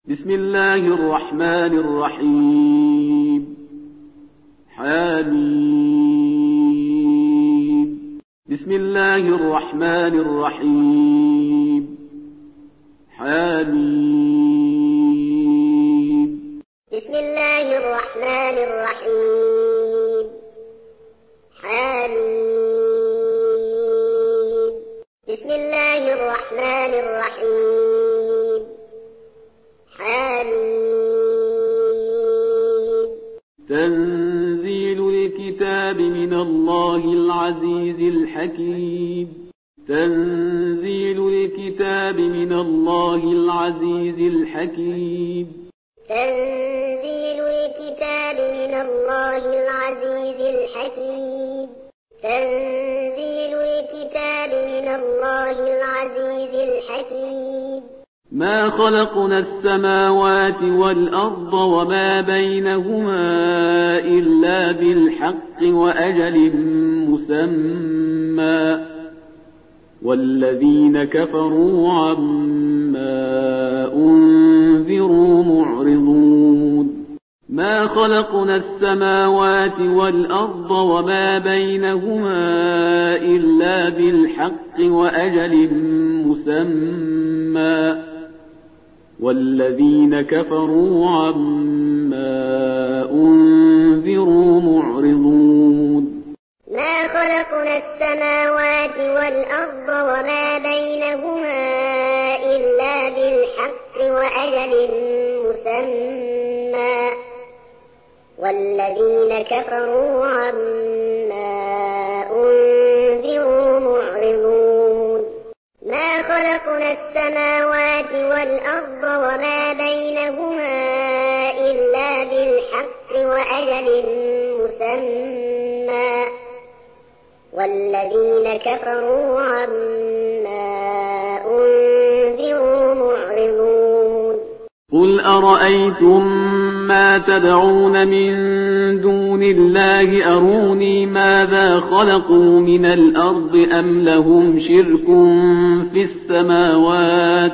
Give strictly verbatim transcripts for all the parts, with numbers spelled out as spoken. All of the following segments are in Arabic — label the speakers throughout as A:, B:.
A: بسم الله الرحمن الرحيم. حميم. بسم الله الرحمن الرحيم. حميم.
B: بسم الله الرحمن الرحيم. حميم. بسم الله الرحمن الرحيم. حميم.
A: تنزيل الكتاب من الله العزيز الحكيم. تنزيل الكتاب من الله العزيز الحكيم.
B: تنزيل الكتاب من الله العزيز الحكيم. تنزيل الكتاب من الله العزيز الحكيم.
A: ما خلقنا السماوات والأرض وما بينهما إلا بالحق وأجل مسمى والذين كفروا عما أنذروا معرضون. ما خلقنا السماوات والأرض وما بينهما إلا بالحق وأجل مسمى والذين كفروا عما أنذروا معرضون.
B: ما خلقنا السماوات والأرض وما بينهما إلا بالحق وأجل مسمى والذين كفروا عما أنذروا معرضون. ما خلقنا السماوات والأرض وما بينهما إلا بالحق وأجل مسمى والذين كفروا عما أنذروا معرضون.
A: قل أرأيتم ما تدعون من دون الله أروني ماذا خلقوا من الأرض أم لهم شرك في السماوات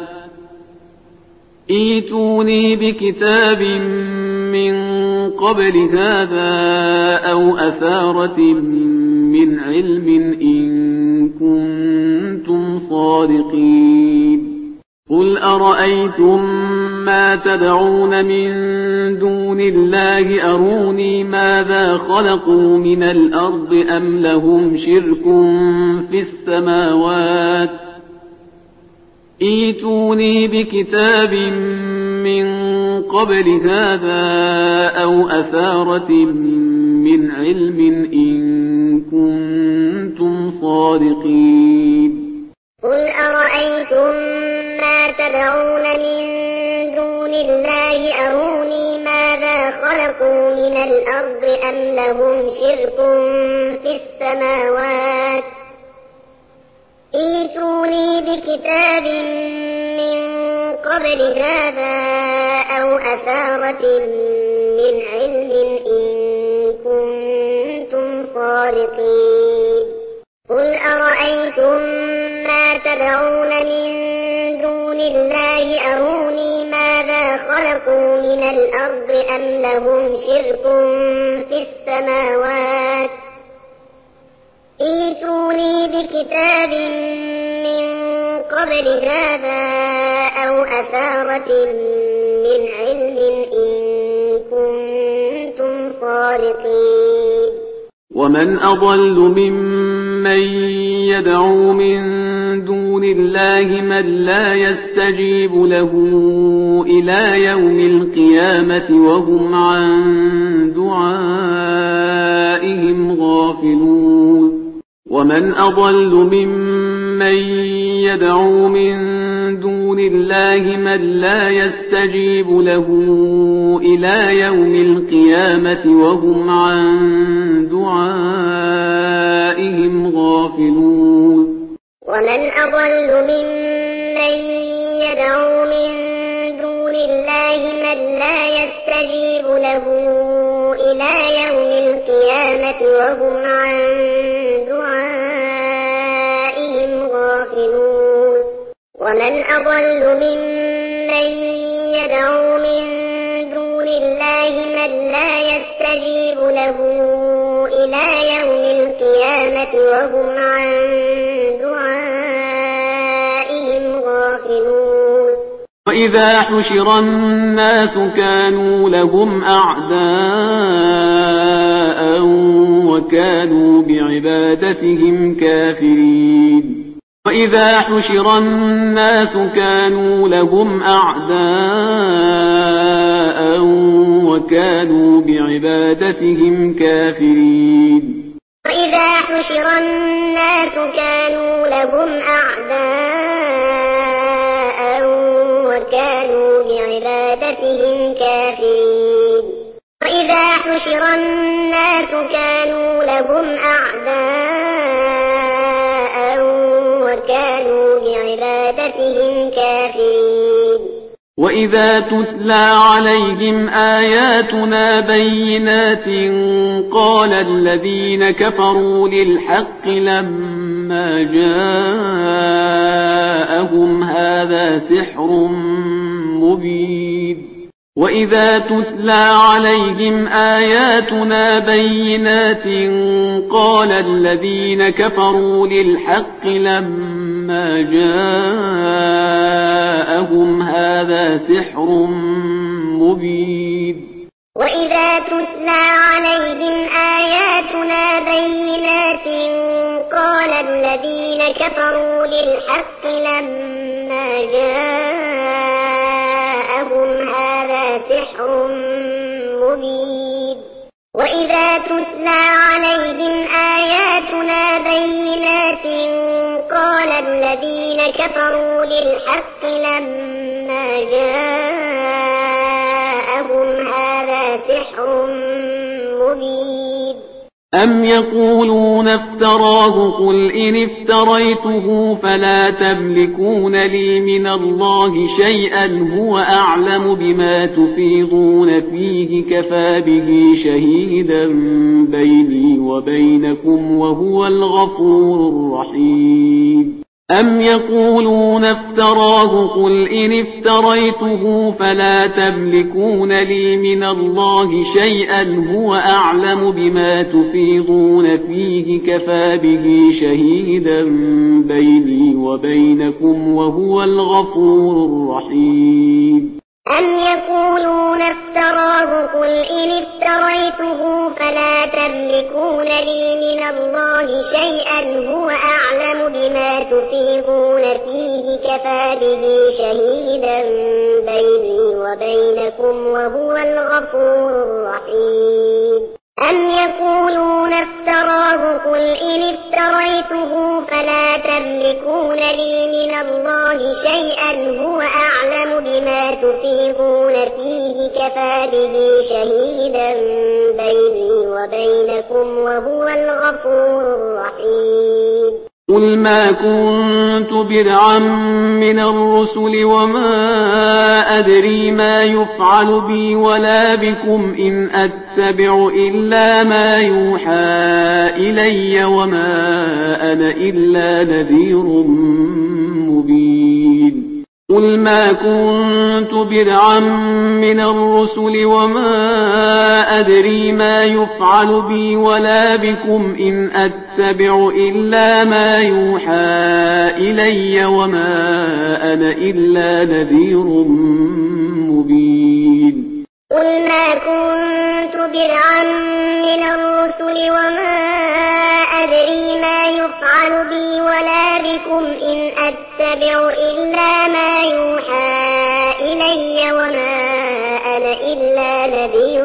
A: ائتوني بكتاب من قبل هذا أو أثارة من علم إن كنتم صادقين. قل أرأيتم ما تدعون من دون الله أروني ماذا خلقوا من الأرض أم لهم شرك في السماوات ائتوني بكتاب من قبل هذا أو أثارة من علم إن كنتم صادقين.
B: قل أرأيتم ما تدعون من دون الله أروني ماذا خلقوا من الأرض أم لهم شرك في السماوات ائتوني بكتاب من قبل هذا أو أثارة من علم إن كنتم صادقين. قل أرأيتم ما تدعون من دون الله أروني ماذا خلقوا من الأرض أم لهم شرك في السماوات ائتوني بكتاب من قبل هذا أو أثارة من علم إن كنتم صادقين.
A: ومن أضل ممن يدعو من دون الله من لا يستجيب له إلى يوم القيامة وهم عن دعائهم غافلون. ومن أضل ممن يدعو من دون الله من لا يستجيب له إلى يوم القيامة وهم عن دعائهم غافلون.
B: ومن أضل ممن يدعو من دون الله من لا يستجيب له إلى يوم القيامة وهم عن دعائهم غافلون. ومن أضل ممن يدعو من دون الله من لا يستجيب له إلى يوم القيامة وهم عن دعائهم غافلون
A: وإذا حشر الناس كانوا لهم أعداء وكانوا بعبادتهم كافرين وإذا حشر الناس كانوا لهم أعداء وكانوا بعبادتهم كافرين
B: وإذا حشر الناس كانوا لهم أعداء وكانوا بعبادتهم كافرين وإذا حشر الناس كانوا لهم أعداء وكانوا بعبادتهم كافرين
A: وإذا تتلى عليهم آياتنا بينات قال الذين كفروا للحق لما جاءهم هذا سحر مبين وإذا تتلى عليهم آياتنا بينات قال الذين كفروا للحق لما جاءهم هذا سحر مبين
B: وإذا تتلى عليهم آياتنا بينات قال الذين كفروا للحق لما جاءهم هذا سحر مبين وإذا تتلى عليهم آياتنا بينات قال الذين كفروا للحق لما جاءهم هذا سحر مبين
A: أم يقولون افتراه قل إن افتريته فلا تملكون لي من الله شيئا هو أعلم بما تفيضون فيه كفى به شهيدا بيني وبينكم وهو الغفور الرحيم أم يقولون افتراه قل إن افتريته فلا تملكون لي من الله شيئا هو أعلم بما تفيضون فيه كفى به شهيدا بيني وبينكم وهو الغفور الرحيم
B: أم يقولون افتراه قل إن افتريته فلا تملكون لي من الله شيئا هو أعلم بما تفيضون فيه كفى به شهيدا بيني وبينكم وهو الغفور الرحيم أم يقولون افتراه قل إن افتريته فلا تملكون لي من الله شيئا هو أعلم بما تفيضون فيه كفى به شهيدا بيني وبينكم وهو الغفور الرحيم
A: قل ما كنت بدعا من الرسل وما أدري ما يفعل بي ولا بكم إن أتبع إلا ما يوحى إلي وما أنا إلا نذير مبين قل ما كنت بدعا من الرسل وما أدري ما يفعل بي ولا بكم إن أتبع إلا ما يوحى إلي وما أنا إلا نذير مبين
B: قل ما كنت بدعا من الرسل وما أدري ما يفعل بي ولا بكم إن أتبع إلا ما يوحى إلي وما أنا إلا نذير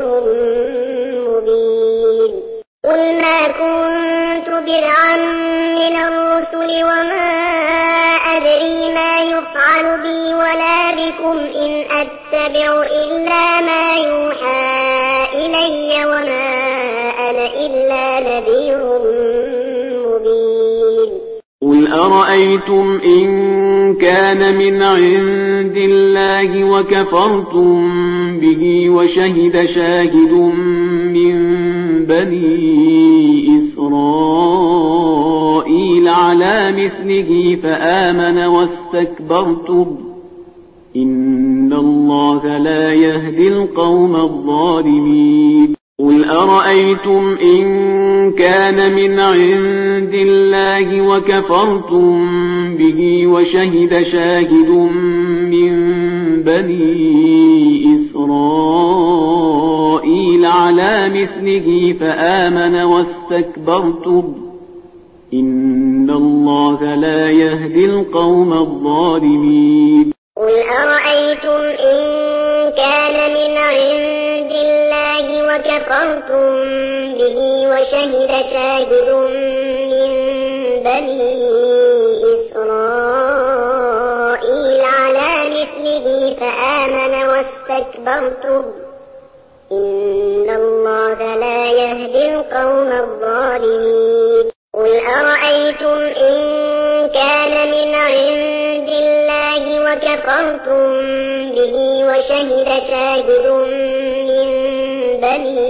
B: مبين قل ما كنت بدعا من الرسل وما أدري ما يفعل بي ولا بكم إن أتبع إلا ما يوحى إلي وما أنا إلا نذير مبين
A: قل أرأيتم إن كان من عند الله وكفرتم به وشهد شاهد من بني إسرائيل على مثله فآمن واستكبرتم إن الله لا يهدي القوم الظالمين قل أرأيتم إن كان من عند الله وكفرتم به وشهد شاهد من بني إسرائيل على مثله فآمن واستكبرتم إن الله لا يهدي القوم الظالمين
B: قل أرأيتم إن كان من عند الله وكفرتم به وشهد شاهد من بني إسرائيل على مثله فآمن واستكبرتم إن الله لا يهدي القوم الظالمين قل أرأيتم إن كان من عند الله وكفرتم به وشهد شاهد من بني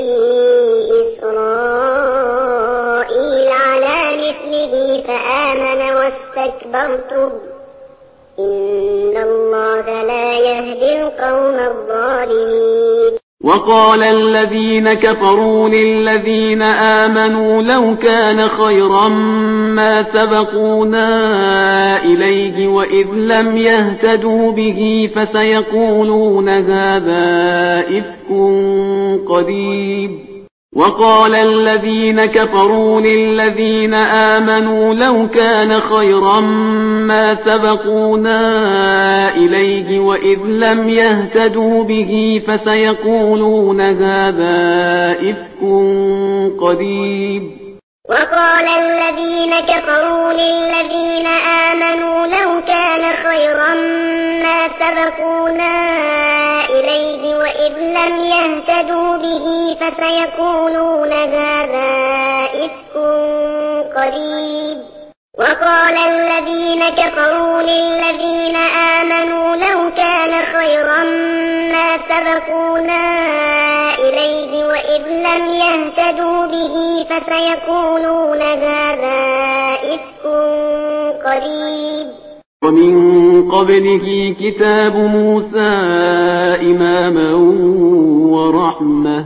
B: إسرائيل على مثله فآمن واستكبرتم إن الله لا يهدي القوم الظالمين
A: وقال الذين كفروا للذين آمنوا لو كان خيرا ما سبقونا إليه وإذ لم يهتدوا به فسيقولون هذا إفك قديم وقال الذين كفروا للذين آمنوا لو كان خيرا ما سبقونا إليه وإذ لم يهتدوا به فسيقولون هذا إفك قديم
B: وقال الذين كفروا للذين آمنوا لو كان خيرا ما سبقونا إليه وإذ لم يهتدوا به فسيقولون هذا إفك قريب وقال الذين كفروا للذين آمنوا لو كان خيرا ما سبقونا إليه وإذ لم يهتدوا به فسيقولون هذا إفك قريب
A: ومن قبله كتاب موسى إماما ورحمة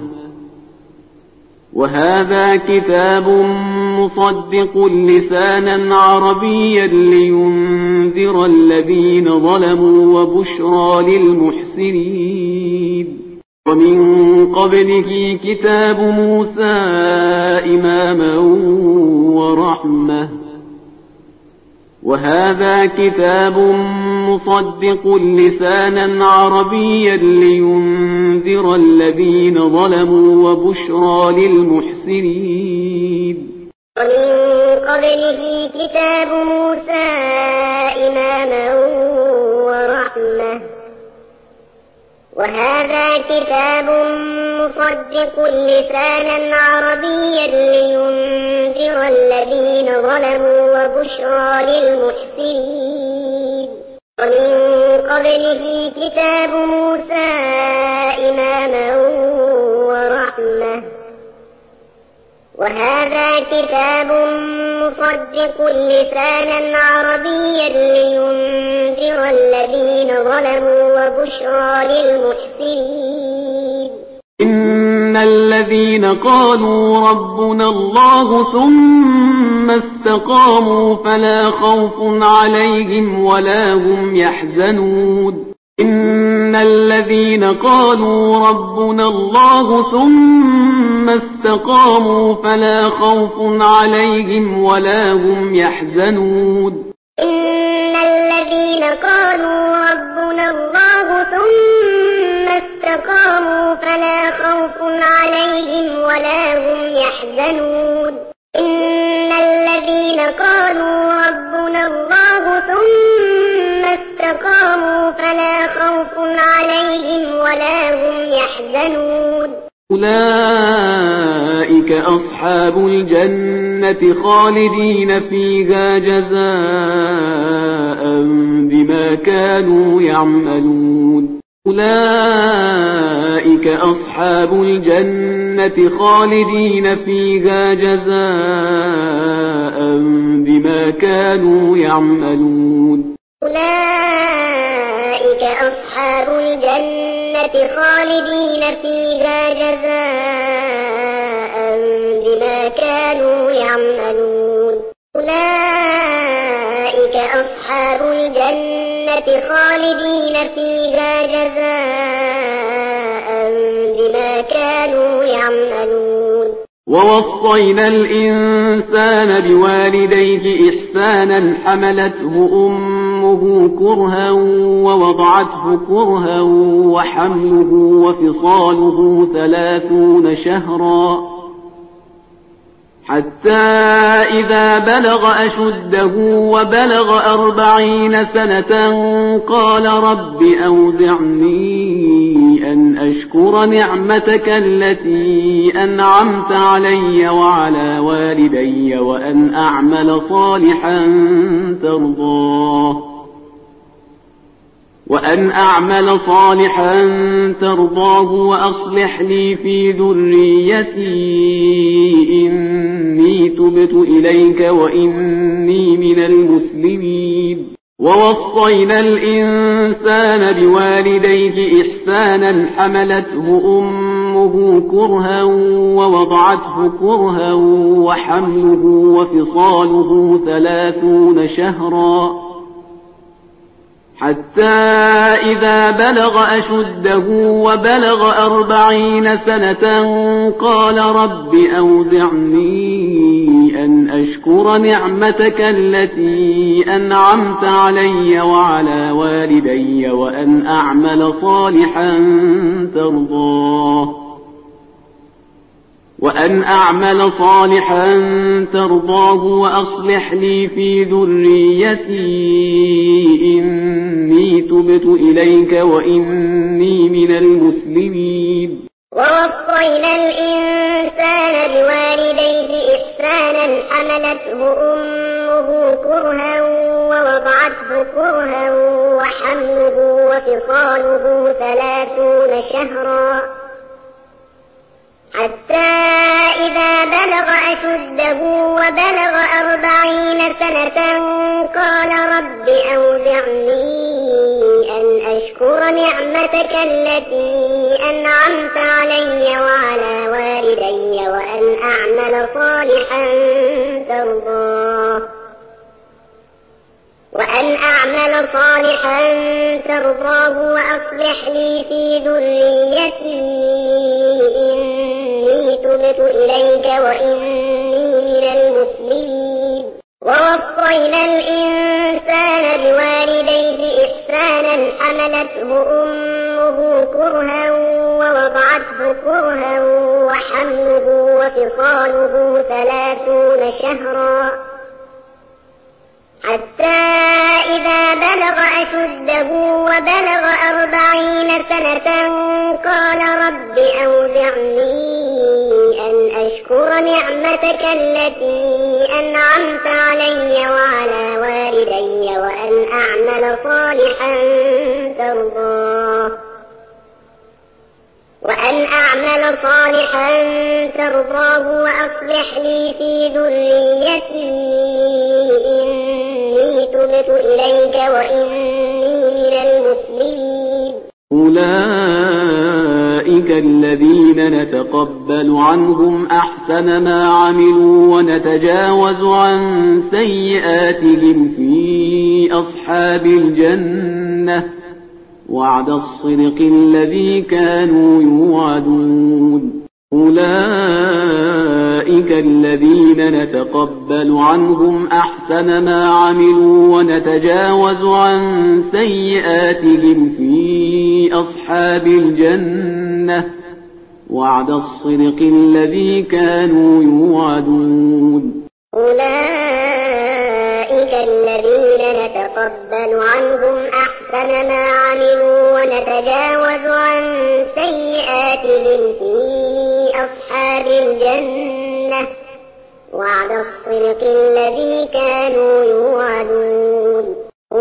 A: وهذا كتاب مصدق لسانا عربيا لينذر الذين ظلموا وبشرى للمحسنين ومن قبله كتاب موسى إماما ورحمة وهذا كتاب مصدق لسانا عربيا لينذر الذين ظلموا وبشرى للمحسنين
B: ومن قبله كتاب موسى إماما ورحمة وهذا كتاب مصدق لسانا عربيا لينذر الذين ظلموا وبشرى للمحسنين ومن قبله كتاب موسى إماما ورحمة وهذا كتاب مصدق لسانا عربيا لينذر الذين ظلموا وبشرى للمحسنين
A: إن الذين قالوا ربنا الله ثم استقاموا فلا خوف عليهم ولا هم يحزنون إن الذين قالوا ربنا الله ثم استقاموا فلا خوف عليهم ولا هم يحزنون
B: إن الذين قالوا ربنا الله ثم استقاموا فلا خوف عليهم ولا هم يحزنون إن الذين قالوا ربنا الله ثم استقاموا فلا خوف عليهم ولا هم يحزنون
A: أولئك أصحاب الجنة خالدين فيها جزاء بما كانوا يعملون أولئك أصحاب الجنة خالدين فيها جزاء بما كانوا يعملون
B: أولئك أصحاب أصحاب الجنة خالدين فيها جزاء بما كانوا يعملون أولئك أصحاب الجنة خالدين فيها جزاء بما كانوا يعملون
A: ووصينا الإنسان بوالديه إحسانا حملته أمه كرها ووضعته كرها وحمله وفصاله ثلاثون شهرا حتى إذا بلغ أشده وبلغ أربعين سنة قال رب أوزعني أن أشكر نعمتك التي أنعمت علي وعلى والدي وأن أعمل صالحا ترضاه وأن أعمل صالحا ترضاه وأصلح لي في ذريتي إني تبت إليك وإني من المسلمين ووصينا الإنسان بوالديه إحسانا حملته أمه كرها ووضعته كرها وحمله وفصاله ثلاثون شهرا حتى إذا بلغ أشده وبلغ أربعين سنة قال رب أوزعني أن أشكر نعمتك التي أنعمت علي وعلى والدي وأن أعمل صالحا ترضاه وأن أعمل صالحا ترضاه وأصلح لي في ذريتي إني تبت إليك وإني من المسلمين
B: ووصينا الإنسان بوالديه إحسانا حملته أمه كرها ووضعته كرها وحمله وفصاله ثلاثون شهرا حتى إذا بلغ أشده وبلغ أربعين سنة قال رب أوزعني أن أشكر نعمتك التي أنعمت علي وعلى والدي وأن أعمل صالحا ترضاه وأن أعمل صالحا ترضاه وأصلح لي في ذريتي إني تبت إليك وإني من المسلمين ووصينا الإنسان بوالديه إحسانا حملته أمه كرها ووضعته كرها وحمله وفصاله ثلاثون شهرا حتى إذا بلغ أشده وبلغ أربعين سنة قال رب أوزعني أن أشكر نعمتك التي أنعمت علي وعلى والدي وأن أعمل صالحا ترضاه وأن أعمل صالحا ترضاه وأصلح لي في ذريتي إني تبت إليك وإني من المسلمين
A: أولئك الذين نتقبل عنهم أحسن ما عملوا ونتجاوز عن سيئاتهم في أصحاب الجنة وعد الصدق الذي كانوا يوعدون أولئك الذين نتقبل عنهم أحسن ما عملوا ونتجاوز عن سيئاتهم في أصحاب الجنة وعد الصدق الذي كانوا يوعدون
B: أولئك الذين نتقبل عنهم أحسن ما عملوا ونتجاوز عن سيئاتهم في أصحاب الجنة وعد الصدق الذي كانوا يوعدون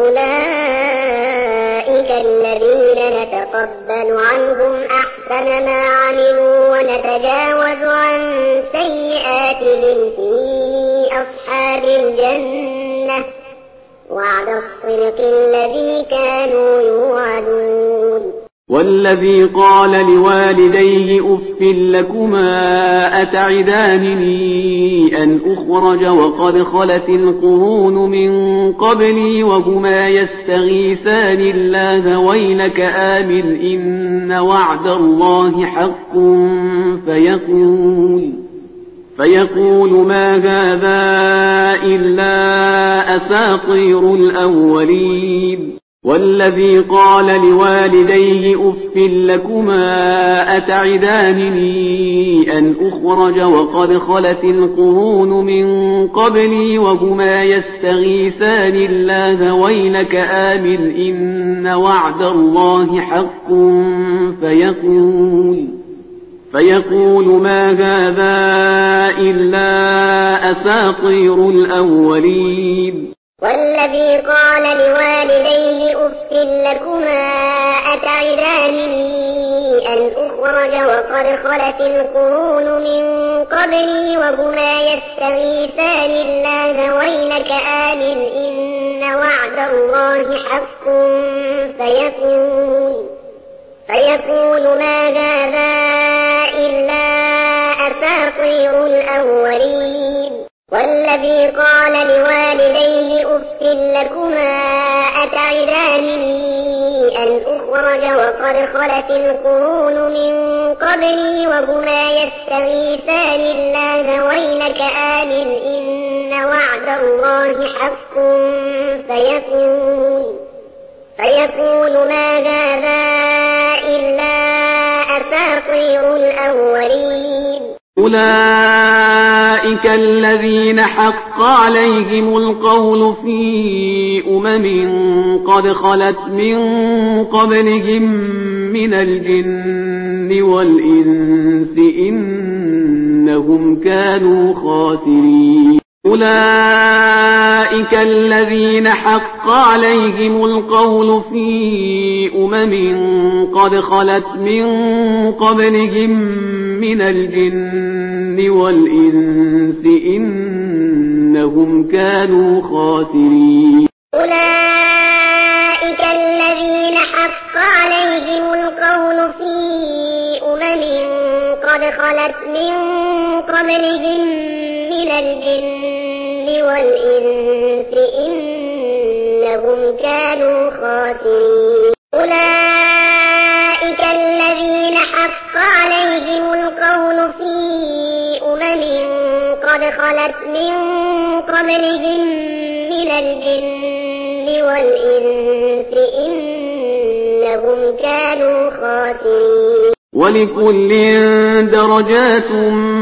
B: أولئك الذين نتقبل عنهم أحسن ما عملوا ونتجاوز عن سيئاتهم في أصحاب الجنة وعد الصدق الذي كانوا يوعدون
A: والذي قال لوالديه أف لكما أتعدانني أن أخرج وقد خلت القرون من قبلي وهما يستغيثان الله ويلك آمن إن وعد الله حق فيقول فيقول ما هذا إلا أساطير الأولين والذي قال لوالديه أف لكما أتعدانني أن أخرج وقد خلت القرون من قبلي وهما يستغيثان الله ويلك آمن إن وعد الله حق فيقول فيقول ما هذا إلا أساطير الأولين
B: والذي قال لوالديه أف لكما أتعدانني أن أخرج وقد خلت القرون من قبلي وهما يستغيثان الله ويلك آمن إن وعد الله حق فيقول فيقول ما هذا إلا أساطير الأولين والذي قال لوالديه أف لكما أتعدانني أن أخرج وقد خلت القرون من قبلي وهما يستغيثان الله ويلك آمن إن وعد الله حق فيقول فيقول ما هذا إلا أساطير الأولين
A: أولئك الذين حق عليهم القول في أمم قد خلت من قبلهم من الجن والإنس إنهم كانوا خاسرين أولئك الذين حق عليهم القول في أمم قد خلت من قبلهم من الجن والإنس إنهم كانوا خاسرين
B: أولئك الذين حق عليهم القول في أمم قد خلت من قبلهم من الجن والإنس إنهم كانوا خاسرين أولئك الذين حق عليهم القول في أمم قد خلت من قبلهم من الجن والإنس إنهم كانوا خاسرين
A: ولكل درجات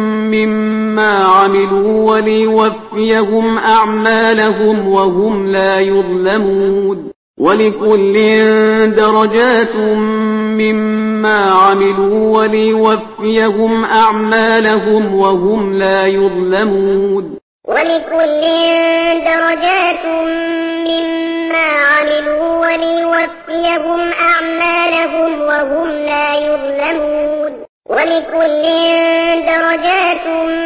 A: مما عملوا وليوفيهم أعمالهم وهم لا يظلمون ولكل درجات مما عملوا وليوفيهم أعمالهم وهم لا يظلمون
B: ولكل درجات مما عملوا وليوفيهم أعمالهم وهم لا يظلمون ولكل درجات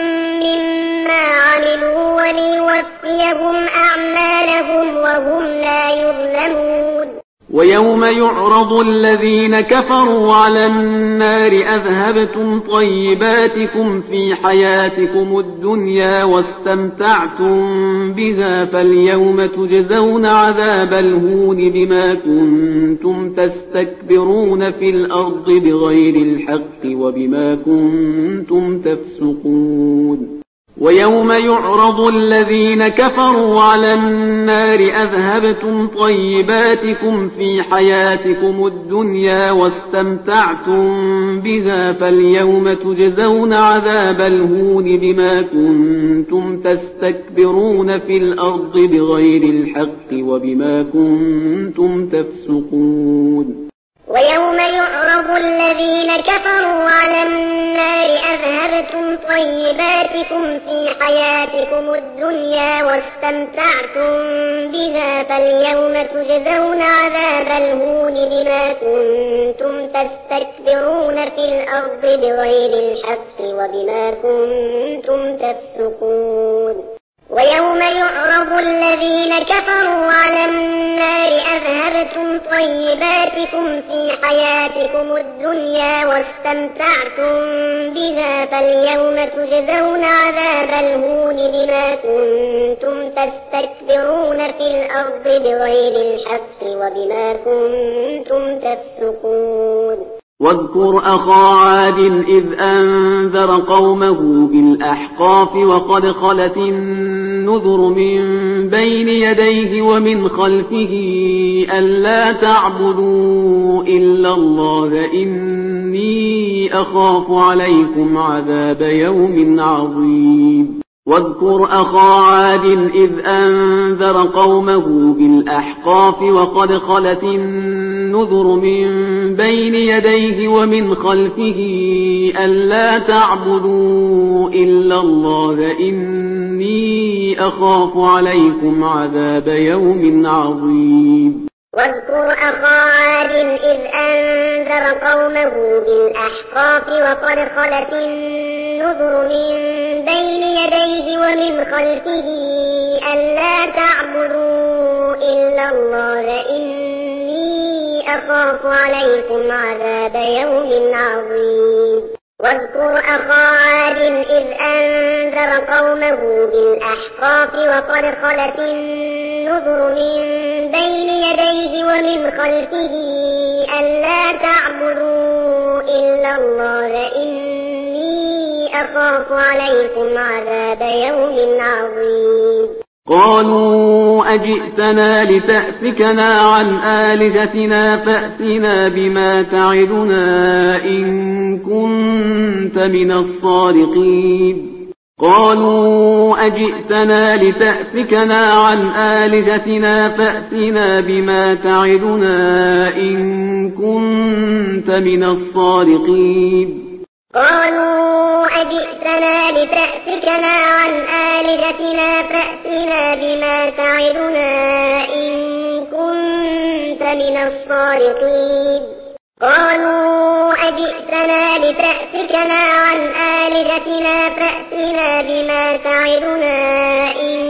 B: مما عملوا وليوفيهم أعمالهم وهم لا يظلمون
A: ويوم يعرض الذين كفروا على النار أذهبتم طيباتكم في حياتكم الدنيا واستمتعتم بها فاليوم تجزون عذاب الهون بما كنتم تستكبرون في الأرض بغير الحق وبما كنتم تفسقون ويوم يعرض الذين كفروا على النار أذهبتم طيباتكم في حياتكم الدنيا واستمتعتم بها فاليوم تجزون عذاب الهون بما كنتم تستكبرون في الأرض بغير الحق وبما كنتم تفسقون
B: ويوم يعرض الذين كفروا على النار أذهبتم طيباتكم في حياتكم الدنيا واستمتعتم بها فاليوم تجزون عذاب الهون بما كنتم تستكبرون في الأرض بغير الحق وبما كنتم تفسقون ويوم يعرض الذين كفروا على النار أذهبتم طيباتكم في حياتكم الدنيا واستمتعتم بها فاليوم تجزون عذاب الهون بما كنتم تستكبرون في الأرض بغير الحق وبما كنتم تفسقون
A: واذكر أخا عاد إذ أنذر قومه بالأحقاف وقد خلت النذر من بين يديه ومن خلفه ألا تعبدوا إلا الله إني أخاف عليكم عذاب يوم عظيم واذكر أخا عاد إذ أنذر قومه بالأحقاف وقد خلت النذر من بين يديه ومن خلفه ألا تعبدوا إلا الله إني أخاف عليكم عذاب يوم عظيم
B: واذكر أخا عاد إذ أنذر قومه بالأحقاف وقد خلت النذر من بين يديه ومن خلفه ألا تعبدوا إلا الله إني أخاف عليكم عذاب يوم عظيم واذكر أخا عاد إذ أنذر قومه بالأحقاف وقد خلت النذر من بين يديه ومن خلفه ألا تعبدوا إلا الله إني أخاف عليكم عذاب يوم عظيم
A: قالوا أجئتنا لتأفكنا عن آلهتنا فأتنا بما تعدنا إن كنت من الصادقين قالوا أجئتنا لتأفكنا عن آلهتنا فأتنا بما تعدنا إن كنت من الصادقين
B: قالوا أجئتنا لتأفكنا عن آلهتنا فأتنا بما تعدنا إن كنت من الصادقين قالوا أجئتنا لتأفكنا عن آلهتنا فأتنا بما تعدنا إن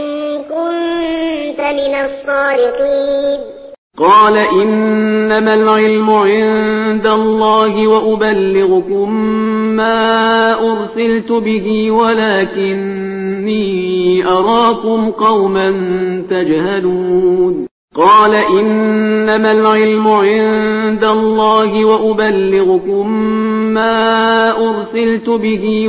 B: كنت من الصادقين
A: قال إنما العلم عند الله وأبلغكم ما أرسلت به ولكني أراكم قوما تجهلون قال إنما العلم عند الله وأبلغكم ما أرسلت به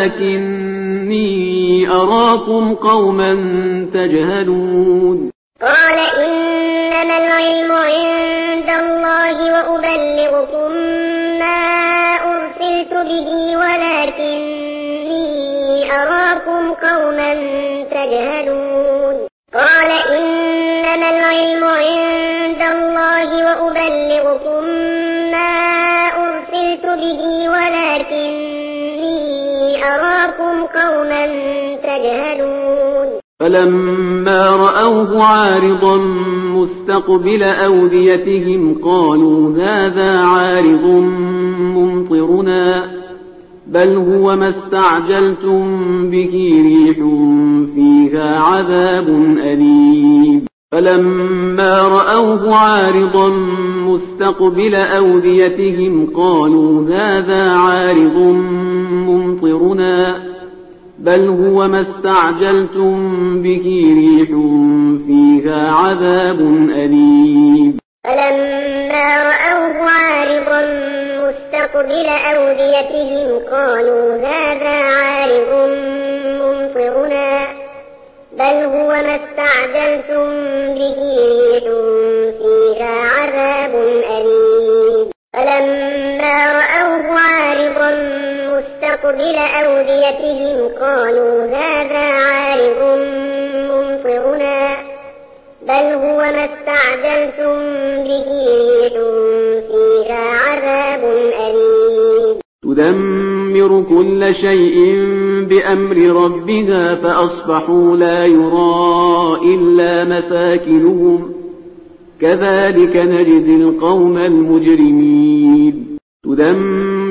A: ولكني أراكم قوما تجهلون
B: قال إنما العلم عند الله وأبلغكم ما أرسلت به ولكني أراكم قوما تجهلون قال إنما العلم عند الله وأبلغكم ما أرسلت به ولكني أراكم قوما تجهلون
A: فلما رأوه عارضا مستقبل أوديتهم قالوا هذا عارض ممطرنا بل هو ما استعجلتم به ريح فيها عذاب أليم فلما رأوه عارضا مستقبل أوديتهم قالوا هذا عارض ممطرنا بل هو ما استعجلتم به ريح فيها عذاب أليم
B: فلما رأوه عارضا مستقبل أوديتهم قالوا هذا عارض ممطرنا بل هو ما استعجلتم به ريح فيها عذاب أليم فلما رأوه عارضا مستقبل أوديتهم قالوا هذا عارض ممطرنا بل هو ما استعجلتم به ريح فيها عذاب أليم
A: تدمر كل شيء بأمر ربها فأصبحوا لا يرى إلا مساكنهم كذلك نجزي القوم المجرمين تدمر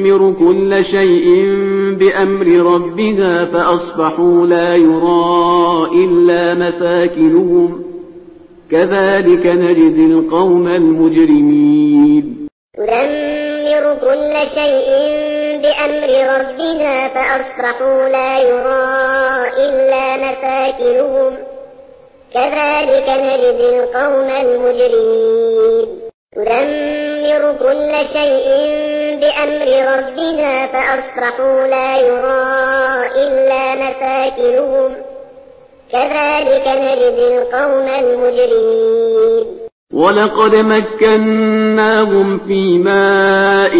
A: تدمر كل شيء بأمر ربها فأصبحوا لا يرى إلا مساكنهم كذلك نجزي القوم المجرمين
B: تدمر كل شيء بأمر ربها فأصبحوا لا يرى إلا مساكنهم كذلك نجزي القوم المجرمين تدمر كل شيء بأمر ربها فأصبحوا لا يرى إلا مساكنهم كذلك نجزي القوم المجرمين
A: ولقد مكناهم في ماء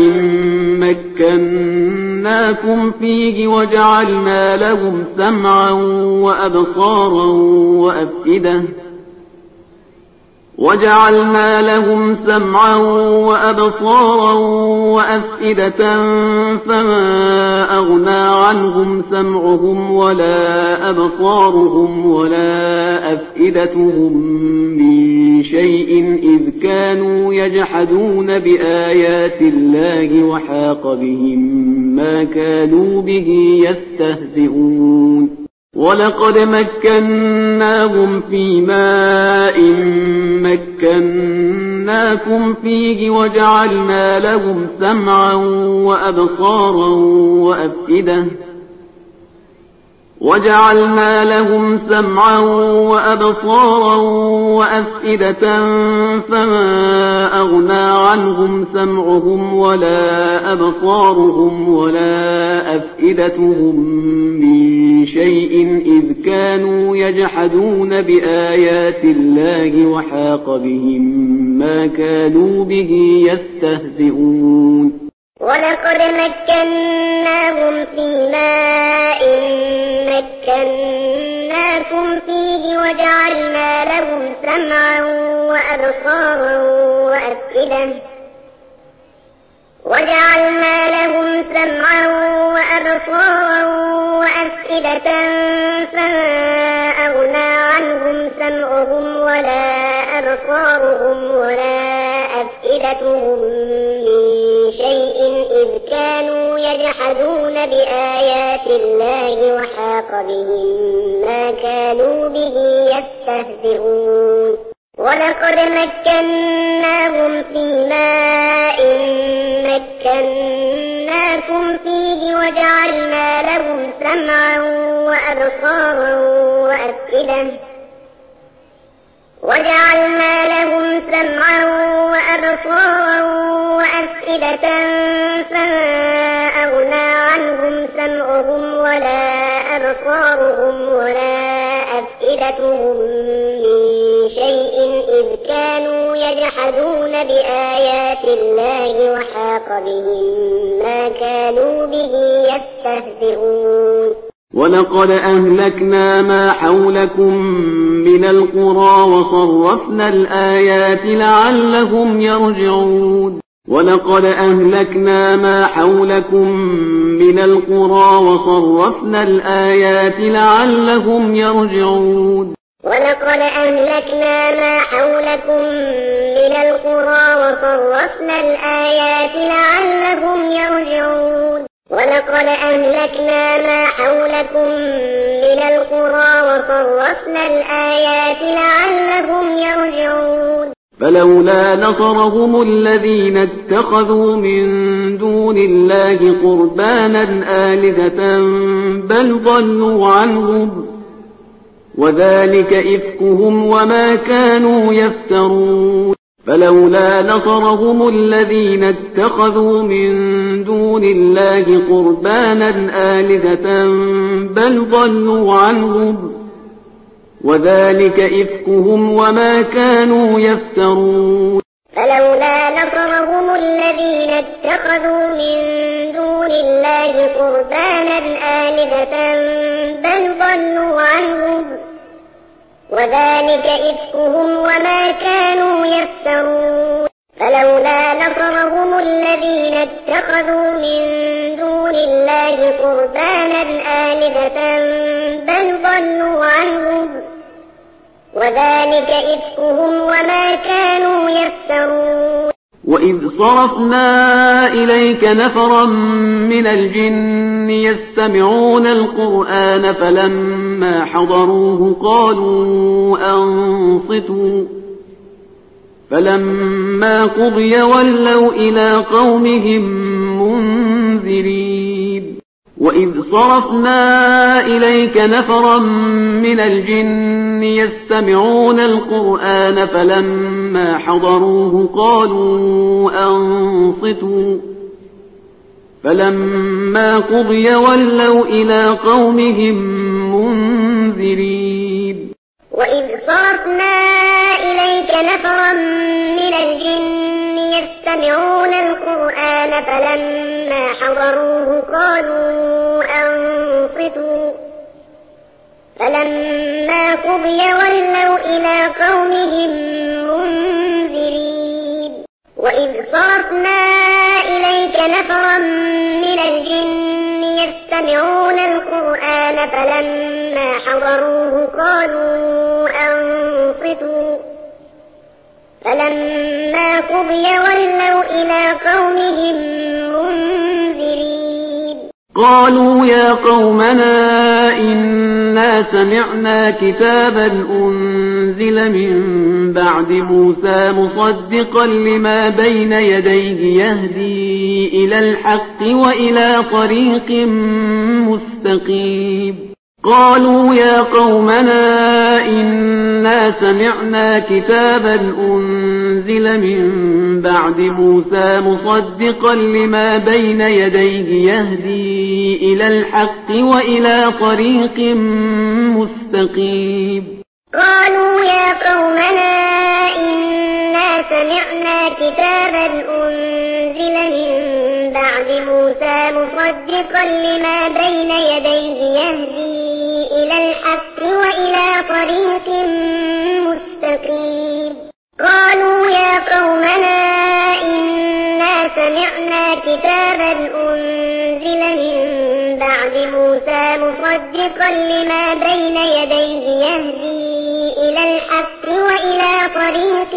A: مكناكم فيه وجعلنا لهم سمعا وأبصارا وأفئدة وجعلنا لهم سمعا وأبصارا وأفئدة فما أغنى عنهم سمعهم ولا أبصارهم ولا أفئدتهم من شيء إذ كانوا يجحدون بآيات الله وحاق بهم ما كانوا به يستهزئون ولقد مكناهم في ماء مكناكم فيه وجعلنا لهم سمعا وأبصارا وأفئدة وجعلنا لهم سمعا وأبصارا وأفئدة فما أغنى عنهم سمعهم ولا أبصارهم ولا أفئدتهم من شيء إذ كانوا يجحدون بآيات الله وحاق بهم ما كانوا به يستهزئون
B: ولقد مكناهم في ماء مكناكم فيه وجعلنا لهم سمعا وأبصارا وأفئدة وجعلنا لهم سمعا وأبصارا وأفئدة فما أغنى عنهم سمعهم ولا أبصارهم ولا أفئدتهم من شيء إذ كانوا يجحدون بآيات الله وحاق بهم ما كانوا به يستهزئون ولقد مكناهم في ماء مكناكم فيه وجعلنا لهم سمعا وأبصارا وأفئدة وجعلنا لهم سمعا وأبصارا وأفئدة فما أغنى عنهم سمعهم ولا أبصارهم ولا أفئدتهم من شيء إذ كانوا يجحدون بآيات الله وحاق بهم ما كانوا به يستهزئون
A: ولقد أهلكنا ما حولكم من القرى وصرفنا الآيات لعلهم يرجعون ولقد أهلكنا ما حولكم من القرى وصرفنا الآيات لعلهم يرجعون
B: ولقد أهلكنا ما حولكم من القرى وصرفنا الآيات لعلهم يرجعون ولقد أهلكنا ما حولكم من القرى وصرفنا الآيات لعلهم يرجعون
A: فلولا نصرهم الذين اتخذوا من دون الله قربانا آلهة بل ضلوا عنهم وذلك إفكهم وما كانوا يفترون فلولا نصرهم الذين اتخذوا من دون الله قربانا آلهة بل ضلوا عنهم وذلك إفكهم وما كانوا يفترون
B: فلولا نصرهم الذين اتخذوا من دون الله قربانا آلهة بل ضلوا عنهم وذلك إفكهم وما كانوا يفترون فلولا نصرهم الذين اتخذوا من دون الله قربانا آلهة بل ضلوا عنهم وذلك إفكهم وما كانوا يفترون
A: وإذ صرفنا إليك نفرا من الجن يستمعون القرآن فلما حضروه قالوا أنصتوا فلما قضي ولوا إلى قومهم منذرين وإذ صرفنا إليك نفرا من الجن يستمعون القرآن فلما حضروه قالوا أنصتوا فلما قضي ولوا إلى قومهم منذرين
B: وإذ صرفنا إليك نفرا من الجن يستمعون القرآن فلما حضروه قالوا أنصتوا فلما قضي ولوا إلى قومهم منذرين وإذ صرفنا إليك نفرا من الجن يستمعون القرآن فلما حضروه قالوا أنصتوا فلما قضي ولوا إلى قومهم منذرين
A: قالوا يا قومنا إنا سمعنا كتابا أنزل من بعد موسى مصدقا لما بين يديه يهدي إلى الحق وإلى طريق مستقيم قالوا يا قومنا إنا سمعنا كتابا أنزل من بعد موسى مصدقا لما بين يديه يهدي إلى الحق وإلى طريق مستقيم
B: قالوا يا قومنا إنا سمعنا كتابا أنزل من بعد موسى مصدقا لما بين يديه يهدي إلى الحق وإلى طريق مستقيم قالوا يا قومنا إنا سمعنا كتابا أنزل من بعد موسى مصدقا لما بين يديه يهدي إلى الحق وإلى طريق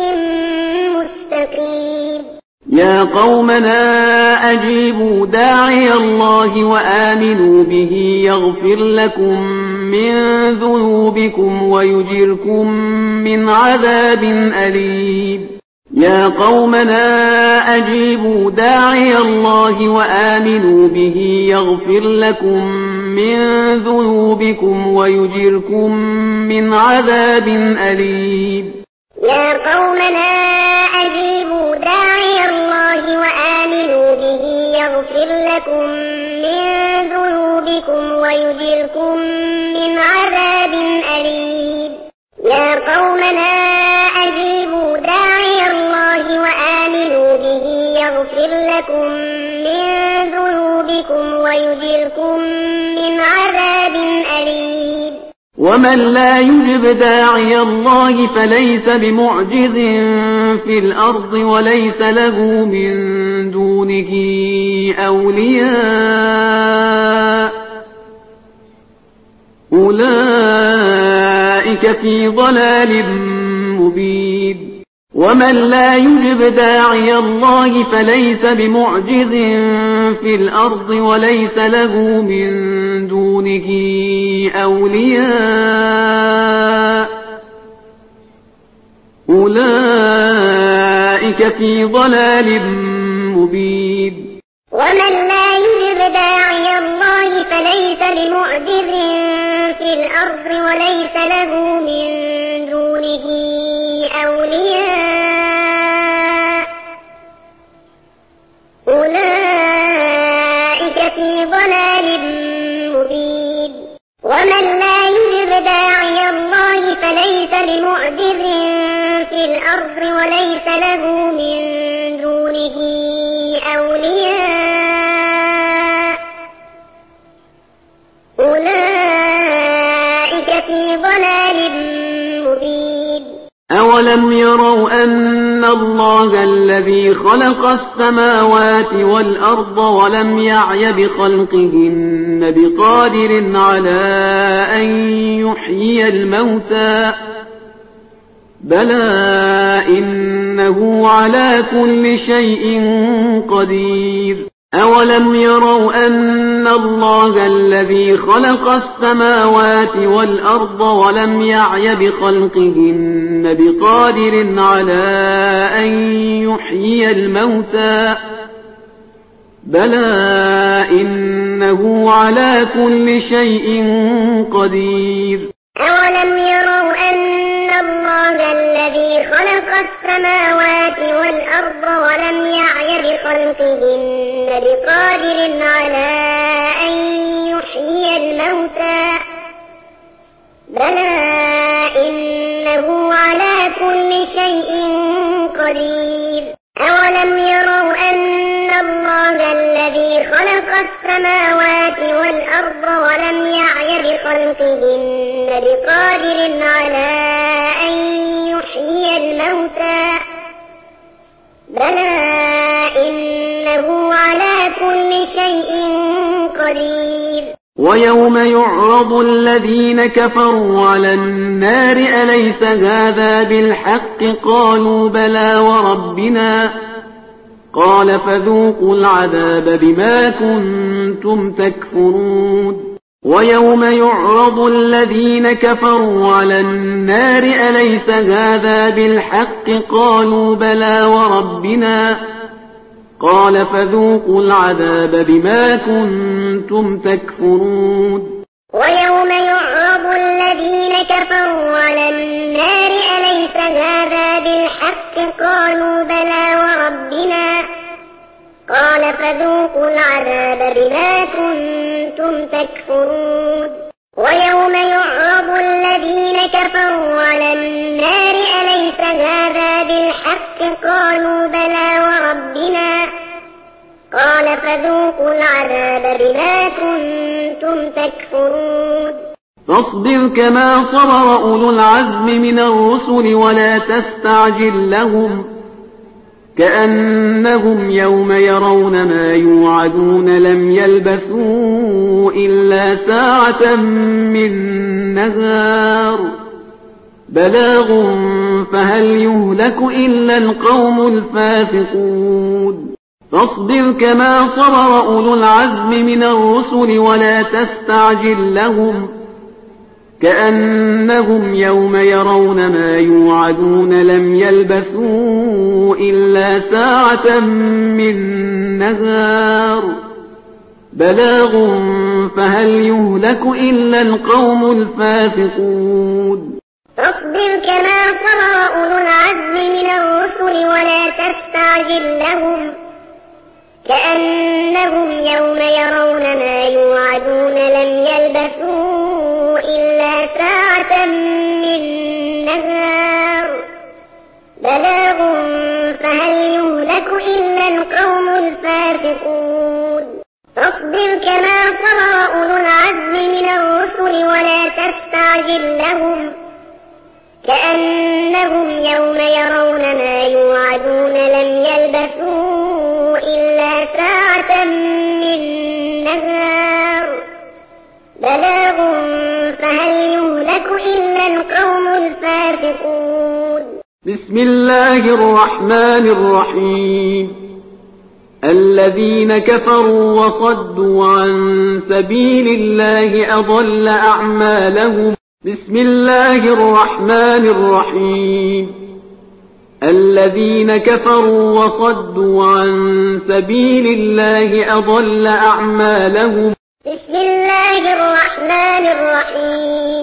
B: مستقيم
A: يا قومنا أجيبوا داعي الله وآمنوا به يغفر لكم من ذنوبكم ويجركم من عذاب أليم يا قومنا أجيبوا داعي الله وآمنوا به يغفر لكم من ذنوبكم ويجركم من عذاب أليم
B: يا قومنا أجيبوا داعي الله وآمنوا به يغفر لكم من ذنوبكم ويجركم من عذاب أليم يا قومنا أجيبوا داعي الله وآمنوا به يغفر لكم من ذنوبكم ويجركم من عذاب أليم
A: ومن لا يجب داعي الله فليس بمعجز في الأرض وليس له من دونه أولياء أولئك في ضلال مبين ومن لا يجب داعي الله فليس بمعجز في الأرض وليس له من دونه أولياء أولئك في ضلال مبين
B: ومن لا يجب داعي الله فليس بمعجز في الأرض وليس له من دونه أولياء أولئك في ضلال مبين ومن لا يجب داعي الله فليس بمعجز في الأرض وليس له من دونه أولياء أولئك في ضلال مبين
A: أولم يروا أن الله الذي خلق السماوات والأرض ولم يعي بخلقهن بقادر على أن يحيي الموتى بلى إن إنه على كل شيء قدير. أولم يروا أن الله الذي خلق السماوات والأرض ولم يعي بخلقهن بقادر على أن يحيي الموتى بلى إنه على كل شيء قدير.
B: أولم يروا أن الله الذي خلق السماوات والأرض ولم يعي بخلقهن بقادر على أن يحيي الموتى بلى إنه على كل شيء قدير. أولم يروا أن الله الذي خلق السماوات والأرض ولم يعي بخلقهن بقادر على أن يحيي الموتى بلى إنه على كل شيء قدير.
A: ويوم يعرض الذين كفروا على النار أليس هذا بالحق قالوا بلى وربنا قال فذوقوا العذاب بما كنتم تكفرون. ويوم يعرض الذين كفروا على النار أليس هذا بالحق قالوا بلى وربنا قال فذوقوا العذاب بما كنتم تكفرون.
B: ويوم يعرض الذين كفروا على النار أليس هذا بالحق قالوا بلى وربنا قال فذوقوا العذاب بما كنتم تكفرون. ويوم يعرض الذين كفروا على النار أليس هذا بالحق قالوا بلى وربنا قال فذوقوا العذاب بما كنتم تكفرون.
A: فاصبر كما صبر أولو العزم من الرسل ولا تستعجل لهم كأنهم يوم يرون ما يوعدون لم يلبثوا إلا ساعة من نهار بلاغ فهل يهلك إلا القوم الفاسقون. فاصبر كما صبر أولو العزم من الرسل ولا تستعجل لهم كأنهم يوم يرون ما يوعدون لم يلبثوا إلا ساعة من نهار بلاغ فهل يهلك إلا القوم الفاسقون.
B: فاصبر كما صبر أولو العزم من الرسل ولا تستعجل لهم كأنهم يوم يرون ما يوعدون لم يلبثوا إلا ساعة من نهار بلاغ فهل يهلك إلا القوم الفاسقون. فاصبر كما صبر أولو العزم من الرسل ولا تستعجل لهم كأنهم يوم يرون ما يوعدون لم يلبثوا إلا ساعة من نهار بلاغ فهل يهلك إلا القوم الفاسقون.
A: بسم الله الرحمن الرحيم. الذين كفروا وصدوا عن سبيل الله أضل أعمالهم. بسم الله الرحمن الرحيم. الذين كفروا وصدوا عن سبيل الله أضل أعمالهم.
B: بسم الله الرحمن الرحيم.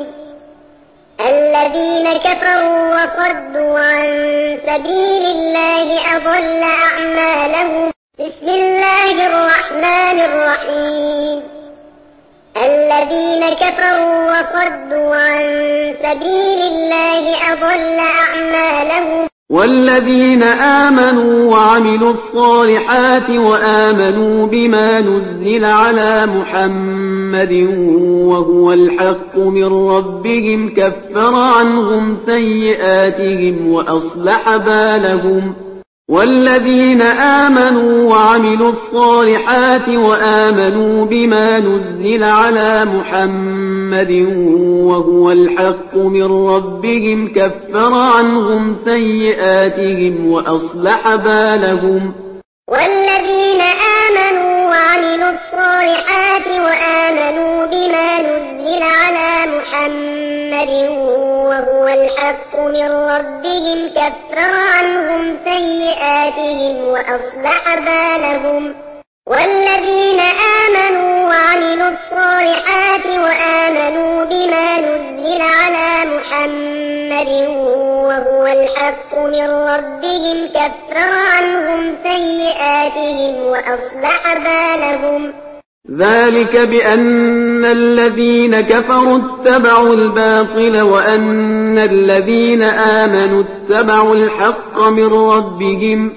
B: الذين كفروا وصدوا عن سبيل الله أضل أعمالهم. بسم الله الرحمن الرحيم. الذين كفروا وصدوا عن سبيل الله أضل أعمالهم.
A: والذين آمنوا وعملوا الصالحات وآمنوا بما نزل على محمد وهو الحق من ربهم كفر عنهم سيئاتهم وأصلح بالهم والذين آمنوا وعملوا الصالحات وآمنوا بما نزل على محمد وهو الحق من ربهم كفر عنهم سيئاتهم وأصلح بالهم.
B: والذين آمنوا وعملوا الصالحات وآمنوا بما نزل على محمد وهو الحق من ربهم كفر عنهم سيئاتهم وأصلح بالهم. والذين آمنوا وعملوا الصالحات وآمنوا بما نزل على محمد وهو الحق من ربهم كفر عنهم سيئاتهم وأصلح بالهم.
A: ذلك بأن الذين كفروا اتبعوا الباطل وأن الذين آمنوا اتبعوا الحق من ربهم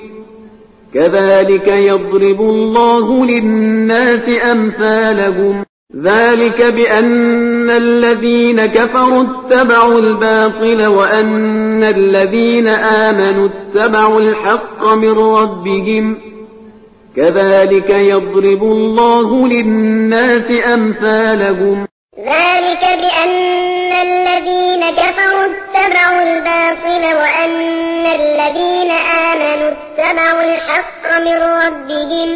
A: كذلك يضرب الله للناس أمثالهم. ذلك بأن الذين كفروا اتبعوا الباطل وأن الذين آمنوا اتبعوا الحق من ربهم كذلك يضرب الله للناس أمثالهم.
B: ذلك بأن الذين كفروا اتبعوا الباطل وأن الذين آمنوا اتبعوا الحق من ربهم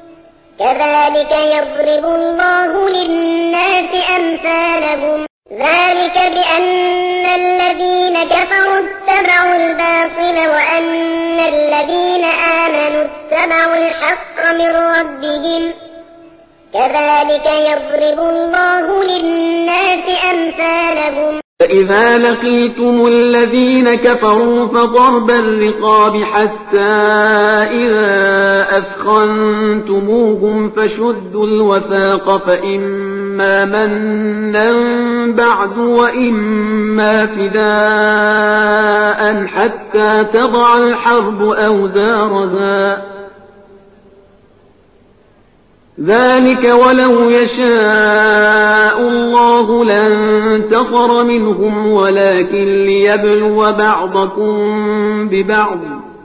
B: كذلك يضرب الله للناس أمثالهم. ذلك بأن الذين كفروا اتبعوا الباطل وأن الذين آمنوا اتبعوا الحق من ربهم كذلك يضرب الله للناس أمثالهم.
A: فإذا لقيتم الذين كفروا فضرب الرقاب حتى إذا أثخنتموهم فشدوا الوثاق فإما منا بعد وإما فداء حتى تضع الحرب أوزارها. ذلك ولو يشاء الله لانتصر منهم ولكن ليبلو بعضكم ببعض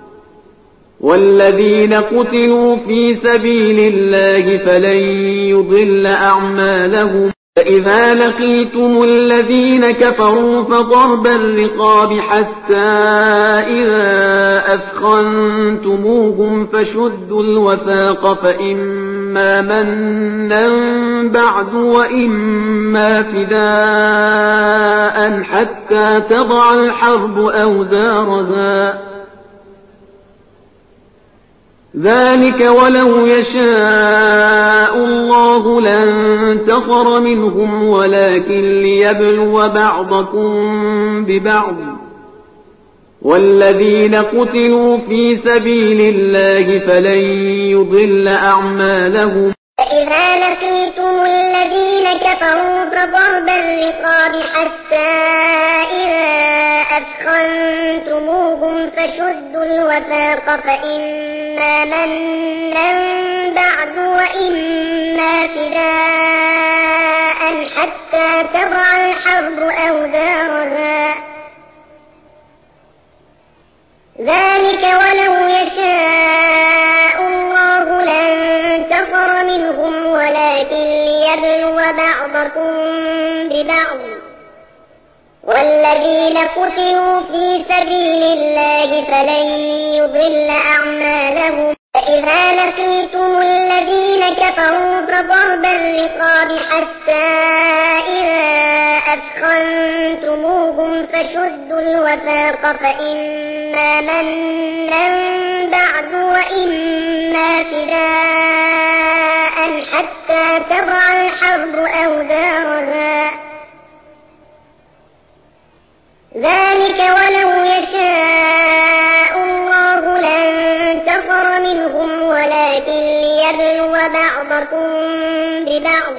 A: والذين قتلوا في سبيل الله فلن يضل أعمالهم. فإذا لقيتم الذين كفروا فضرب الرقاب حتى إذا أثخنتموهم فشدوا الوثاق فإما منا بعد وإما فداء حتى تضع الحرب أوزارها. ذلك ولو يشاء الله لانتصر منهم ولكن ليبلو بعضكم ببعض والذين قتلوا في سبيل الله فلن يضل أعمالهم.
B: فإذا لقيتم الذين كفروا فضرب الرقاب حتى إذا أثخنتموهم فشدوا الوثاق فإما منا بعد وإما فداء حتى تضع الحرب أوزارها. ذلك ولو يشاء الله لانتصر منهم ولكن ليبلو بعضكم ببعض والذين قتلوا في سبيل الله فلن يضل أعمالهم. فإذا لقيتم الذين كفروا فضرب الرقاب حتى إذا أثخنتموهم فشدوا الوثاق فإما منا بعد وإما فداء حتى تضع الحرب أوزارها. ذلك ولو يشاء الله لانتصر منهم ولكن ليبلو بعضكم ببعض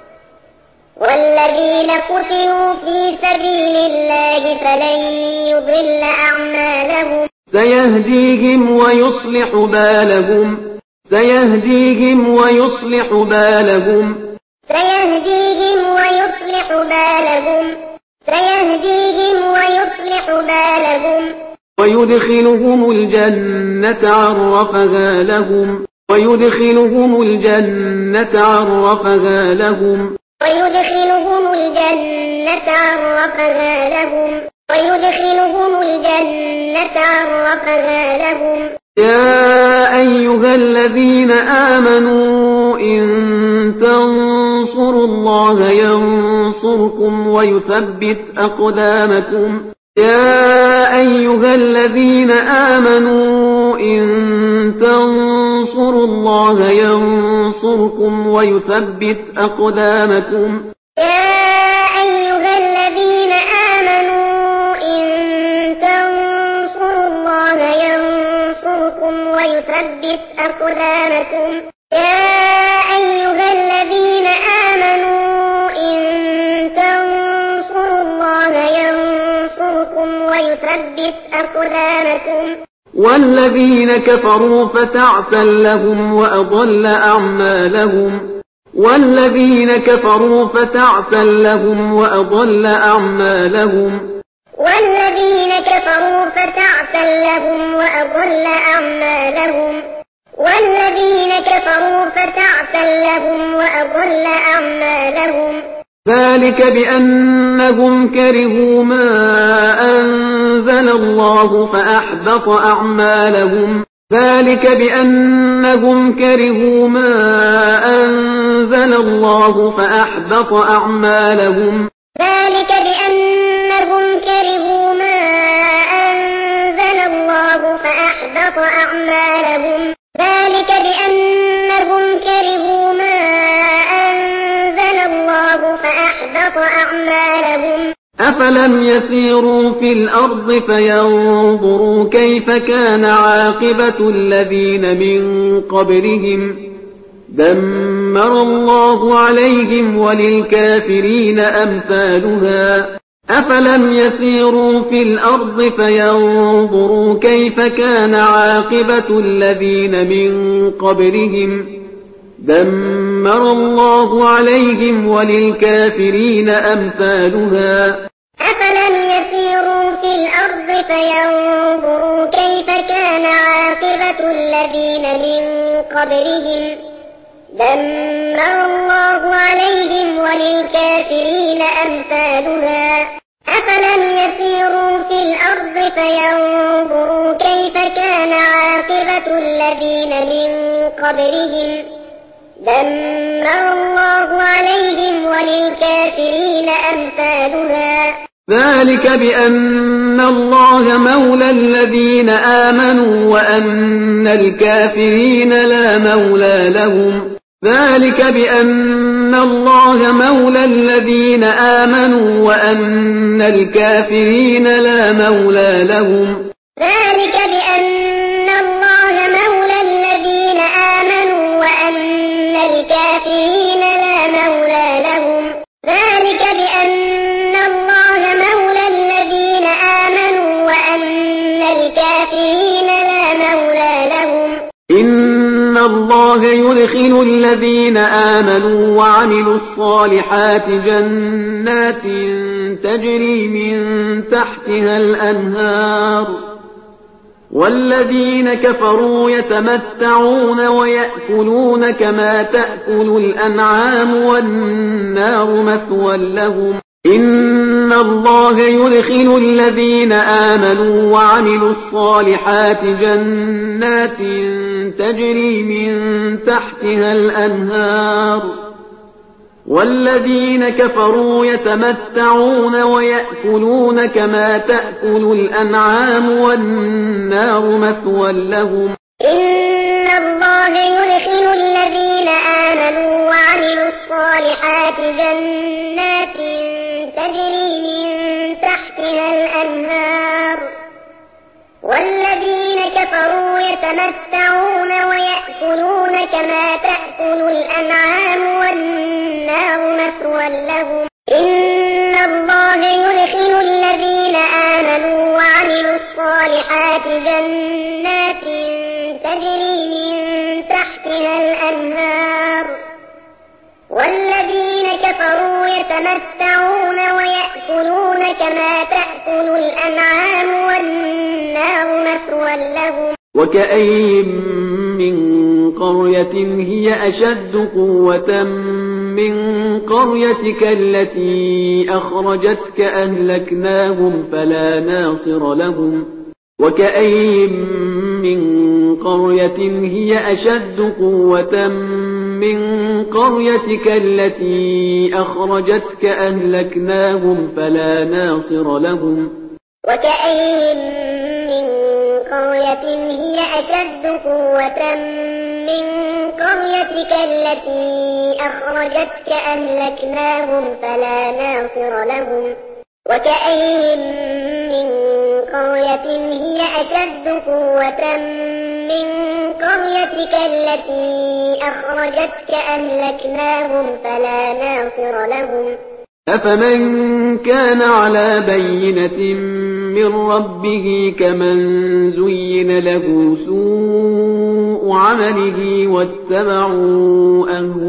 B: والذين قتلوا في سبيل الله فلن يضل أعمالهم.
A: سيهديهم ويصلح بالهم. سيهديهم ويصلح بالهم.
B: سيهديهم ويصلح بالهم. سيهديهم ويصلح بالهم.
A: ويدخلهم الجنة عرفها لهم ويدخلهم الجنة عرفها لهم
B: ويدخلهم الجنة عرفها لهم ويدخلهم الجنة عرفها لهم
A: يا أيها الذين آمنوا إن تنصروا الله ينصركم ويثبت أقدامكم يا أيها الذين آمنوا إن تنصروا الله ينصركم ويثبت أقدامكم
B: يا أيها الذين آمنوا إن تنصروا الله ينصركم ويثبت أقدامكم يا أيها الذين آمنوا إن تنصروا الله ينصركم ويثبت أقدامكم
A: والذين كفروا فتعسا لهم وأضل أعمالهم والذين كفروا فتعسا لهم وأضل أعمالهم
B: والذين كفروا فتعسا لهم وأضل أعمالهم والذين كفروا فتعسا لهم وأضل أعمالهم
A: ذلك بأنهم كرهوا ما أنزل الله فأحبط أعمالهم ذلك بأنهم كرهوا ما أنزل الله فأحبط أعمالهم
B: ذلك بأنهم كرهوا ما أنزل الله فأحبط أعمالهم ذلك بأنهم كرهوا ما أنزل الله فأحبط أعمالهم
A: أفلم يسيروا في الأرض فينظروا كيف كان عاقبة الذين من قبلهم دمر الله عليهم وللكافرين أمثالها أفلم يسيروا في الأرض فينظروا كيف كان عاقبة الذين من قبلهم دمر الله عليهم وللكافرين أمثالها
B: أفلم يسيروا في الأرض فينظروا كيف كان عاقبة الذين من قبلهم دمر الله عليهم وللكافرين أمثالها أفلم يسيروا في الأرض فينظروا كيف كان عاقبة الذين من قبلهم دمر الله عليهم وللكافرين أمثالها
A: ذلك بأن الله مولى الذين آمنوا وأن الكافرين لا مولى لهم ذلك بأن الله مولى الذين آمنوا وأن الكافرين لا مولى لهم
B: ذلك بأن الله مولى الذين آمنوا وأن الكافرين لا مولى لهم ذلك بأن الله مولى الذين آمنوا وأن الكافرين لا مولى لهم
A: إن الله يدخل الذين آمنوا وعملوا الصالحات جنات تجري من تحتها الأنهار والذين كفروا يتمتعون ويأكلون كما تأكل الأنعام والنار مثوى لهم إن الله يدخل الذين آمنوا وعملوا الصالحات جنات تجري من تحتها الأنهار والذين كفروا يتمتعون ويأكلون كما تأكل الأنعام والنار مثوى لهم
B: إن الله يدخل الذين آمنوا وعملوا الصالحات جنات تجري من تحتها الأنهار والذين كفروا يتمتعون ويأكلون كما تأكل الأنعام والنار مثوى لهم إن الله يدخل الذين آمنوا وعملوا الصالحات جنات تجري من تحتها الأنهار والذين كفروا كفروا يتمتعون ويأكلون كما تأكل الأنعام والنار مثوى لهم
A: وكأين من قرية هي أشد قوة من قريتك التي أخرجتك أهلكناهم فلا ناصر لهم وكأين من قرية هي أشد قوة من قريتك التي أخرجتك أهلكناهم فلا ناصر لهم
B: وكأين من قرية هي أشد قوة من قريتك التي أخرجتك أهلكناهم فلا ناصر لهم وكأين من قرية هي أشد قوة من قريتك التي أخرجتك أهلكناهم فلا ناصر لهم
A: أفمن كان على بينة من ربه كمن زين له سوء عمله واتبعوا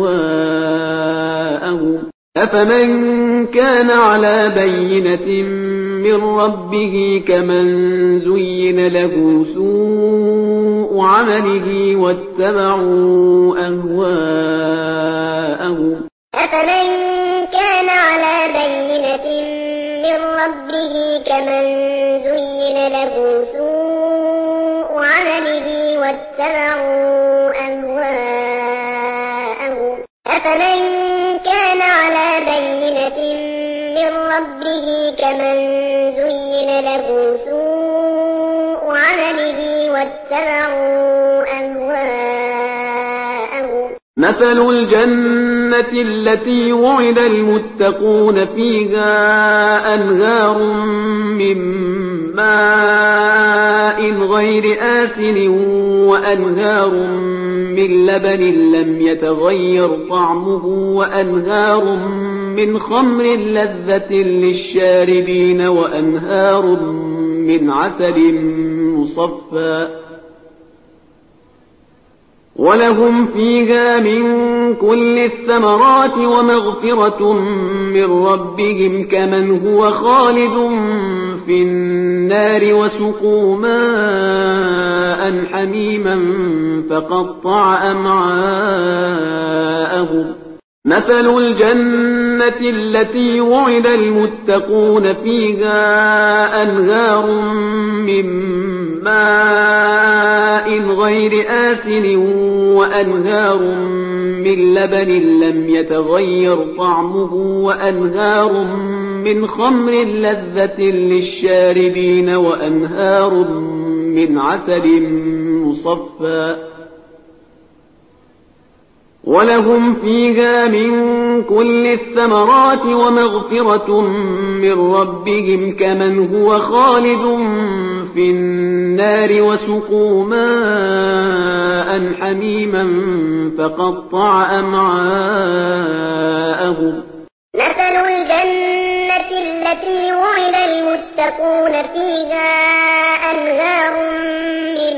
A: أهواءهم أفمن كان على بينة من ربه كمن زين له سوء عمله واتبعوا أهواءهم
B: أفمن كان على بينة من ربه كمن زين له سوء عمله واتبعوا أهواءهم أفمن كان على بينة من ربه كمن زين له سوء عمله واتبعوا أهواءهم
A: مثل الجنة التي وعد المتقون فيها أنهار من ماء غير آسن وأنهار من لبن لم يتغير طعمه وأنهار من خمر لذة للشاربين وأنهار من عسل مصفى ولهم فيها من كل الثمرات ومغفرة من ربهم كمن هو خالد في النار وسقوا ماء حميما فقطع أمعاءهم مثل الجنة التي وعد المتقون فيها أنهار من ماء غير آسن وأنهار من لبن لم يتغير طعمه وأنهار من خمر لذة للشاربين وأنهار من عسل مصفى ولهم فيها من كل الثمرات ومغفرة من ربهم كمن هو خالد في النار وسقوا ماء حميما فقطع أمعاءهم
B: مثل الجنة التي وعد المتقون فيها أنهار من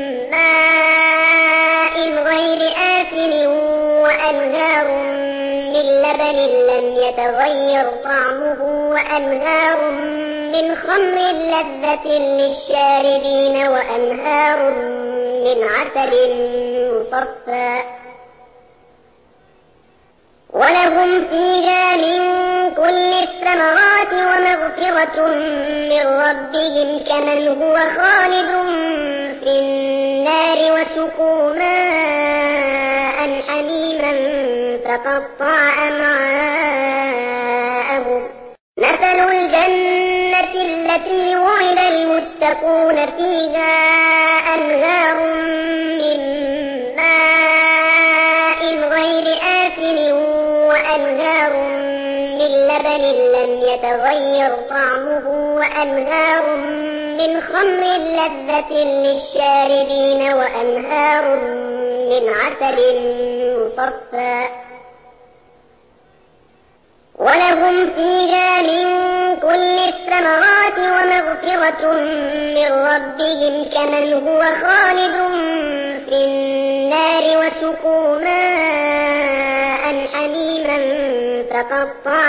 B: ماء غير آسن وأنهار من لبن لم يتغير طعمه وأنهار من خمر لذة للشاربين وأنهار من عسل مصفى ولهم فيها من كل الثمرات ومغفرة من ربهم كمن هو خالد في النار وسقوا ماء حميما فقطع أمعاءهم مثل الجنة التي وعد المتقون فيها أنهار من ماء غير آسن وأنهار من لبن لم يتغير طعمه وأنهار من خمر لذة للشاربين وأنهار من عسل مصفى ولهم فيها من كل الثمرات ومغفرة من ربهم كمن هو خالد في النار وسقوا ماء حميما فقطع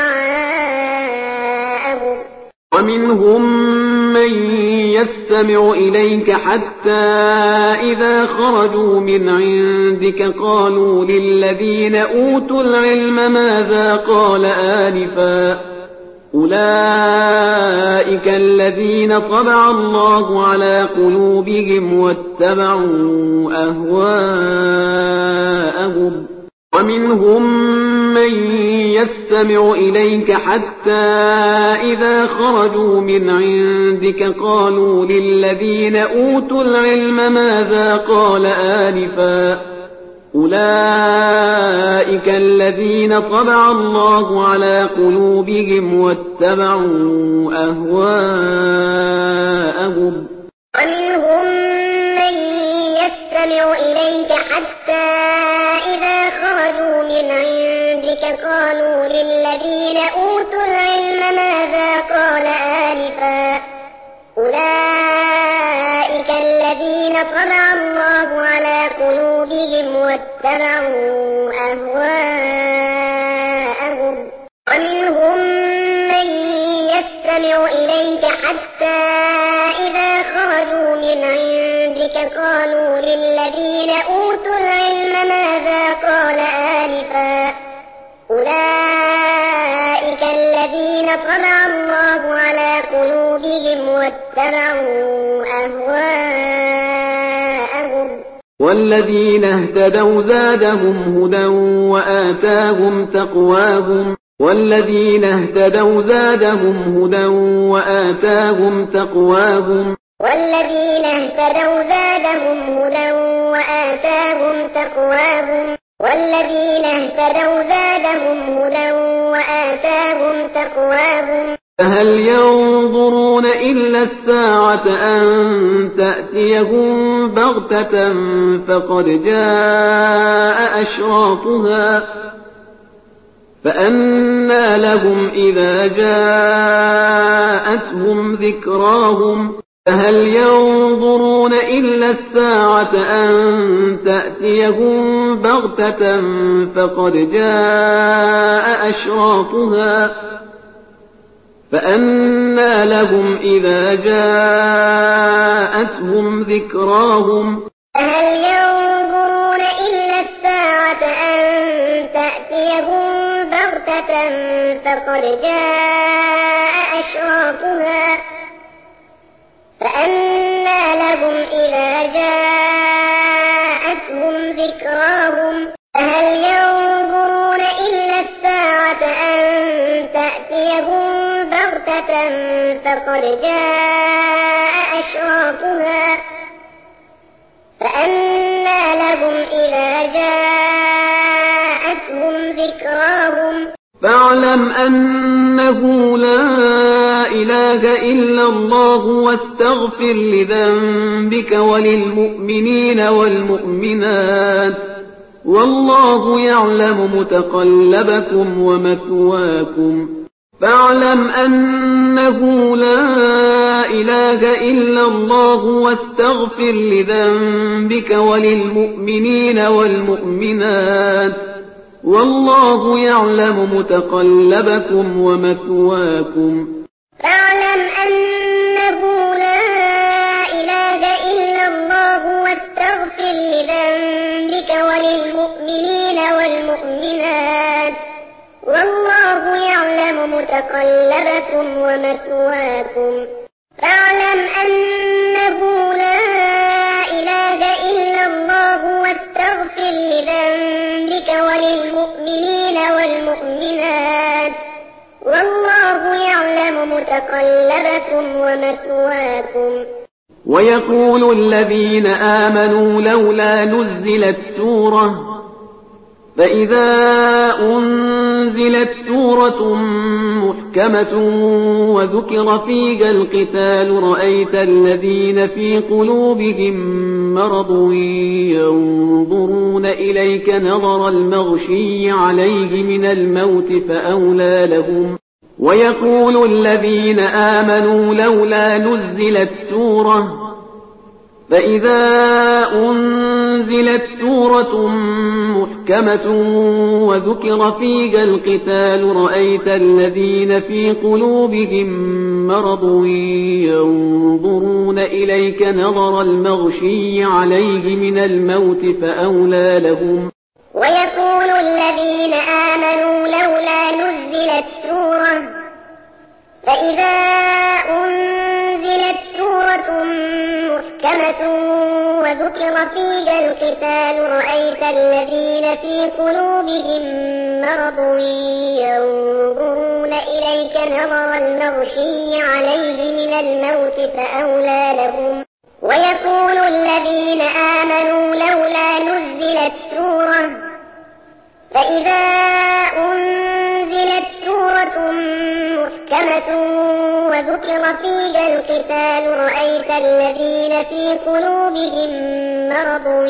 B: أمعاءهم
A: ومنهم من يستمع إليك حتى إذا خرجوا من عندك قالوا للذين أوتوا العلم ماذا قال آنفا أولئك الذين طبع الله على قلوبهم واتبعوا أهواءهم ومنهم من يستمع إليك حتى إذا خرجوا من عندك قالوا للذين أوتوا العلم ماذا قال آنفا أولئك الذين طبع الله على قلوبهم واتبعوا أهواءهم
B: ومنهم من يستمع إليك حتى إذا خرجوا من عندك قالوا للذين أوتوا العلم ماذا قال آنفا أولئك الذين طبع الله على قلوبهم واتبعوا أهواءهم ومنهم من يستمع إليك حتى إذا خرجوا من عندك قالوا للذين أوتوا العلم ماذا قال آنفا أولئك الذين طبع الله على قلوبهم واتبعوا أهواءهم
A: والذين اهتدوا زادهم هدى وآتاهم تقواهم والذين اهتدوا زادهم هدى وآتاهم تقواهم
B: والذين اهتدوا زادهم هدى وآتاهم تقواهم والذين اهتدوا زادهم هدى وآتاهم تقواهم
A: فهل ينظرون إلا الساعة أن تأتيهم بغتة فقد جاء أشراطها فأنى لهم إذا جاءتهم ذكراهم فهل ينظرون إلا الساعة أن تأتيهم بغتة فقد جاء أشراطها فأنى لهم إذا جاءتهم ذكراهم
B: فهل ينظرون إلا الساعة أن تأتيهم بغتة فقد جاء أشراطها فأنى لهم إذا جاءتهم ذكراهم فهل ينظرون إلا الساعة أن تأتيهم بغتة فقد جاء أشراطها فأنى لهم إذا جاءتهم ذكراهم
A: فاعلم أنه لا إله إلا الله واستغفر لذنبك وللمؤمنين والمؤمنات والله يعلم متقلبكم ومثواكم فاعلم أنه لا إله إلا الله واستغفر لذنبك وللمؤمنين والمؤمنات والله يعلم متقلبكم ومثواكم
B: فاعلم أنه لا إله إلا الله واستغفر لذنبك وللمؤمنين والمؤمنات والله يعلم متقلبكم ومثواكم فاعلم أنه لا إله إلا الله واستغفر لذنبك وللمؤمنين والمؤمنات والله يعلم متقلبكم ومثواكم
A: ويقول الذين آمنوا لولا نزلت سورة فإذا أنزلت سورة محكمة وذكر فيها القتال رأيت الذين في قلوبهم مرض ينظرون إليك نظر المغشي عليه من الموت فأولى لهم ويقول الذين آمنوا لولا نزلت سورة فإذا أنزلت سورة محكمة محكمة وذكر فيها القتال رأيت الذين في قلوبهم مرض ينظرون إليك نظر المغشي عليه من الموت فأولى لهم.
B: ويقول الذين آمنوا لولا نزلت سورة فإذا أنزلت سورة محكمة وذكر فيها القتال رأيت الذين في قلوبهم مرض ينظرون إليك نظر المغشي عليه من الموت فأولى لهم. ويقول الذين آمنوا لولا نزلت سورة فإذا أنزلت سورة محكمة وذكر فيها القتال رأيت الذين في قلوبهم مرض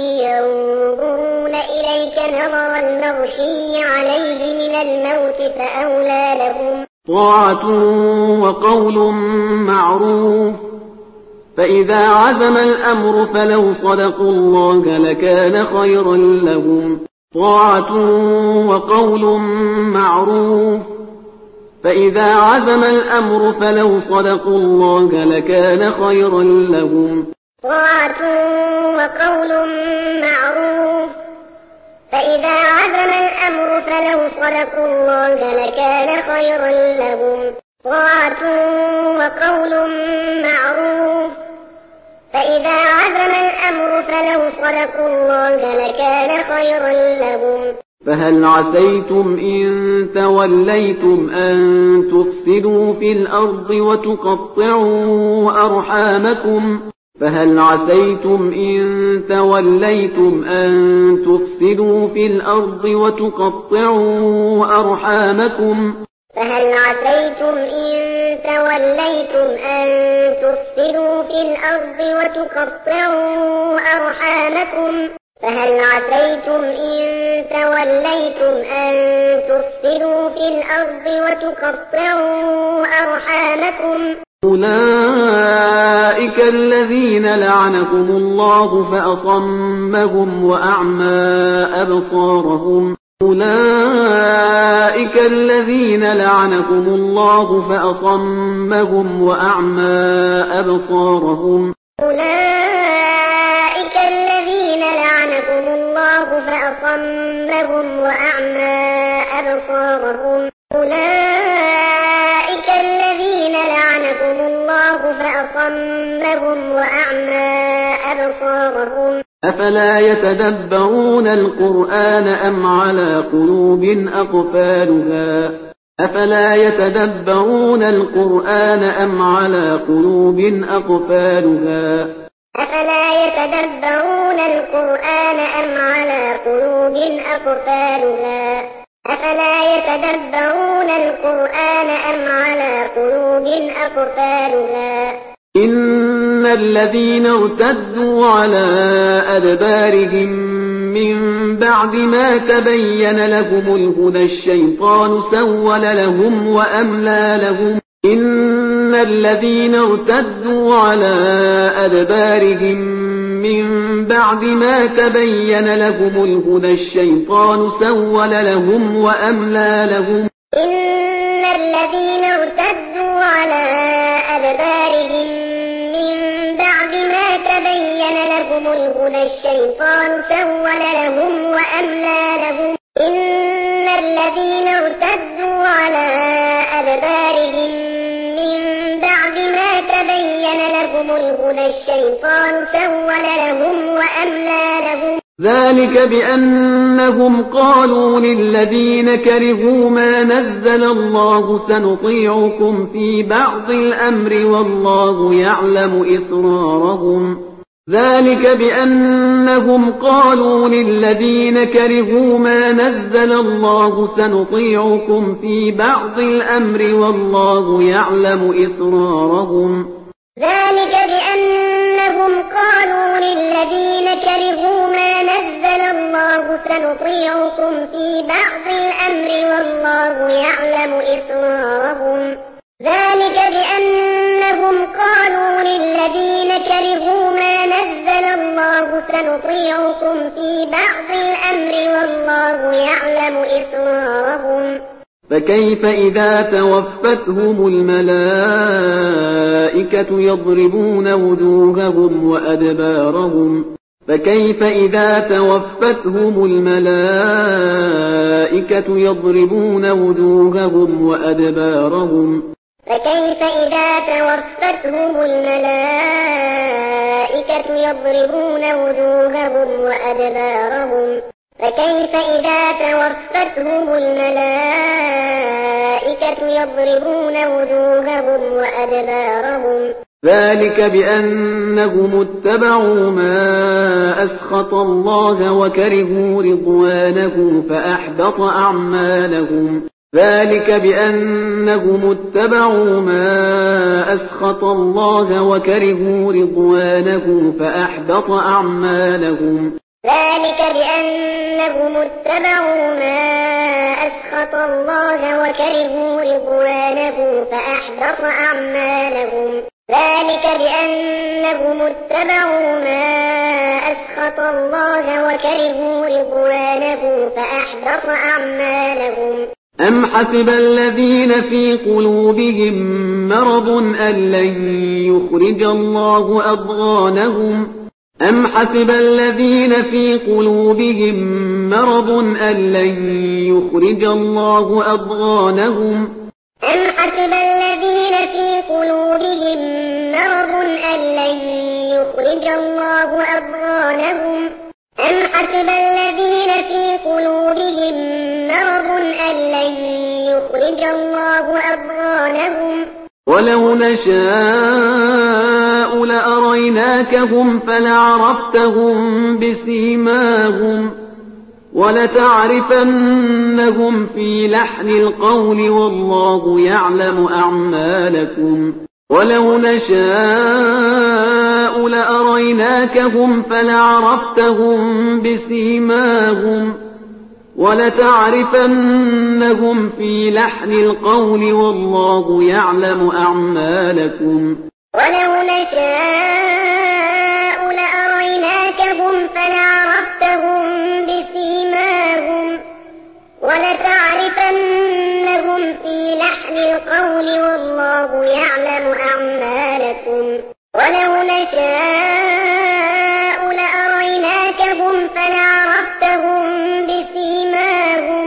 B: ينظرون إليك نظر المغشي عليه من الموت فأولى لهم.
A: طاعة وقول معروف فإذا عزم الأمر فلو صدقوا الله لكان خيرا لهم. طاعة وقول معروف فإذا عزم الأمر فلو صدقوا الله لكان خيرا لهم.
B: طاعة وقول معروف فإذا عزم الأمر فلو صدقوا الله لكان خيرا لهم. طاعة وقول معروف فإذا عزم الأمر فلو صدقوا الله لكان خيرا لهم.
A: فهل عسيتم إن توليتم أن تفسدوا في الأرض وتقطعوا أرحامكم فهل عسيتم إن توليتم أن تفسدوا في الأرض وتقطعوا أرحامكم
B: فهل عسيتم إن توليتم أن تفسدوا في الأرض وتقطعوا أرحامكم فهل عسيتم إن توليتم أن تفسدوا في الأرض وتقطعوا أرحامكم
A: أولئك الذين لعنهم الله فأصمهم وأعمى أبصارهم أولئك الذين لعنهم الله فأصمهم وأعمى أبصارهم
B: أولئك الذين لعنهم الله فأصمهم وأعمى أبصارهم أولئك الذين لعنهم الله فأصمهم وأعمى أبصارهم
A: أفلا يتدبرون القرآن أم على قلوب أقفالها أفلا يتدبرون القرآن أم على قلوب أقفالها
B: أفلا يتدبرون القرآن أم على قلوب أقفالها أفلا يتدبرون القرآن أم على قلوب أقفالها
A: إن الذين ارتدوا على أدبارهم من بعد ما تبين لهم الهدى الشيطان سول لهم وأملى لهم إن الذين ارتدوا على أدبارهم من بعد ما تبين لهم الهدى الشيطان سول لهم وأملى لهم
B: إن الذين ارتدوا على أدبارهم من بعد ما تبين لهم الهدى الشيطان سول لهم وأملى لهم إن الذين ارتدوا على أدبارهم من بعد ما تبين لهم الهدى الشيطان سول لهم وأملى لهم
A: ذلك بأنهم قالوا للذين كرهوا ما نزل الله سنطيعكم في بعض الأمر والله يعلم إسرارهم ذلك بأنهم قالوا للذين كرهوا ما نزل الله سنطيعكم في بعض الأمر والله يعلم إسرارهم
B: ذلك بأنهم قالوا للذين كرهوا ما نزل الله سنطيعكم في بعض الأمر والله يعلم إسرارهم ذلك بأنهم قالوا للذين كرهوا ما نزل الله سنطيعكم في بعض الأمر والله يعلم إسرارهم
A: فكيف إذا توفتهم الملائكة يضربون وجوههم وأدبارهم فكيف إذا توفتهم الملائكة يضربون وجوههم وأدبارهم
B: فكيف إذا توفتهم الملائكة يضربون وجوههم وأدبارهم فكيف إذا توفتهم الملائكة يضربون وجوههم وأدبارهم
A: ذلك بأنهم اتبعوا ما أسخط الله وكرهوا رضوانه فأحبط أعمالهم ذلك بأنهم اتبعوا ما أسخط الله وكرهوا رضوانه فأحبط أعمالهم
B: ذلك بأنهم اتبعوا ما أسخط الله وكرهوا رضوانه فأحبط أعمالهم ذلك بأنهم اتبعوا ما أسخط الله وكرهوا رضوانه فأحبط أعمالهم
A: أم حسب الذين في قلوبهم مرض أن لن يخرج الله أضغانهم أم حسب الذين في قلوبهم مرض أن لن يخرج الله أضغانهم
B: أم حسب الذين في قلوبهم مرض أن لن يخرج الله أضغانهم أم حسب الذين في قلوبهم مرض أن لن يخرج الله أضغانهم
A: ولو نشاء لأريناكهم فلعرفتهم بسيماهم ولتعرفنهم في لحن القول والله يعلم أعمالكم ولو نشاء لأريناكهم فلعرفتهم بسيماهم ولتعرفنهم في لحن القول والله يعلم أعمالكم
B: ولو نشاء لأريناكهم فلعرفتهم بسيماهم ولتعرفنهم في لحن القول والله يعلم أعمالكم ولو نشاء لأريناكهم فلعرفتهم بسيماهم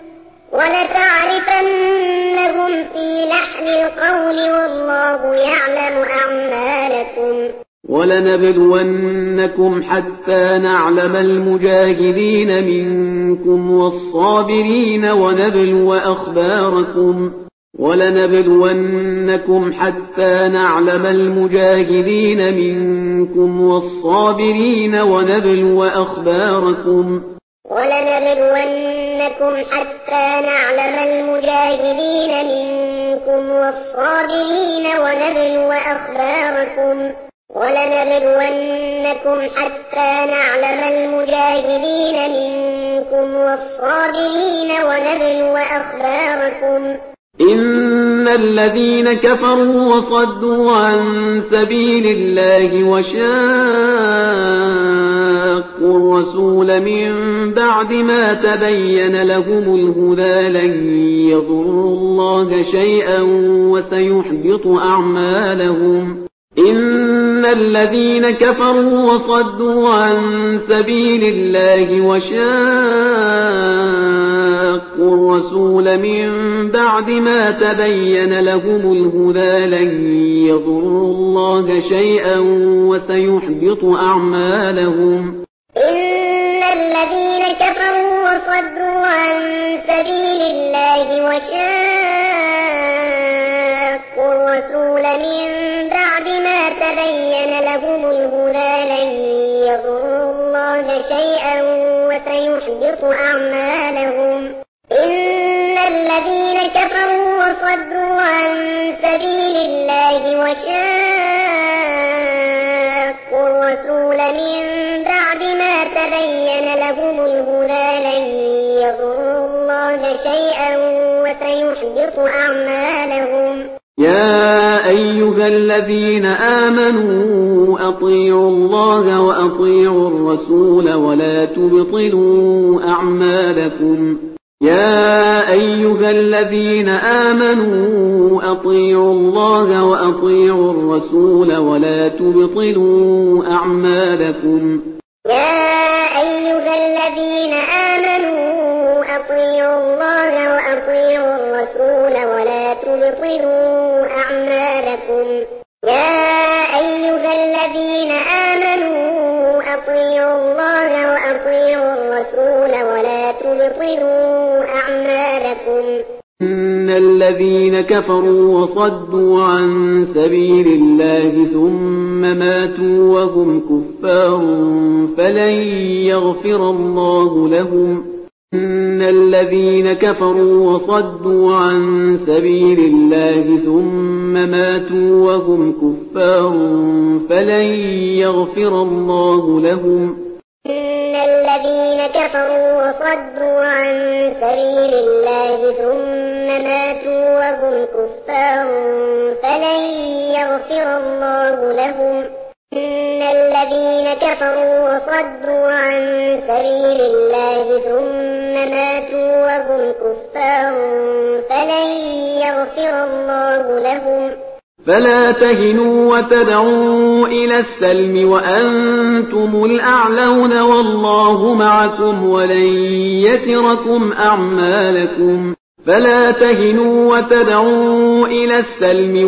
B: ولتعرفنهم في لحن القول والله يعلم أعمالكم
A: ولنبلونكم حتى نعلم المجاهدين منكم والصابرين ونبلو أخباركم ولنبلونكم حتى نعلم المجاهدين منكم والصابرين ونبلو أخباركم
B: ولنبلونكم حتى نعلم المجاهدين منكم والصابرين ونبلو أخباركم ولنبلونكم حتى نعلم المجاهدين منكم والصابرين ونبلو أخباركم
A: إن الذين كفروا وصدوا عن سبيل الله وشاقوا الرسول من بعد ما تبين لهم الهدى لن يضروا الله شيئا وسيحبط أعمالهم إن الذين كفروا وصدوا عن سبيل الله وشاقوا الرسول من بعد ما تبين لهم الهدى لن يضروا الله شيئا وسيحبط أعمالهم
B: إن الذين كفروا وصدوا عن سبيل الله وشاقوا الرسول من بعد ما تبين لهم الهدى لن يضروا الله شيئا وسيحبط أعمالهم إن الذين كفروا وصدوا عن سبيل الله وشاقوا الرسول من بعد ما تبين لهم الهدى لن يضروا الله شيئا وسيحبط أعمالهم
A: يا أيها الذين آمنوا أطيعوا الله وأطيعوا الرسول ولا تبطلوا أعمالكم يا أيها الذين آمنوا أطيعوا الله وأطيعوا الرسول ولا تبطلوا أعمالكم
B: يا أيها الذين آمنوا أطيعوا الله وأطيعوا الرسول ولا تبطلوا أعمالكم يا أيها الذين آمنوا أطيعوا الله وأطيعوا الرسول ولا تبطلوا أعمالكم
A: إن الذين كفروا وصدوا عن سبيل الله ثم ماتوا وهم كفار فلن يغفر الله لهم إن الذين كفروا وصدوا عن سبيل الله ثم ماتوا وهم كفار فلن يغفر الله لهم
B: إن الذين كفروا وصدوا عن سبيل الله ثم ماتوا وهم كفار فلن يغفر الله لهم إن الذين كفروا وصدوا عن سبيل الله ثم ماتوا وهم كفار فلن يغفر الله لهم
A: فلا تهنوا وتدعوا إلى السلم وأنتم الأعلون والله معكم ولن يتركم أعمالكم فلا تهنوا وتدعوا إلى السلم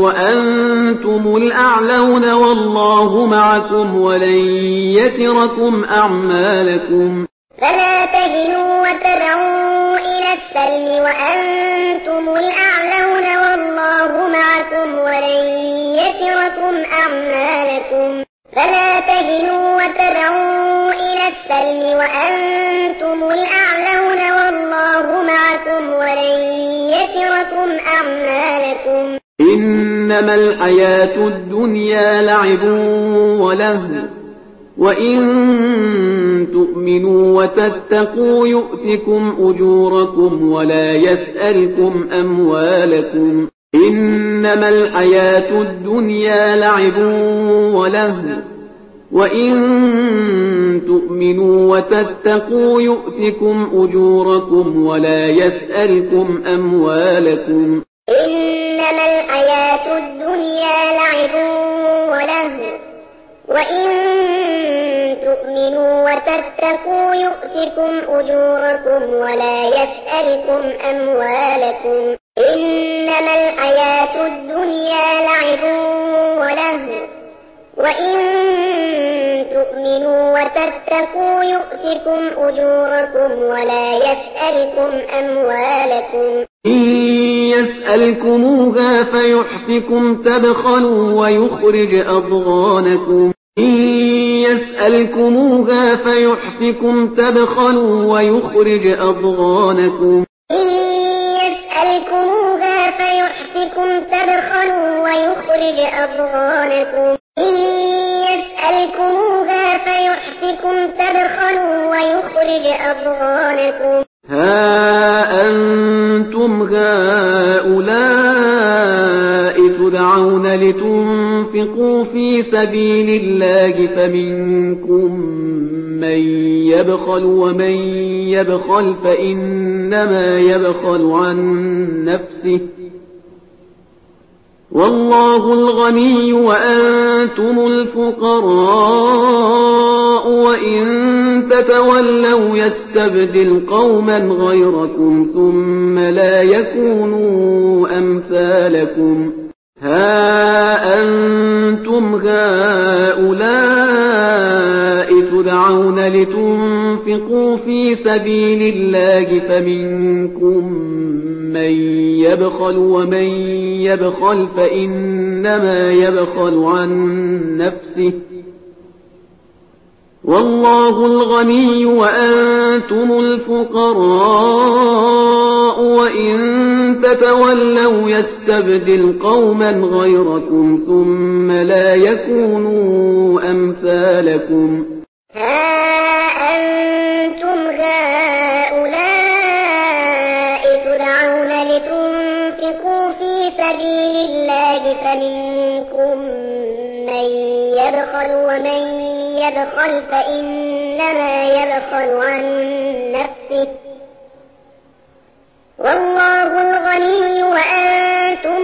A: وأنتم الأعلون والله معكم ولن يتركم أعمالكم
B: فلا تهنوا وتدعوا إلى السلم وأنتم الأعلون والله معكم ولن يتركم أعمالكم فلا تهنوا وتدعوا إلى السلم وأنتم الأعلون والله معكم ولن يتركم أعمالكم
A: إنما الحياة الدنيا لعب ولهو وإن تؤمنوا وتتقوا يؤتكم أجوركم ولا يسألكم أموالكم إنما الحياة الدنيا لعب ولهو وإن تؤمنوا وتتقوا يؤتكم أجوركم ولا يسألكم أموالكم
B: إنما الحياة الدنيا لعب ولهو وإن تؤمنوا وتتقوا يؤتكم أجوركم ولا يسألكم أموالكم إنما الحياة الدنيا لعب ولهو وإن تؤمنوا وتتقوا يؤتكم أجوركم ولا يسألكم أموالكم
A: إن يسألكموها فيحفكم تبخلوا ويخرج أضغانكم إن يسألكموها فيحفكم تبخلوا ويخرج أضغانكم
B: إن يسألكموها فيحفكم تبخلوا ويخرج أضغانكم إن يسألكموها فيحفكم تبخلوا ويخرج أضغانكم
A: ها أنتم هؤلاء تدعون لتنفقوا في سبيل الله فمنكم من يبخل ومن يبخل فإنما يبخل عن نفسه والله الغني وأنتم الفقراء وإن تتولوا يستبدل قوما غيركم ثم لا يكونوا أمثالكم ها أنتم هؤلاء تدعون لتنفقوا في سبيل الله فمنكم من يبخل ومن يبخل فإنما يبخل عن نفسه والله الغني وأنتم الفقراء وإن تتولوا يستبدل قوما غيركم ثم لا يكونوا أمثالكم
B: ها أنتم هؤلاء تدعون لتنفقوا في سبيل الله فمنكم من يبخل ومن يبخل فإنما يبخل عن نفسه والله الغني وأنتم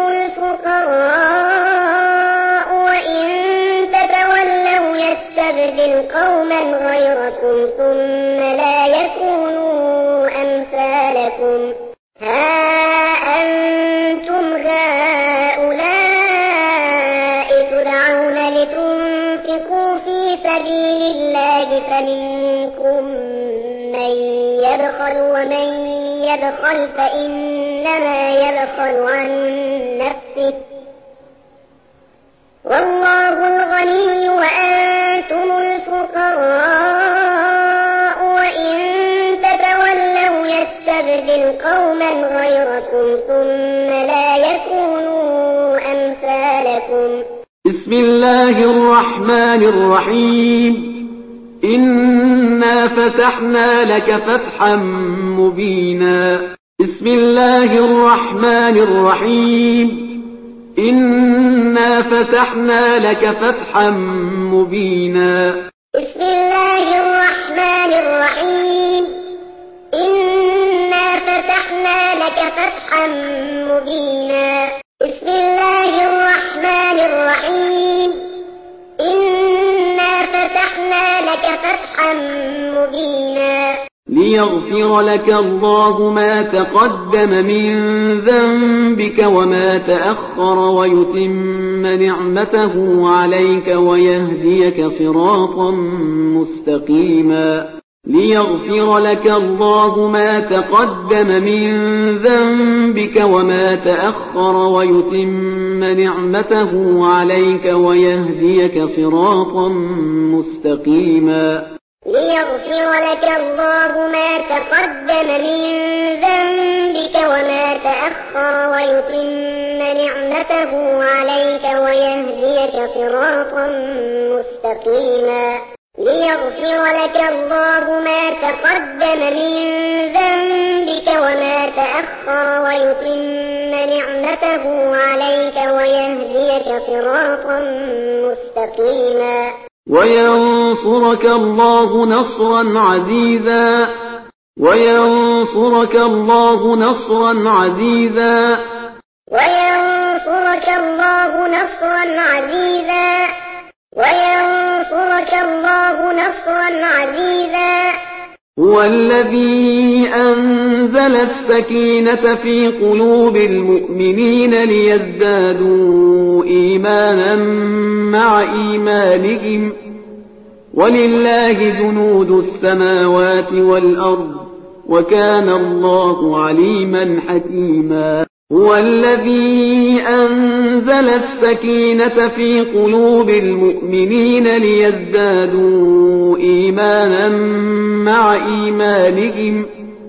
B: الفقراء وإن تتولوا يستبدل قوما غيركم ثم لا يكونوا أمثالكم ها أنتم هؤلاء تدعون لتنفقوا في سبيل الله فمنكم من يبخل ومن يبخل فإنما يبخل عن نفسه والله الغني وأنتم الفقراء وإن تتولوا يستبدل قوما غيركم ثم لا يكونوا أمثالكم.
A: بسم الله الرحمن الرحيم. إنا فتحنا لك فتحا مبينا. بسم الله الرحمن الرحيم. إنا فتحنا لك فتحا مبينا.
B: بسم الله الرحمن الرحيم. إنا فتحنا لك فتحا مبينا. بسم الله الرحمن الرحيم. إنا فتحنا لك فتحا مبينا.
A: ليغفر لك الله ما تقدم من ذنبك وما تأخر ويتم نعمته عليك ويهديك صراطا مستقيما. ليغفر لك الله ما تقدم من ذنبك وما تأخر ويتم نعمته عليك ويهديك صراطا مستقيما.
B: ليغفر لك الله ما تقدم من ذنبك وما تأخر ويتم نعمته عليك ويهديك صراطا مستقيما. ليغفر لك الله ما تقدم من ذنبك وما تأخر ويتم نعمته عليك ويهديك صراطا مستقيما.
A: وينصرك الله نصرا عزيزا. وينصرك الله نصرا عزيزا.
B: وينصرك الله نصرا عزيزا. وينصرك الله نصرا عزيزا.
A: هو الذي أنزل السكينة في قلوب المؤمنين ليزدادوا إيمانا مع إيمانهم ولله جنود السماوات والأرض وكان الله عليما حكيما. هو الذي أنزل السكينة في قلوب المؤمنين ليزدادوا إيمانا مع إيمانهم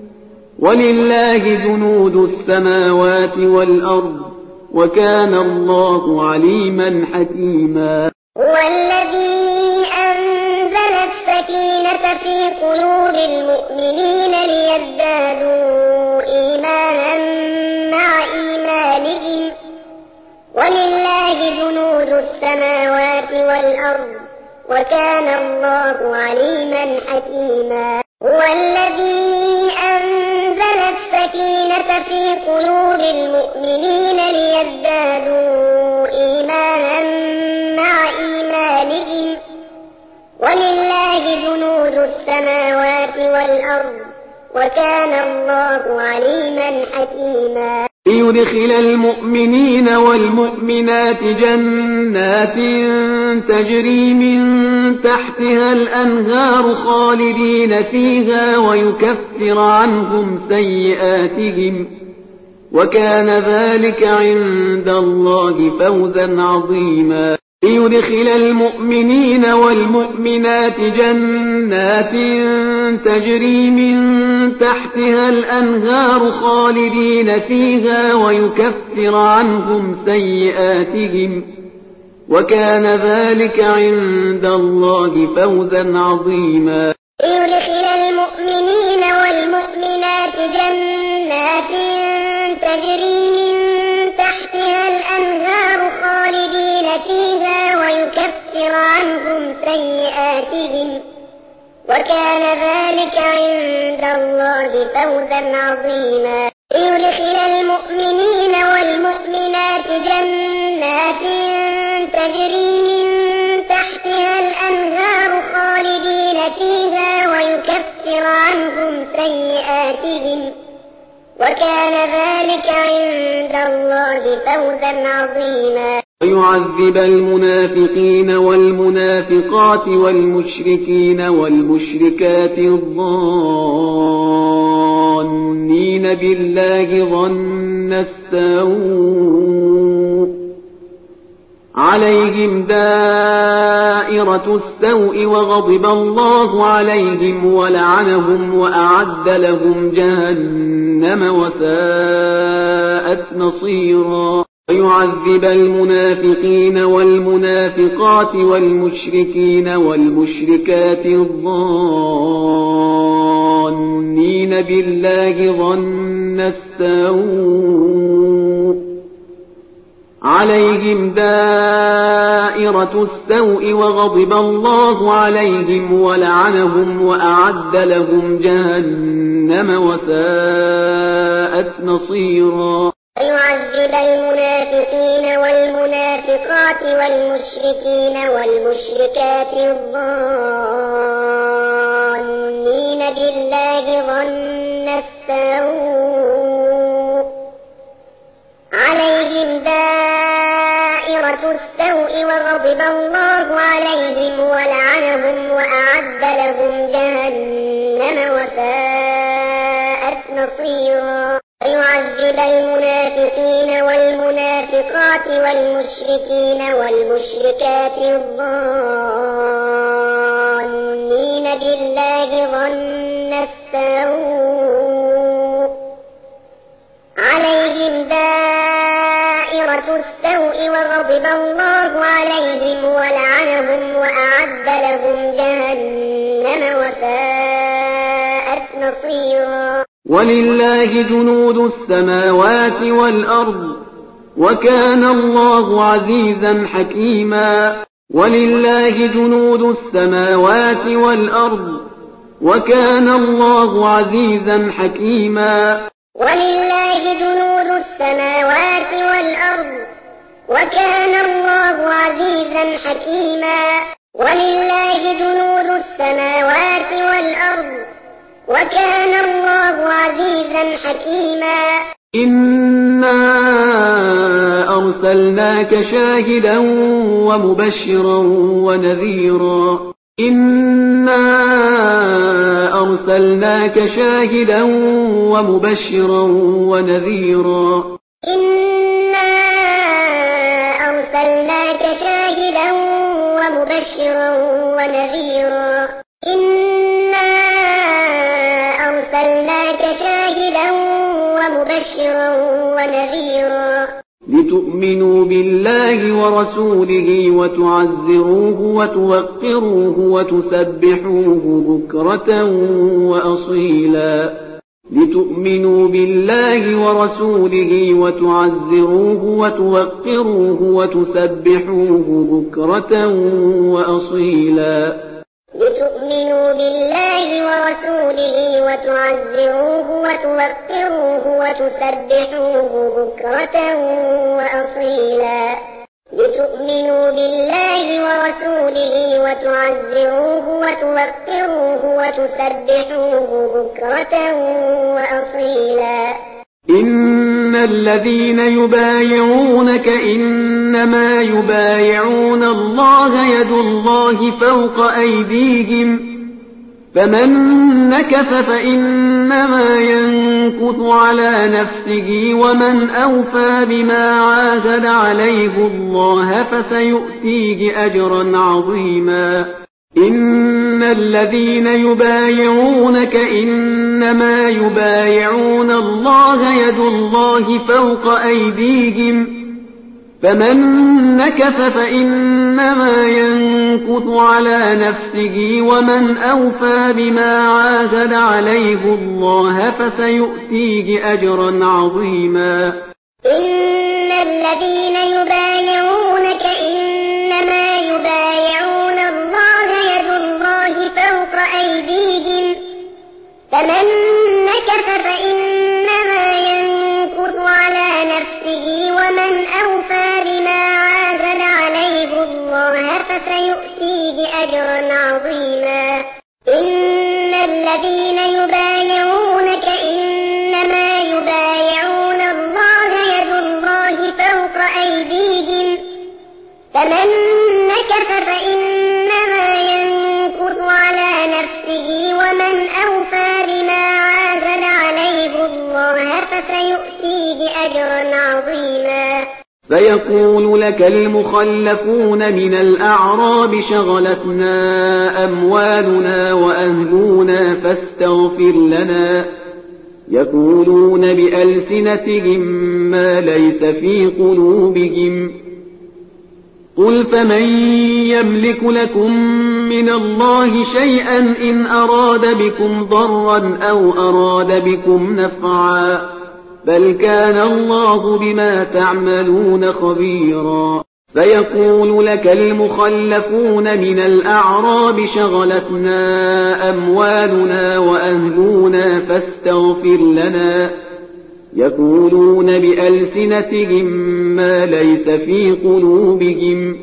A: ولله جنود السماوات والأرض وكان الله عليما حكيما.
B: هو الذي أنزل السكينة في قلوب المؤمنين ليزدادوا إيمانا مع إيمانهم ولله جنود السماوات والأرض وكان الله عليما حكيما. هو الذي أنزل السكينة في قلوب المؤمنين ليزدادوا إيمانا مع إيمانهم ولله جنود السماوات والأرض وكان الله عليما حكيما.
A: ليدخل المؤمنين والمؤمنات جنات تجري من تحتها الأنهار خالدين فيها ويكفر عنهم سيئاتهم وكان ذلك عند الله فوزا عظيما. ليدخل المؤمنين والمؤمنات جنات تجري من تحتها الأنهار خالدين فيها ويكفر عنهم سيئاتهم وكان ذلك عند الله فوزا عظيما.
B: ليدخل المؤمنين والمؤمنات جنات تجري من تحتها وكان ذلك عند الله فوزا عظيما ليدخل المؤمنين والمؤمنات جنات تجري من تحتها الأنهار خالدين فيها ويكفر عنهم سيئاتهم وكان ذلك عند الله فوزا عظيما
A: ويعذب المنافقين والمنافقات والمشركين والمشركات الظانين بالله ظن السوء عليهم دائرة السوء وغضب الله عليهم ولعنهم وأعد لهم جهنم وساءت مصيرا ويعذب المنافقين والمنافقات والمشركين والمشركات الظانين بالله ظن السوء عليهم دائرة السوء وغضب الله عليهم ولعنهم وأعد لهم جهنم وساءت مصيرا
B: ويعذب المنافقين والمنافقات والمشركين والمشركات الظانين بالله ظن السوء عليهم دائرة السوء وغضب الله عليهم ولعنهم وأعد لهم جهنم وساءت مصيرا ويعذب المنافقين والمنافقات والمشركين والمشركات الظانين بالله ظن السوء عليهم دائرة السوء وغضب الله عليهم ولعنهم وأعد لهم جهنم وساءت مصيرا
A: ولله جنود السماوات والأرض وكان الله عزيزا حكيما ولله جنود السماوات والأرض وكان الله عزيزا حكيما
B: ولله جنود السماوات والأرض وكان الله عزيزا حكيما ولله جنود السماوات والأرض وكان الله عزيزا حكيما
A: إنا أرسلناك شاهدا ومبشرا ونذيرا إنا أرسلناك شاهدا ومبشرا ونذيرا
B: إنا أرسلناك شاهدا ومبشرا ونذيرا إنا أرسلناك شاهدا ومبشرا ونذيرا
A: لتؤمنوا بالله ورسوله وتعزروه وتوقروه وتسبحوه بكرة وأصيلا لتؤمنوا بالله ورسوله وتعزروه وتوقروه وتسبحوه بكرة وأصيلا
B: لتؤمنوا بالله ورسوله وتعزروه وتوقروه وتسبحوه بكرة وأصيلا لتؤمنوا بالله ورسوله وتعزروه وتوقروه وتسبحوه بكرة وأصيلا
A: إن الذين يبايعونك إنما يبايعون الله يد الله فوق أيديهم فمن نكث فإنما ينكث على نفسه ومن أوفى بما عاهد عليه الله فسيؤتيه أجرا عظيما إن الذين يبايعونك إنما يبايعون الله يد الله فوق أيديهم فمن نكث فإنما ينكث على نفسه ومن أوفى بما عاهد عليه الله فسيؤتيه أجرا عظيما
B: إن الذين يبايعونك إنما يبايعون الله يد الله فوق أيديهم فمن نكث فإنما ينكث على نفسه ومن أوفى بما عاهد عليه الله فسيؤتيه أجرا عظيما إن الذين يبايعونك إنما يبايعون الله يد الله فوق أيديهم فمن نكث فإنما ينكث على نفسه ومن أوفى بما عاهد عليه الله فسيؤتيه أجرا عظيما
A: فيقول لك المخلفون من الأعراب شغلتنا أموالنا وأهلنا فاستغفر لنا يقولون بألسنتهم ما ليس في قلوبهم قل فمن يملك لكم من الله شيئا إن أراد بكم ضرا أو أراد بكم نفعا بل كان الله بما تعملون خبيرا فيقول لك المخلفون من الأعراب شغلتنا أموالنا وأهلنا فاستغفر لنا يقولون بألسنتهم ما ليس في قلوبهم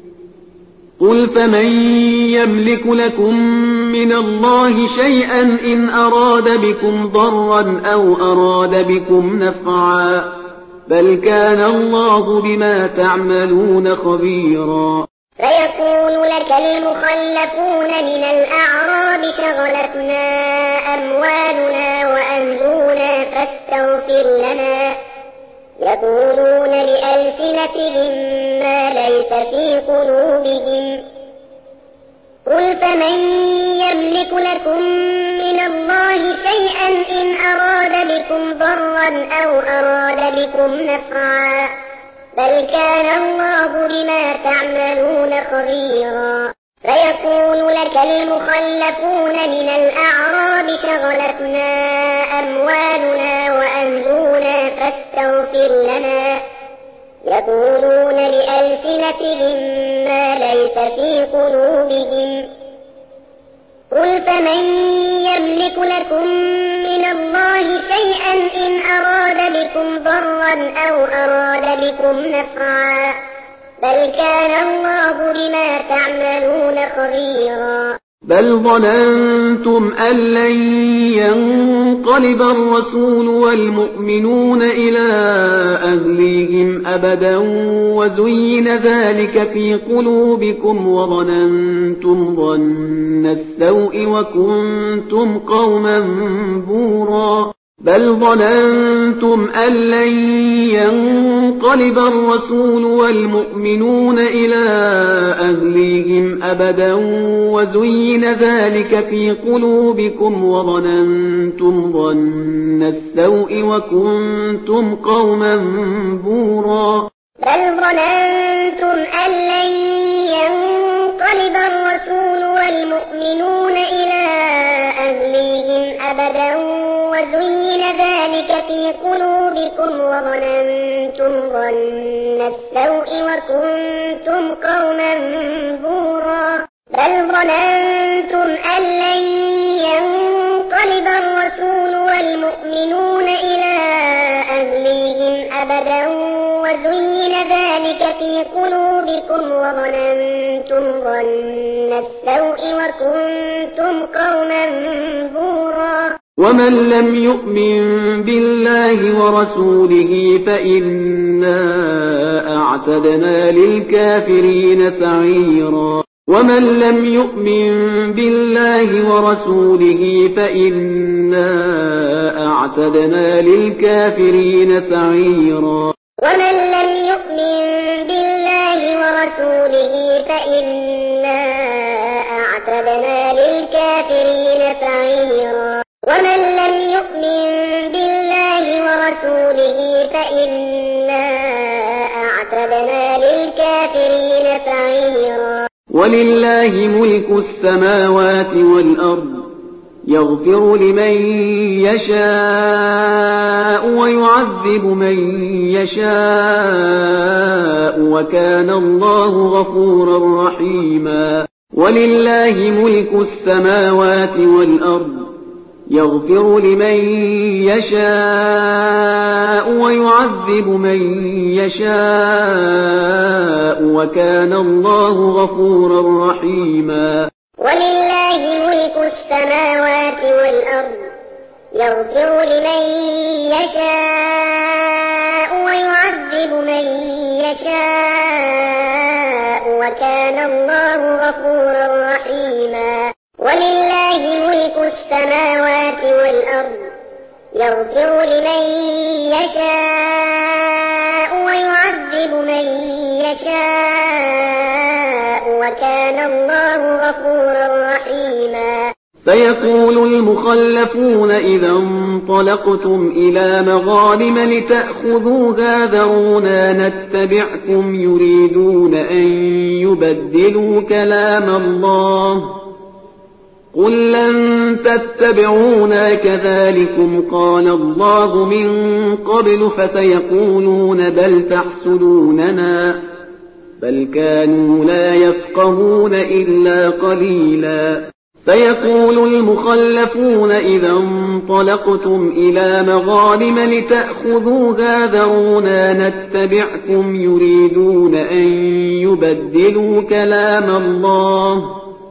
A: قل فمن يملك لكم من الله شيئا إن أراد بكم ضرا أو أراد بكم نفعا بل كان الله بما تعملون خبيرا
B: فيقول لك المخلفون من الأعراب شغلتنا أموالنا وأهلنا فاستغفر لنا يقولون بألسنتهم ما ليس في قلوبهم قل فمن يملك لكم من الله شيئا إن أراد بكم ضرا أو أراد بكم نفعا بل كان الله بما تعملون خبيرا فيقول لك المخلفون من الأعراب شغلتنا أموالنا وأهلنا فاستغفر لنا يقولون بألسنتهم ما ليس في قلوبهم قل فمن يملك لكم من الله شيئا إن أراد بكم ضرا أو أراد بكم نفعا بل كان الله بما تعملون خبيرا
A: بل ظننتم أن لن ينقلب الرسول والمؤمنون إلى أهليهم أبدا وزين ذلك في قلوبكم وظننتم ظن السوء وكنتم قوما بورا بل ظننتم أن لن ينقلب الرسول والمؤمنون إلى أهليهم أبدا وزين ذلك في قلوبكم وظننتم ظن السوء وكنتم قوما بورا
B: بل ظننتم أن لن ينقلب الرسول والمؤمنون إلى أهليهم أبدا وزين ذلك في قلوبكم وظننتم ظن السوء وكنتم قوما بورا بل ظننتم أن لن ينقلب الرسول والمؤمنون إلى أهليهم أبدا وزين ذلك في قلوبكم وظننتم ظن السوء وكنتم قوما بورا
A: ومن لم يؤمن بالله ورسوله فإنا أعتدنا للكافرين سعيرا ومن لم يؤمن بالله ورسوله فإنا أعتدنا للكافرين سعيرا
B: ومن لم يؤمن بالله ورسوله فإنا أعتدنا للكافرين سعيرا ومن لم يؤمن بالله ورسوله فإنا أعتدنا للكافرين سعيرا
A: ولله ملك السماوات والأرض يغفر لمن يشاء ويعذب من يشاء وكان الله غفورا رحيما ولله ملك السماوات والأرض يغفر لمن يشاء ويعذب من يشاء وكان الله غفورا رحيما.
B: ولله ملك السماوات والأرض يغفر لمن يشاء ويعذب من يشاء وكان الله غفورا رحيما. ولله ملك السماوات والأرض يغفر لمن يشاء ويعذب من يشاء وكان الله غفورا رحيما.
A: سيقول المخلفون إذا انطلقتم إلى مغانم لتأخذوها ذرونا نتبعكم يريدون أن يبدلوا كلام الله قل لن تتبعونا كذلكم قال الله من قبل فسيقولون بل تحسدوننا بل كانوا لا يفقهون إلا قليلا. سيقول المخلفون إذا انطلقتم إلى مغانم لتأخذوها ذرونا نتبعكم يريدون أن يبدلوا كلام الله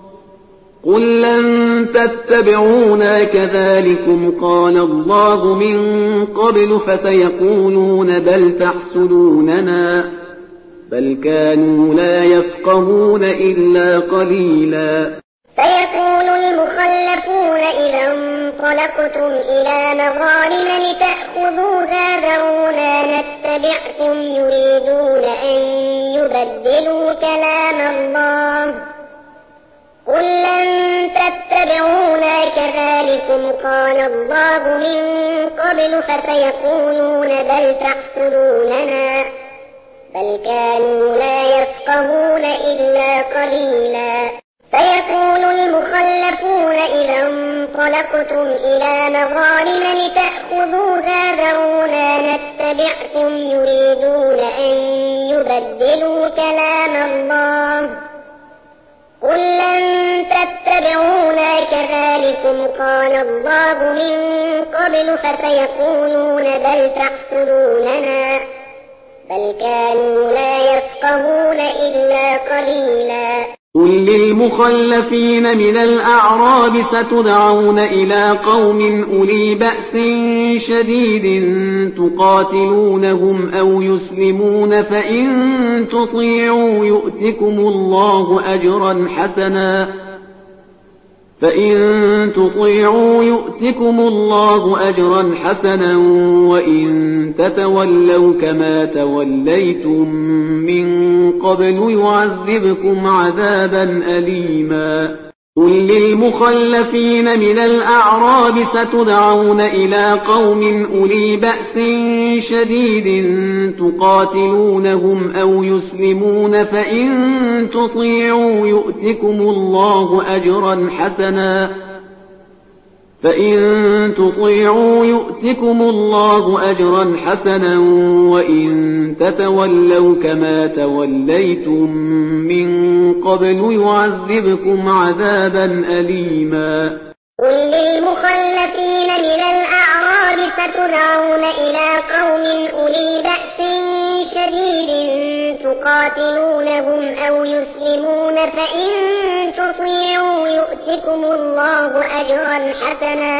A: قل لن تتبعونا كذلكم قال الله من قبل فسيقولون بل تحسدوننا بل كانوا لا يفقهون إلا قليلا.
B: سيقول المخلفون إذا انطلقتم إلى مغانم لتأخذوها ذرونا نتبعكم يريدون أن يبدلوا كلام الله قل لن تتبعونا كذلكم قال الله من قبل فسيقولون بل تحسدوننا بل كانوا لا يفقهون إلا قليلا. سيقول المخلفون إذا انطلقتم إلى مغانم لتأخذوها ذرونا نتبعكم يريدون أن يبدلوا كلام الله قل لن تتبعونا كذلكم قال الله من قبل فسيقولون بل تحسدوننا بل كانوا لا يفقهون إلا قليلا.
A: قل للمخلفين من الأعراب ستدعون إلى قوم أولي بأس شديد تقاتلونهم أو يسلمون فإن تطيعوا يؤتكم الله أجرا حسنا فإن تطيعوا يؤتكم الله أجرا حسنا وإن تتولوا كما توليتم من قبل يعذبكم عذابا أليما. قل للمخلفين من الأعراب ستدعون إلى قوم أولي بأس شديد تقاتلونهم أو يسلمون فإن تطيعوا يؤتكم الله أجرا حسنا فإن تطيعوا يؤتكم الله أجرا حسنا وإن تتولوا كما توليتم من قبل يعذبكم عذابا أليما.
B: قل للمخلفين من الأعراب ستدعون إلى قوم أولي بأس شديد تقاتلونهم أو يسلمون فإن تطيعوا يؤتكم الله أجرا حسنا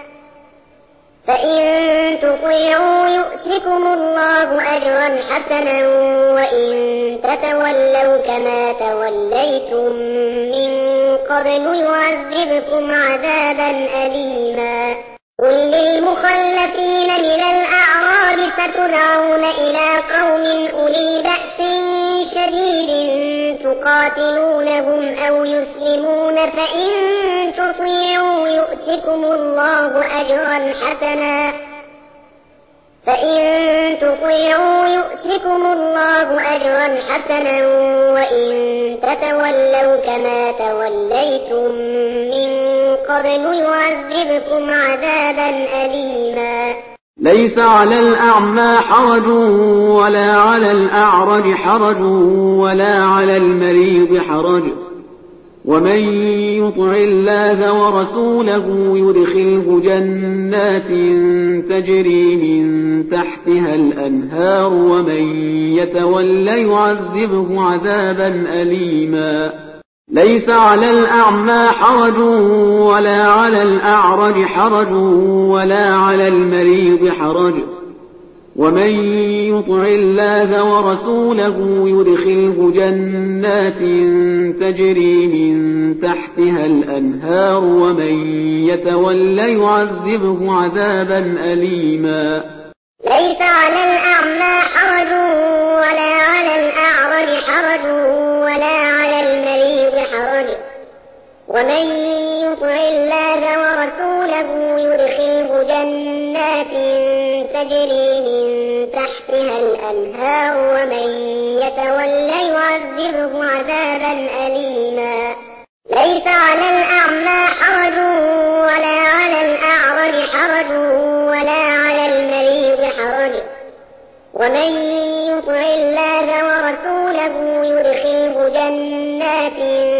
B: فإن تطيعوا يؤتكم الله أجرا حسنا وإن تتولوا كما توليتم من قبل يعذبكم عذابا أليما. قل للمخلفين من الأعراب ستدعون إلى قوم أولي بأس شديد تقاتلونهم أو يسلمون فإن تطيعوا يؤتكم الله أجرا حسنا فإن تطيعوا يؤتكم الله أجرا حسنا وإن تتولوا كما توليتم من قبل يعذبكم عذابا أليما.
A: ليس على الأعمى حرج ولا على الأعرج حرج ولا على المريض حرج ومن يطع الله ورسوله يدخله جنات تجري من تحتها الأنهار ومن يتولى يعذبه عذابا أليما ليس على الأعمى حرج ولا على الأعرج حرج ولا على المريض حرج ومن يطع الله ورسوله يدخله جنات تجري من تحتها الأنهار ومن يتولى يعذبه عذابا أليما
B: ليس على الأعمى حرج ولا على الأعرج حرج ولا على المريض حرج ومن يطع الله ورسوله يدخله جنات تجري من تحتها الأنهار ومن يتولى يعذبه عذابا أليما ليس على الأعمى حرج ولا على الأعرج حرج ولا على المريض حرج ومن يطع الله ورسوله يدخله جنات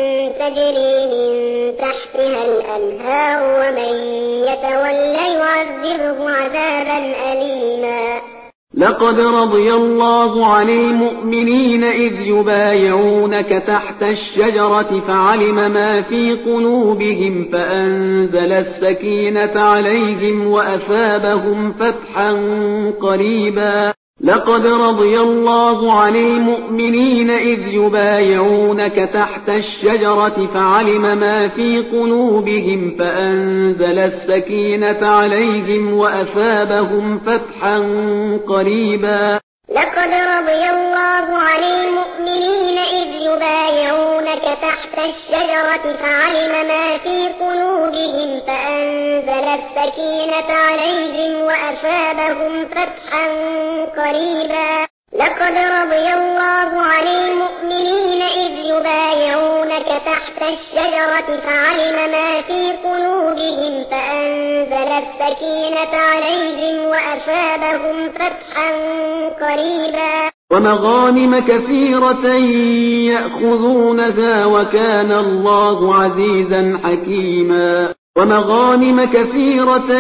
B: تجري من تحتها الأنهار ومن يتولى يعذبه عذابا أليما
A: لقد رضي الله عن المؤمنين إذ يبايعونك تحت الشجرة فعلم ما في قلوبهم فأنزل السكينة عليهم وأثابهم فتحا قريبا لقد رضي الله عن المؤمنين إذ يبايعونك تحت الشجرة فعلم ما في قلوبهم فأنزل السكينة عليهم وأثابهم فتحا قريبا
B: لقد رضي الله عن المؤمنين إذ يبايعونك تحت الشجرة فعلم ما في قلوبهم فأنزل السكينة عليهم وأثابهم فتحا قريبا لقد رضي الله عن المؤمنين إذ يبايعونك تحت الشجرة فعلم ما في قلوبهم فأنزل السكينة عليهم وأثابهم فتحا قريبا
A: ومغانم كثيرة يأخذونها وكان الله عزيزا حكيما ومغانم كثيرة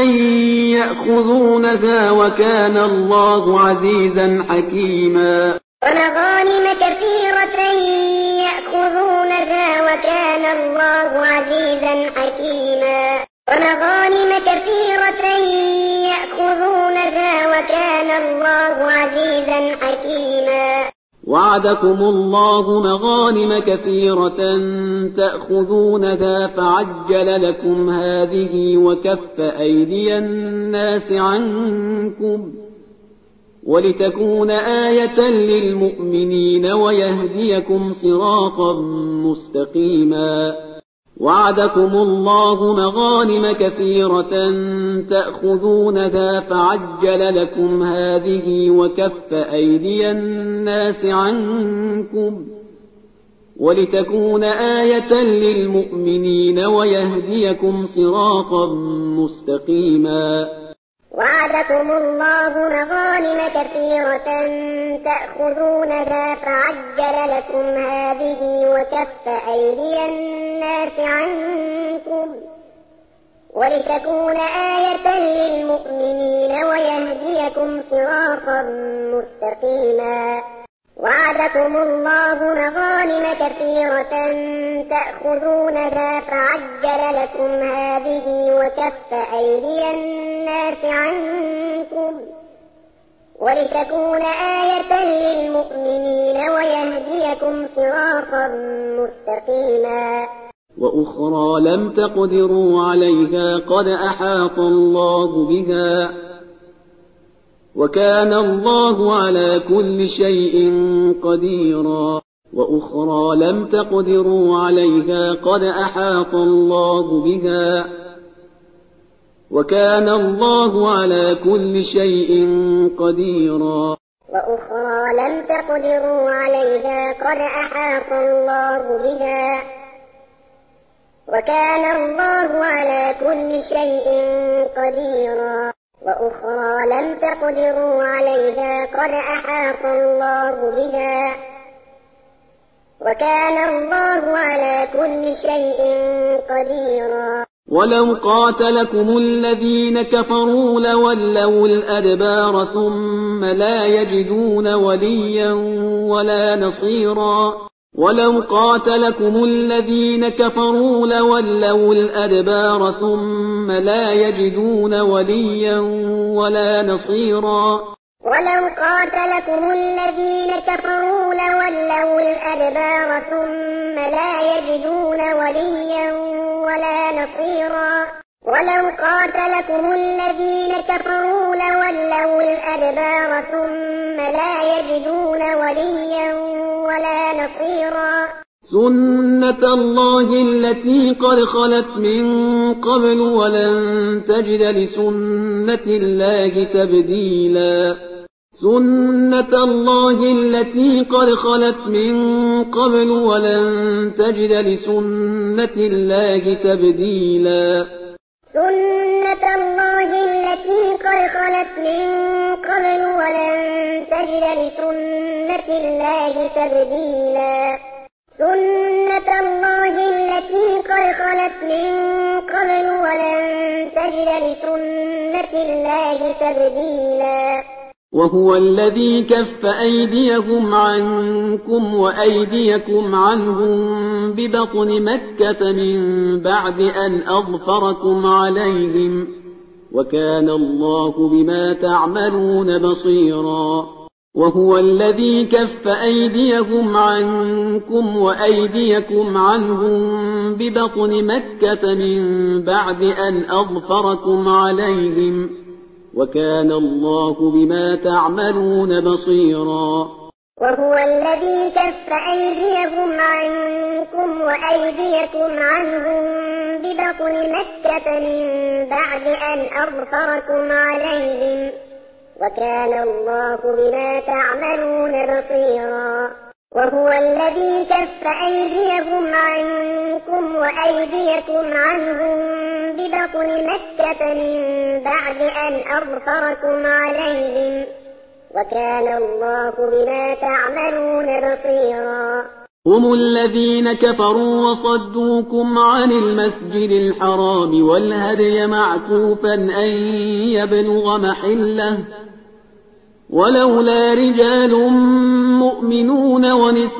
A: يأخذونها وكان الله عزيزا حكيما
B: ومغانم كثيرة يأخذونها وكان الله عزيزا حكيما ومغانم كثيرة يأخذونها وكان الله عزيزا حكيما
A: وعدكم الله مغانم كثيرة تأخذونها فعجل لكم هذه وكف أيدي الناس عنكم ولتكون آية للمؤمنين ويهديكم صراطا مستقيما وعدكم الله مغانم كثيرة تأخذونها فعجل لكم هذه وكف أيدي الناس عنكم ولتكون آية للمؤمنين ويهديكم صراطا مستقيما
B: وعدكم الله مغانم كثيرة تأخذونها فعجل لكم هذه وكف أيدي الناس عنكم ولتكون آية للمؤمنين ويهديكم صراطا مستقيما وعدكم الله مغانم كثيرة تأخذونها فعجل لكم هذه وكف أيدي الناس عنكم ولتكون آية للمؤمنين ويهديكم صراطا مستقيما
A: وأخرى لم تقدروا عليها قد أحاط الله بها وكان الله على كل شيء قديرا وأخرى لم تقدروا عليها قد أحاط الله بها وكان الله على كل شيء قديرا
B: وأخرى لم تقدروا عليها قد أحاط الله بها وكان الله على كل شيء قديرا وأخرى لم تقدروا عليها قد أحاط الله بها وكان الله على كل شيء قديرا.
A: ولو قاتلكم الذين كفروا لولوا الأدبار ثم لا يجدون وليا ولا نصيرا ولو قاتلكم الذين كفروا لولوا الأدبار ثم لا يجدون وليا ولا نصيرا
B: ولو قاتلكم الذين كفروا لولوا الأدبار ثم لا يجدون وليا ولا نصيرا ولو قاتلكم الذين كفروا لولوا الأدبار ثم لا يجدون وليا ولا نصيرا
A: سنة الله التي قد خلت من قبل ولن تجد لسنة الله تبديلا سنة الله التي قد خلت من قبل ولن تجد لسنة الله تبديلا
B: سنة الله التي قد خلت من قبل ولن تجد لسنة الله تبديلا سنة الله التي قد خلت من قبل ولن تجد لسنة الله تبديلا
A: وهو الذي كف أيديهم عنكم وأيديكم عنهم ببطن مكة من بعد أن أظفركم عليهم وكان الله بما تعملون بصيرا وهو الذي كف أيديهم عنكم وأيديكم عنهم ببطن مكة من بعد أن أظفركم عليهم وكان الله بما تعملون بصيرا
B: وهو الذي كف أيديهم عنكم وأيديكم عنهم ببطن مكة من بعد أن أظفركم عليهم وكان الله بما تعملون بصيرا وهو الذي كف أيديهم عنكم وأيديكم عنهم ببطن مكة من بعد أن أظفركم عليهم وكان الله بما تعملون بصيرا
A: هم الذين كفروا وصدوكم عن المسجد الحرام والهدي معكوفا أن يبلغ محله ولولا رجال مؤمنون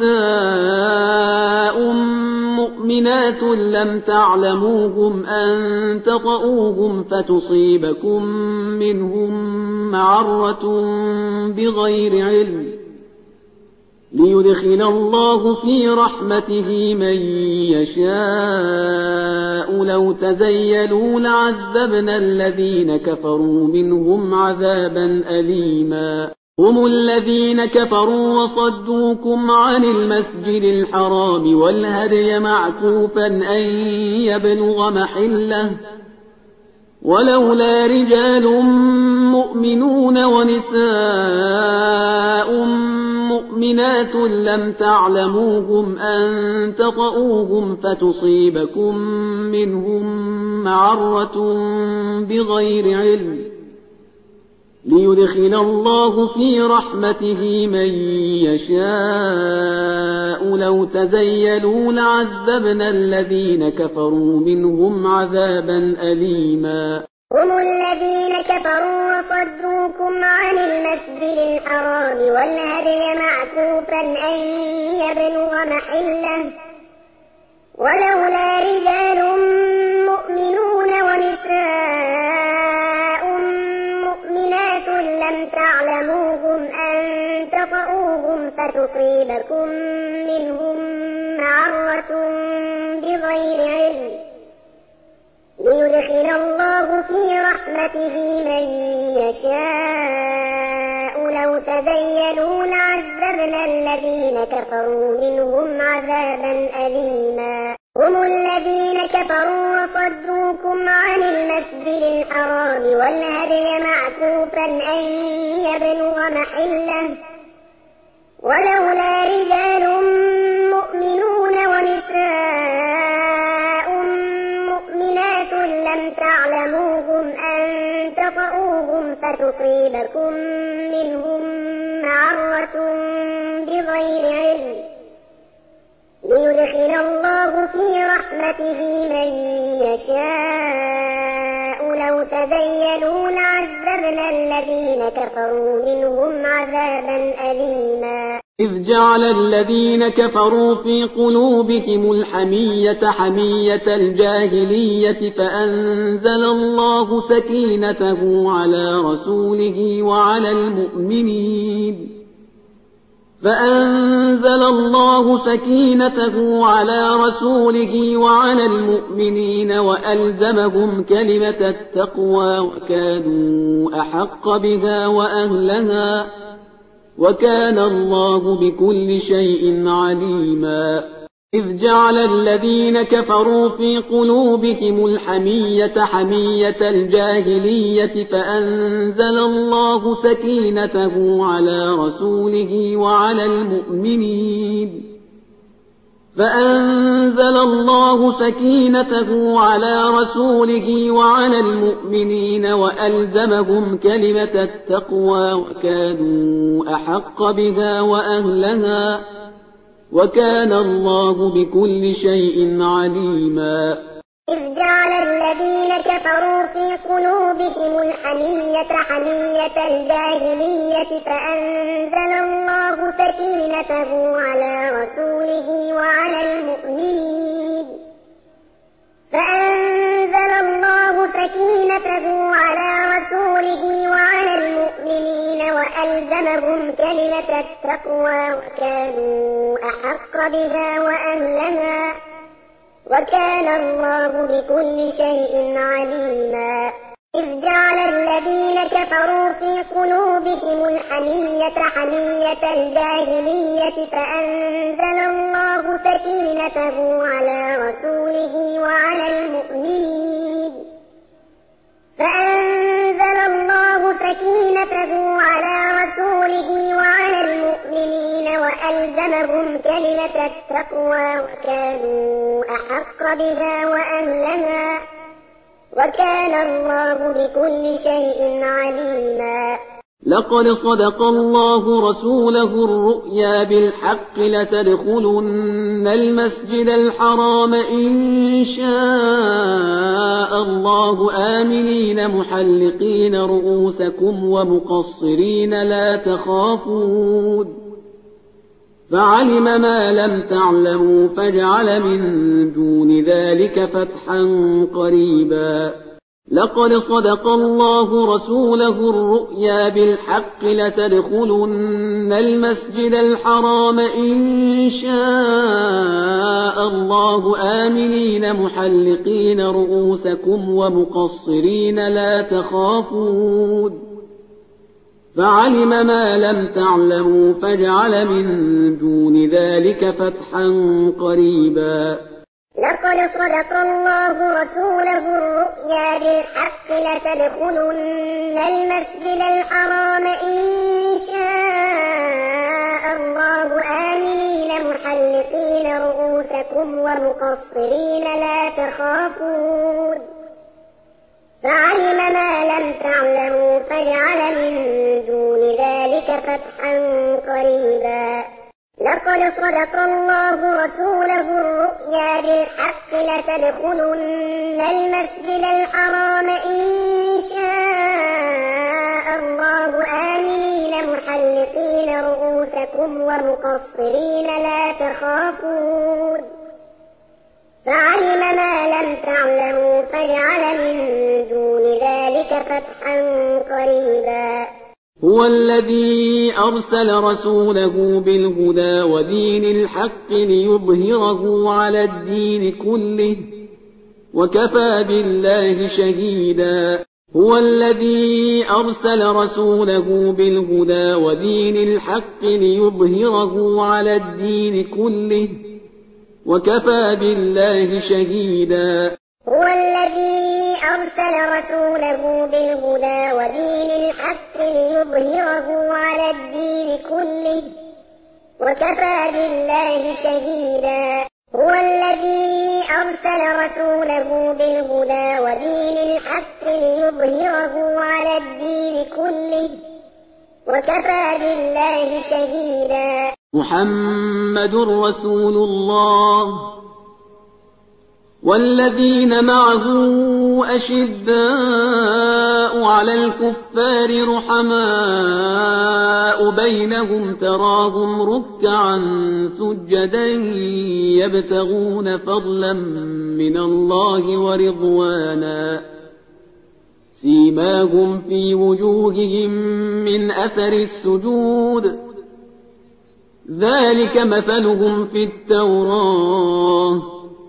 A: ونساء مؤمنات لم تعلموهم أن تطؤوهم فتصيبكم منهم معرة بغير علم ليدخل الله في رحمته من يشاء لو تزيلوا لعذبنا الذين كفروا منهم عذابا أليما هم الذين كفروا وصدوكم عن المسجد الحرام والهدي معكوفا أن يبلغ محله ولولا رجال مؤمنون ونساء مؤمنات لم تعلموهم أن تطؤوهم فتصيبكم منهم معرة بغير علم ليدخل الله في رحمته من يشاء لو تزيلوا لعذبنا الذين كفروا منهم عذابا أليما
B: هم الذين كفروا وصدوكم عن المسجد الحرام والهدي معكوفا أن يبلغ محله ولولا رجال مؤمنون ونساء مؤمنات لم تعلموهم أن تطؤوهم فتصيبكم منهم معرة بغير علم ليدخل الله في رحمته من يشاء لو تزيلوا لعذبنا الذين كفروا منهم عذابا أليما هم الذين كفروا وصدوكم عن المسجد الحرام والهدي معكوفا أن يبلغ محله ولولا رجال مؤمنون ونساء مؤمنات لم تعلموهم أن تطؤوهم فتصيبكم منهم معرة بغير علم في رحمته من يشاء لو تزيلوا لعذبنا الذين كفروا منهم عذابا أليما
A: إذ جعل الذين كفروا في قلوبهم الحمية حمية الجاهلية فأنزل الله سكينته على رسوله وعلى المؤمنين فأنزل الله سكينته على رسوله وعلى المؤمنين وألزمهم كلمة التقوى وكانوا أحق بها وأهلها وكان الله بكل شيء عليما إذ جعل الذين كفروا في قلوبهم الحمية حمية الجاهلية فأنزل الله سكينته على رسوله وعلى المؤمنين فأنزل الله سكينته على رسوله وعلى المؤمنين وألزمهم كلمة التقوى وكانوا أحق بها وأهلها وكان الله بكل شيء عليما
B: إذ جعل الذين كفروا في قلوبهم الحمية حمية الجاهلية فأنزل الله سكينته على رسوله وعلى المؤمنين فأنزل الله سكينته على رسوله وعلى المؤمنين وألزمهم كلمة التقوى وكانوا أحق بها وأهلها وكان الله بكل شيء عليما إذ جعل الذين كفروا في قلوبهم الحمية حمية الجاهلية فأنزل الله سكينته على رسوله وعلى المؤمنين فأنزل الله سكينته على رسوله وعلى المؤمنين وألزمهم كلمة التقوى وكانوا أحق بها وأهلها وكان الله بكل شيء عليما
A: لقد صدق الله رسوله الرؤيا بالحق لتدخلن المسجد الحرام إن شاء الله آمنين محلقين رؤوسكم ومقصرين لا تخافون فعلم ما لم تعلموا فاجعل من دون ذلك فتحا قريبا لقد صدق الله رسوله الرؤيا بالحق لتدخلن المسجد الحرام إن شاء الله آمنين محلقين رؤوسكم ومقصرين لا تخافون فعلم ما لم تعلموا فاجعل من دون ذلك فتحا قريبا
B: لقد صدق الله رسوله الرؤيا بالحق لتدخلن المسجد الحرام إن شاء الله آمنين محلقين رؤوسكم ومقصرين لا تخافون فعلم ما لم تعلموا فاجعل من دون ذلك فتحا قريبا لقد صدق الله رسوله الرؤيا بالحق لتدخلن المسجد الحرام إن شاء الله آمنين محلقين رؤوسكم ومقصرين لا تخافون فعلم ما لم تعلموا فاجعل من دون ذلك فتحا قريبا
A: هو الذي أرسل رسوله بالهدى ودين الحق ليظهره على الدين كله وكفى بالله شهيدا هو الذي أرسل رسوله بالهدى ودين الحق ليظهره على الدين كله وكفى بالله شهيدا
B: هو الذي أرسل رسوله بالهدى ودين الحق ليظهره على الدين كله وكفى بالله شهيدا هو الذي أرسل رسوله بالهدى ودين الحق ليظهره على الدين كله وكفى بالله شهيدا
A: محمد رسول الله والذين معه أشداء على الكفار رحماء بينهم تراهم ركعا سجدا يبتغون فضلا من الله ورضوانا سيماهم في وجوههم من أثر السجود ذلك مثلهم في التوراة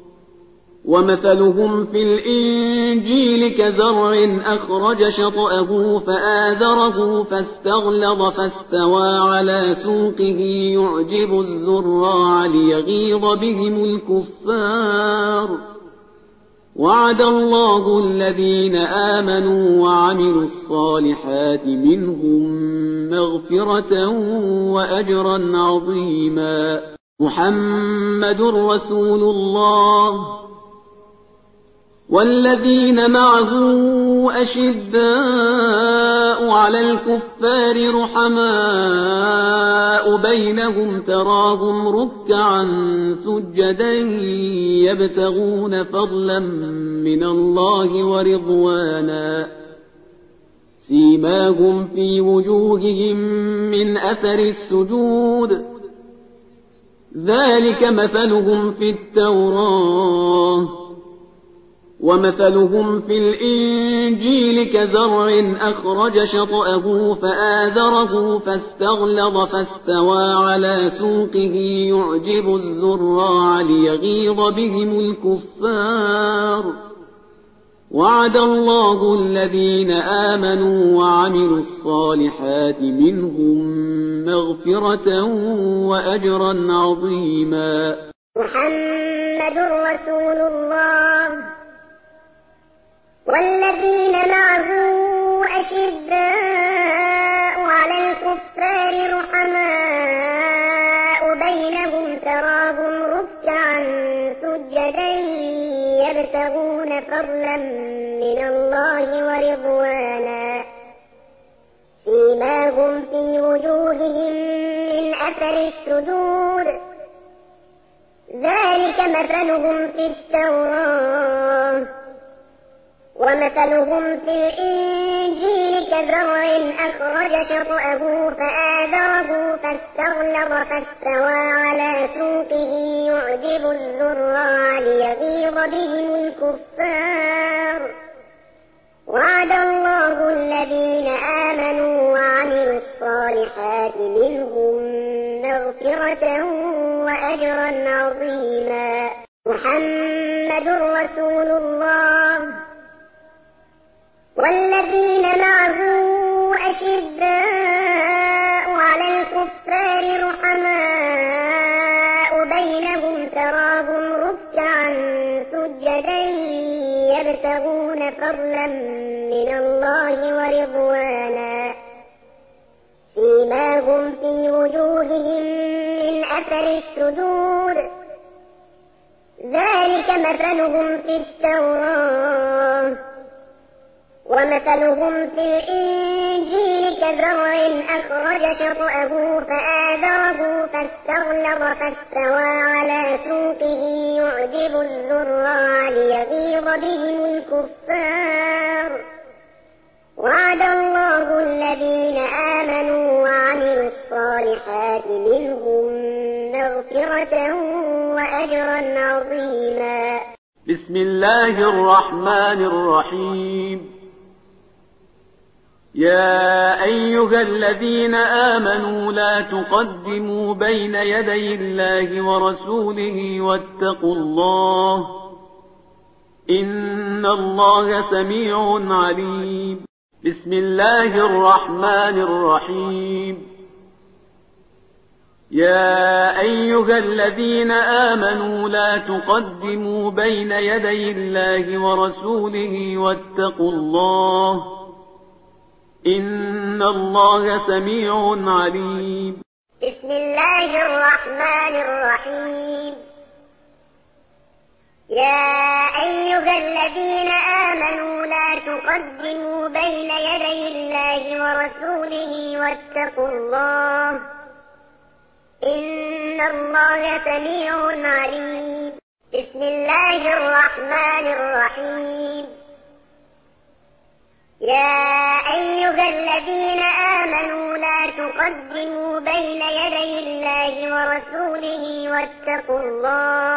A: ومثلهم في الإنجيل كزرع أخرج شطأه فآزره فاستغلظ فاستوى على سوقه يعجب الزراع ليغيظ بهم الكفار وعد الله الذين آمنوا وعملوا الصالحات منهم مغفرة وأجرا عظيما محمد رسول الله والذين معه أشداء على الكفار رحماء بينهم تراهم ركعا سجدا يبتغون فضلا من الله ورضوانا سيماهم في وجوههم من أثر السجود ذلك مثلهم في التوراة ومثلهم في الإنجيل كزرع أخرج شطأه فآزره فاستغلظ فاستوى على سوقه يعجب الزراع ليغيظ بهم الكفار وعد الله الذين آمنوا وعملوا الصالحات منهم مغفرة وأجرا عظيما
B: محمد رسول الله والذين معه أشداء على الكفار رحماء بينهم تراهم ركعا سجدا يبتغون فضلا من الله ورضوانا سيماهم في وجوههم من أثر السجود ذلك مثلهم في التوراة ومثلهم في الإنجيل كزرع أخرج شطأه فآزره فاستغلظ فاستوى على سوقه يعجب الزراع ليغيظ بهم الكفار وعد الله الذين آمنوا وعملوا الصالحات منهم مغفرة وأجرا عظيما محمد رسول الله والذين معه أشداء على الكفار رحماء بينهم تراهم ركعا سجدا يبتغون فضلا من الله ورضوانا سيماهم في وجوههم من أثر السجود ذلك مثلهم في التوراة ومثلهم في الإنجيل كزرع أخرج شطأه فآزره فاستغلظ فاستوى على سوقه يعجب الزراع ليغيظ بهم الكفار وعد الله الذين آمنوا وعملوا الصالحات منهم مغفرة وأجرا عظيما
A: بسم الله الرحمن الرحيم يا أيها الذين آمنوا لا تقدموا بين يدي الله ورسوله واتقوا الله إن الله سميع عليم بسم الله الرحمن الرحيم يا أيها الذين آمنوا لا تقدموا بين يدي الله ورسوله واتقوا الله إن الله سميع عليم
B: بسم الله الرحمن الرحيم يا أيها الذين آمنوا لا تقدموا بين يدي الله ورسوله واتقوا الله إن الله سميع عليم بسم الله الرحمن الرحيم يا أيها الذين آمنوا لا تقدموا بين يدي الله ورسوله واتقوا الله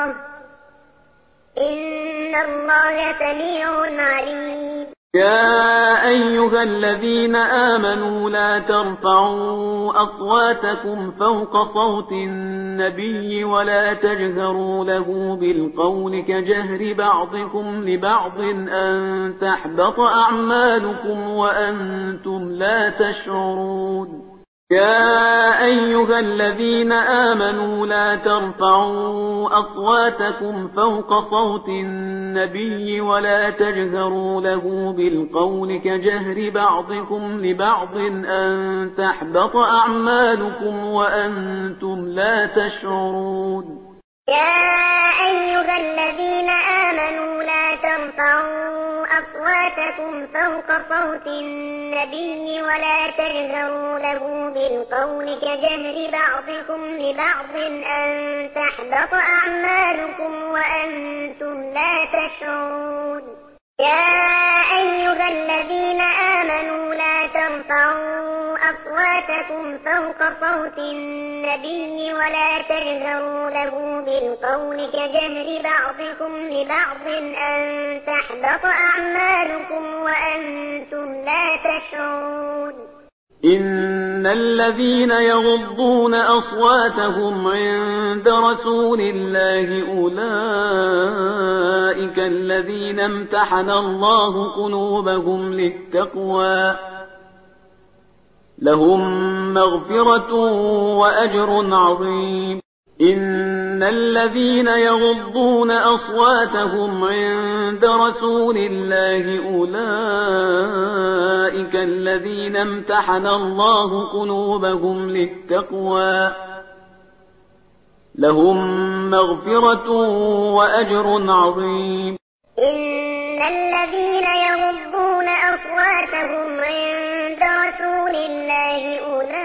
B: إن الله سميع عليم
A: يا أيها الذين آمنوا لا ترفعوا أصواتكم فوق صوت النبي ولا تجهروا له بالقول كجهر بعضكم لبعض أن تحبط أعمالكم وأنتم لا تشعرون يا أيها الذين آمنوا لا ترفعوا أصواتكم فوق صوت النبي ولا تجهروا له بالقول كجهر بعضكم لبعض أن تحبط أعمالكم وأنتم لا تشعرون
B: يا أيها الذين آمنوا لا ترفعوا أصواتكم فوق صوت النبي ولا تجهروا له بالقول كجهر بعضكم لبعض أن تحبط أعمالكم وأنتم لا تشعرون يا أيها الذين آمنوا لا ترفعوا أصواتكم فوق صوت النبي ولا تجهروا له بالقول كجهر بعضكم لبعض أن تحبط أعمالكم وأنتم لا تشعرون
A: إن الذين يغضون أصواتهم عند رسول الله أولئك الذين امتحن الله قلوبهم للتقوى لهم مغفرة وأجر عظيم إن الذين يغضون أصواتهم عند رسول الله أولئك الذين امتحن الله قلوبهم للتقوى لهم مغفرة وأجر عظيم
B: إن الذين يغضون أصواتهم عند رسول الله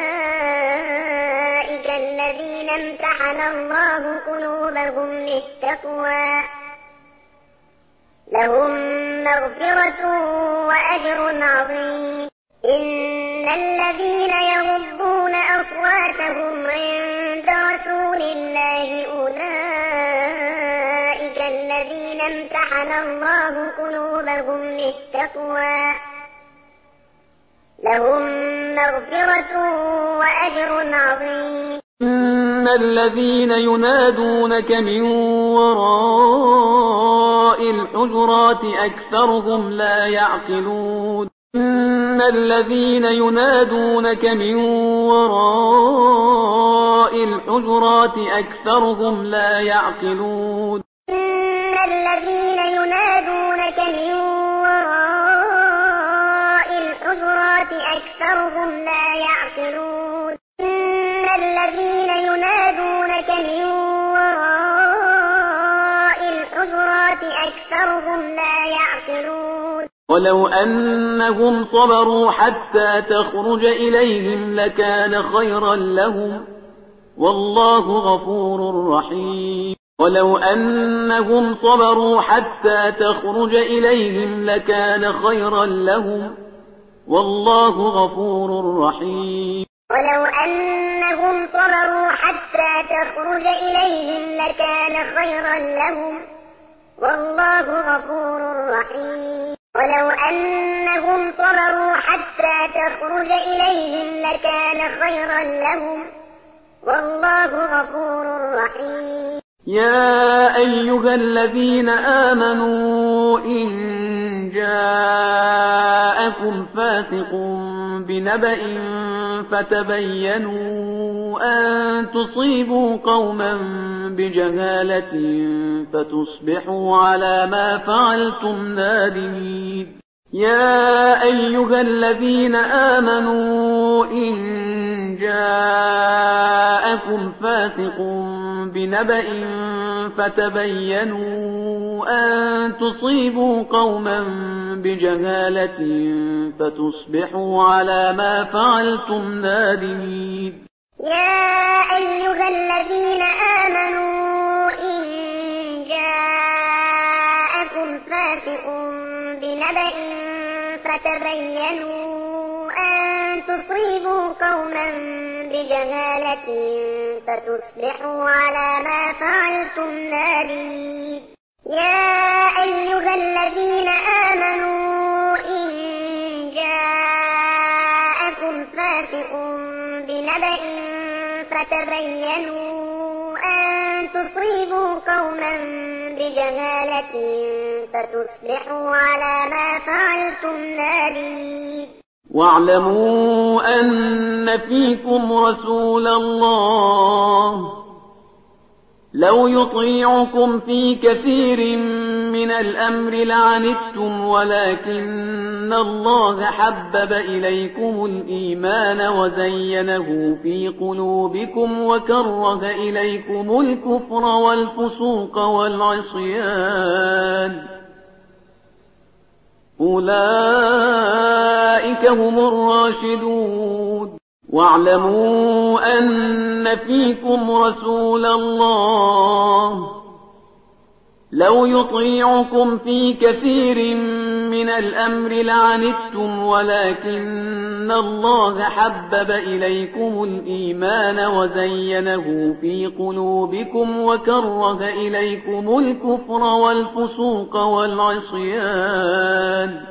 B: أولئك الذين امتحن الله قلوبهم للتقوى لهم مغفرة وأجر عظيم إن الذين يغضون أصواتهم عند رسول الله أولئك الذين امتحن الله قلوبهم للتقوى لهم مغفرة وأجر عظيم
A: إن الذين ينادونك من وراء الحجرات أكثرهم لا يعقلون إن الذين ينادونك من وراء الحجرات أكثرهم لا يعقلون
B: إن الذين ينادونك من وراء الحجرات أكثرهم لا يعقلون إن الذين ينادونك من وراء الحجرات أكثرهم لا يعقلون
A: ولو أنهم صبروا حتى تخرج إليهم لكان خيرا لهم والله غفور رحيم ولو أنهم صبروا حتى تخرج إليهم لكان خيرا لهم والله غفور رحيم
B: ولو أنهم صبروا حتى تخرج إليهم لكان خيرا لهم والله غفور رحيم ولو أنهم صبروا حتى تخرج إليهم لكان خيرا لهم والله غفور رحيم
A: يا أيها الذين آمنوا إن جاءكم فاسق بنبأ فتبينوا أن تصيبوا قوما بجهالة فتصبحوا على ما فعلتم نادمين يا أيها الذين آمنوا إن جاءكم فاسق بنبأ فتبينوا أن تصيبوا قوما بجهالة فتصبحوا على ما فعلتم نادمين
B: يا أيها الذين آمنوا إن جاءكم بنبأ فتبينوا أن تصيبوا قوما بجهالة فتصبحوا على ما فعلتم نادمين. يا أيها الذين آمنوا إن جاءكم فاسق بنبأ فتبينوا أن تصيبوا قوما بجهالة فتصبحوا على ما فعلتم نادمين.
A: واعلموا أن فيكم رسول الله لو يطيعكم في كثير من الأمر لعنتم ولكن الله حبب إليكم الإيمان وزينه في قلوبكم وكره إليكم الكفر والفسوق والعصيان أولئك هم الراشدون. واعلموا أن فيكم رسول الله لو يطيعكم في كثير من الأمر لعنتم ولكن الله حبب إليكم الإيمان وزينه في قلوبكم وكره إليكم الكفر والفسوق والعصيان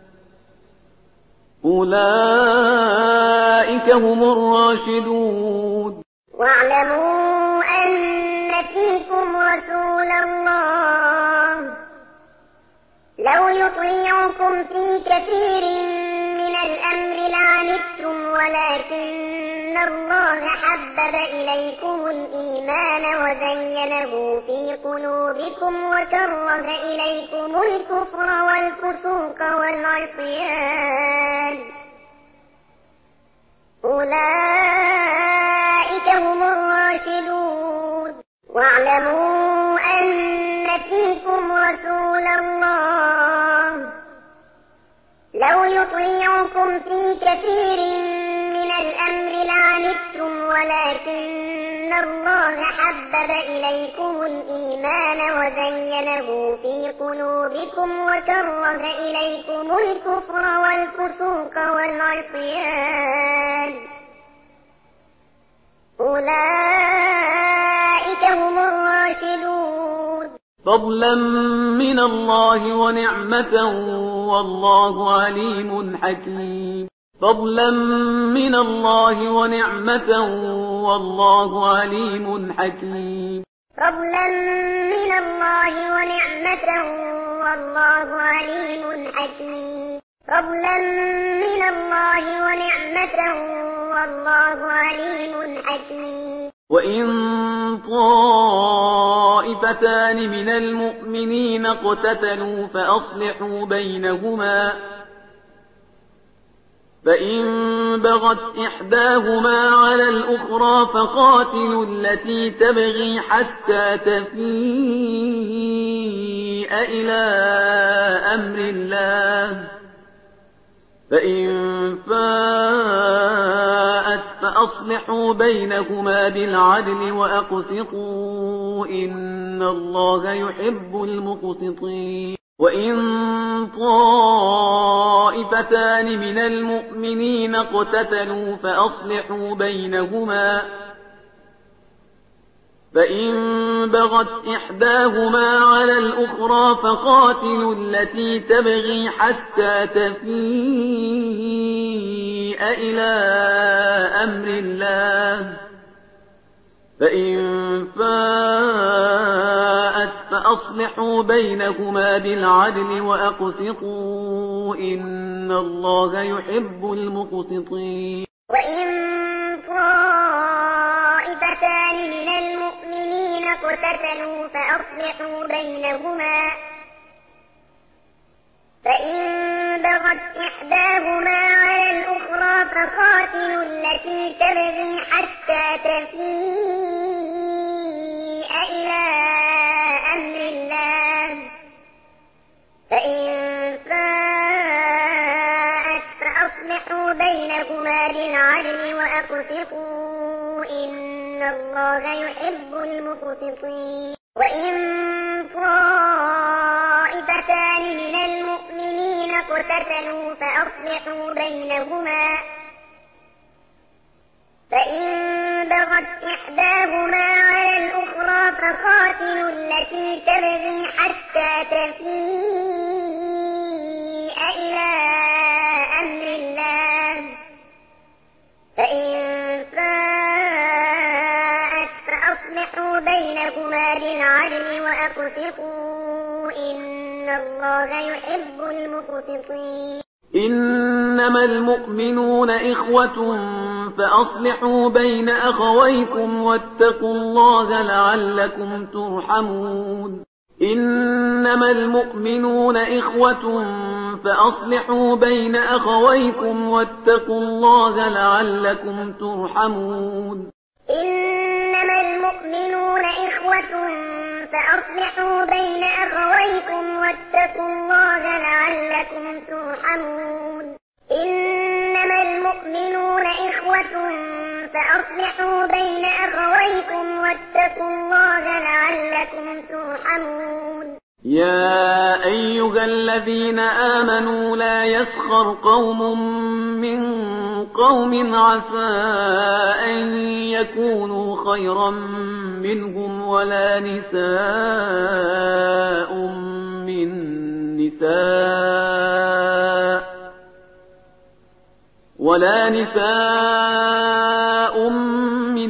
A: أولئك هم الراشدون.
B: واعلموا أن فيكم رسول الله لو يطيعكم في كثير من الأمر لعنتم ولكن الله حبب إليكم الإيمان وزينه في قلوبكم وكره إليكم الكفر والفسوق والعصيان أولئك هم الراشدون. واعلموا أن فيكم رسول الله لو يطيعكم في كثير من الأمر لعنتم ولكن الله حبب إليكم الإيمان وزينه في قلوبكم وكره إليكم الكفر والفسوق والعصيان أولئك هم الراشدون.
A: فضلا من الله ونعمة والله عليم حكيم. فضلا من الله ونعمة والله عليم حكيم.
B: فضلا من الله ونعمة والله عليم حكيم. فضلا من الله ونعمة والله عليم حكيم.
A: وإن طائفتان من المؤمنين اقتتلوا فأصلحوا بينهما فإن بغت إحداهما على الأخرى فقاتلوا التي تبغي حتى تفيء إلى أمر الله فإن فاءت فأصلحوا بينهما بالعدل وأقسطوا إن الله يحب المقسطين. وإن طائفتان من المؤمنين اقتتلوا فأصلحوا بينهما فإن بغت إحداهما على الأخرى فقاتلوا التي تبغي حتى تفيء إلى أمر الله فإن فاءت فأصلحوا بينهما بالعدل وأقسطوا إن الله يحب المقسطين.
B: وإن طائفتان من المؤمنين اقتتلوا فأصلحوا بينهما فإن بغت إحداهما على الأخرى فقاتلوا التي تبغي حتى تفيء إلى أمر الله فإن فاءت فأصلحوا بينهما بالعدل وأقسطوا إن الله يحب المقسطين. وإن طائفتان من المؤمنين اقتتلوا فأصلحوا بينهما فإن بغت إحداهما على الأخرى فقاتلوا التي تبغي حتى تفيء إلى أمر الله فإن فاءت فأصلحوا بينهما بالعدل وأقسطوا إن الله يحب المقسطين
A: إنما المؤمنون إخوة فأصلحوا بين أخويكم واتقوا الله لعلكم ترحمون إنما المؤمنون إخوة فأصلحوا بين أخويكم واتقوا الله لعلكم ترحمون
B: إنما المؤمنون إخوة فأصلحوا بين أخويكم واتقوا الله لعلكم ترحمون إنما المؤمنون إخوة فأصلحوا بين أخويكم واتقوا الله لعلكم ترحمون
A: يا أيها الذين آمنوا لا يسخر قوم من قوم عسى أن يكونوا خيرا منهم ولا نساء من نساء ولا نساء من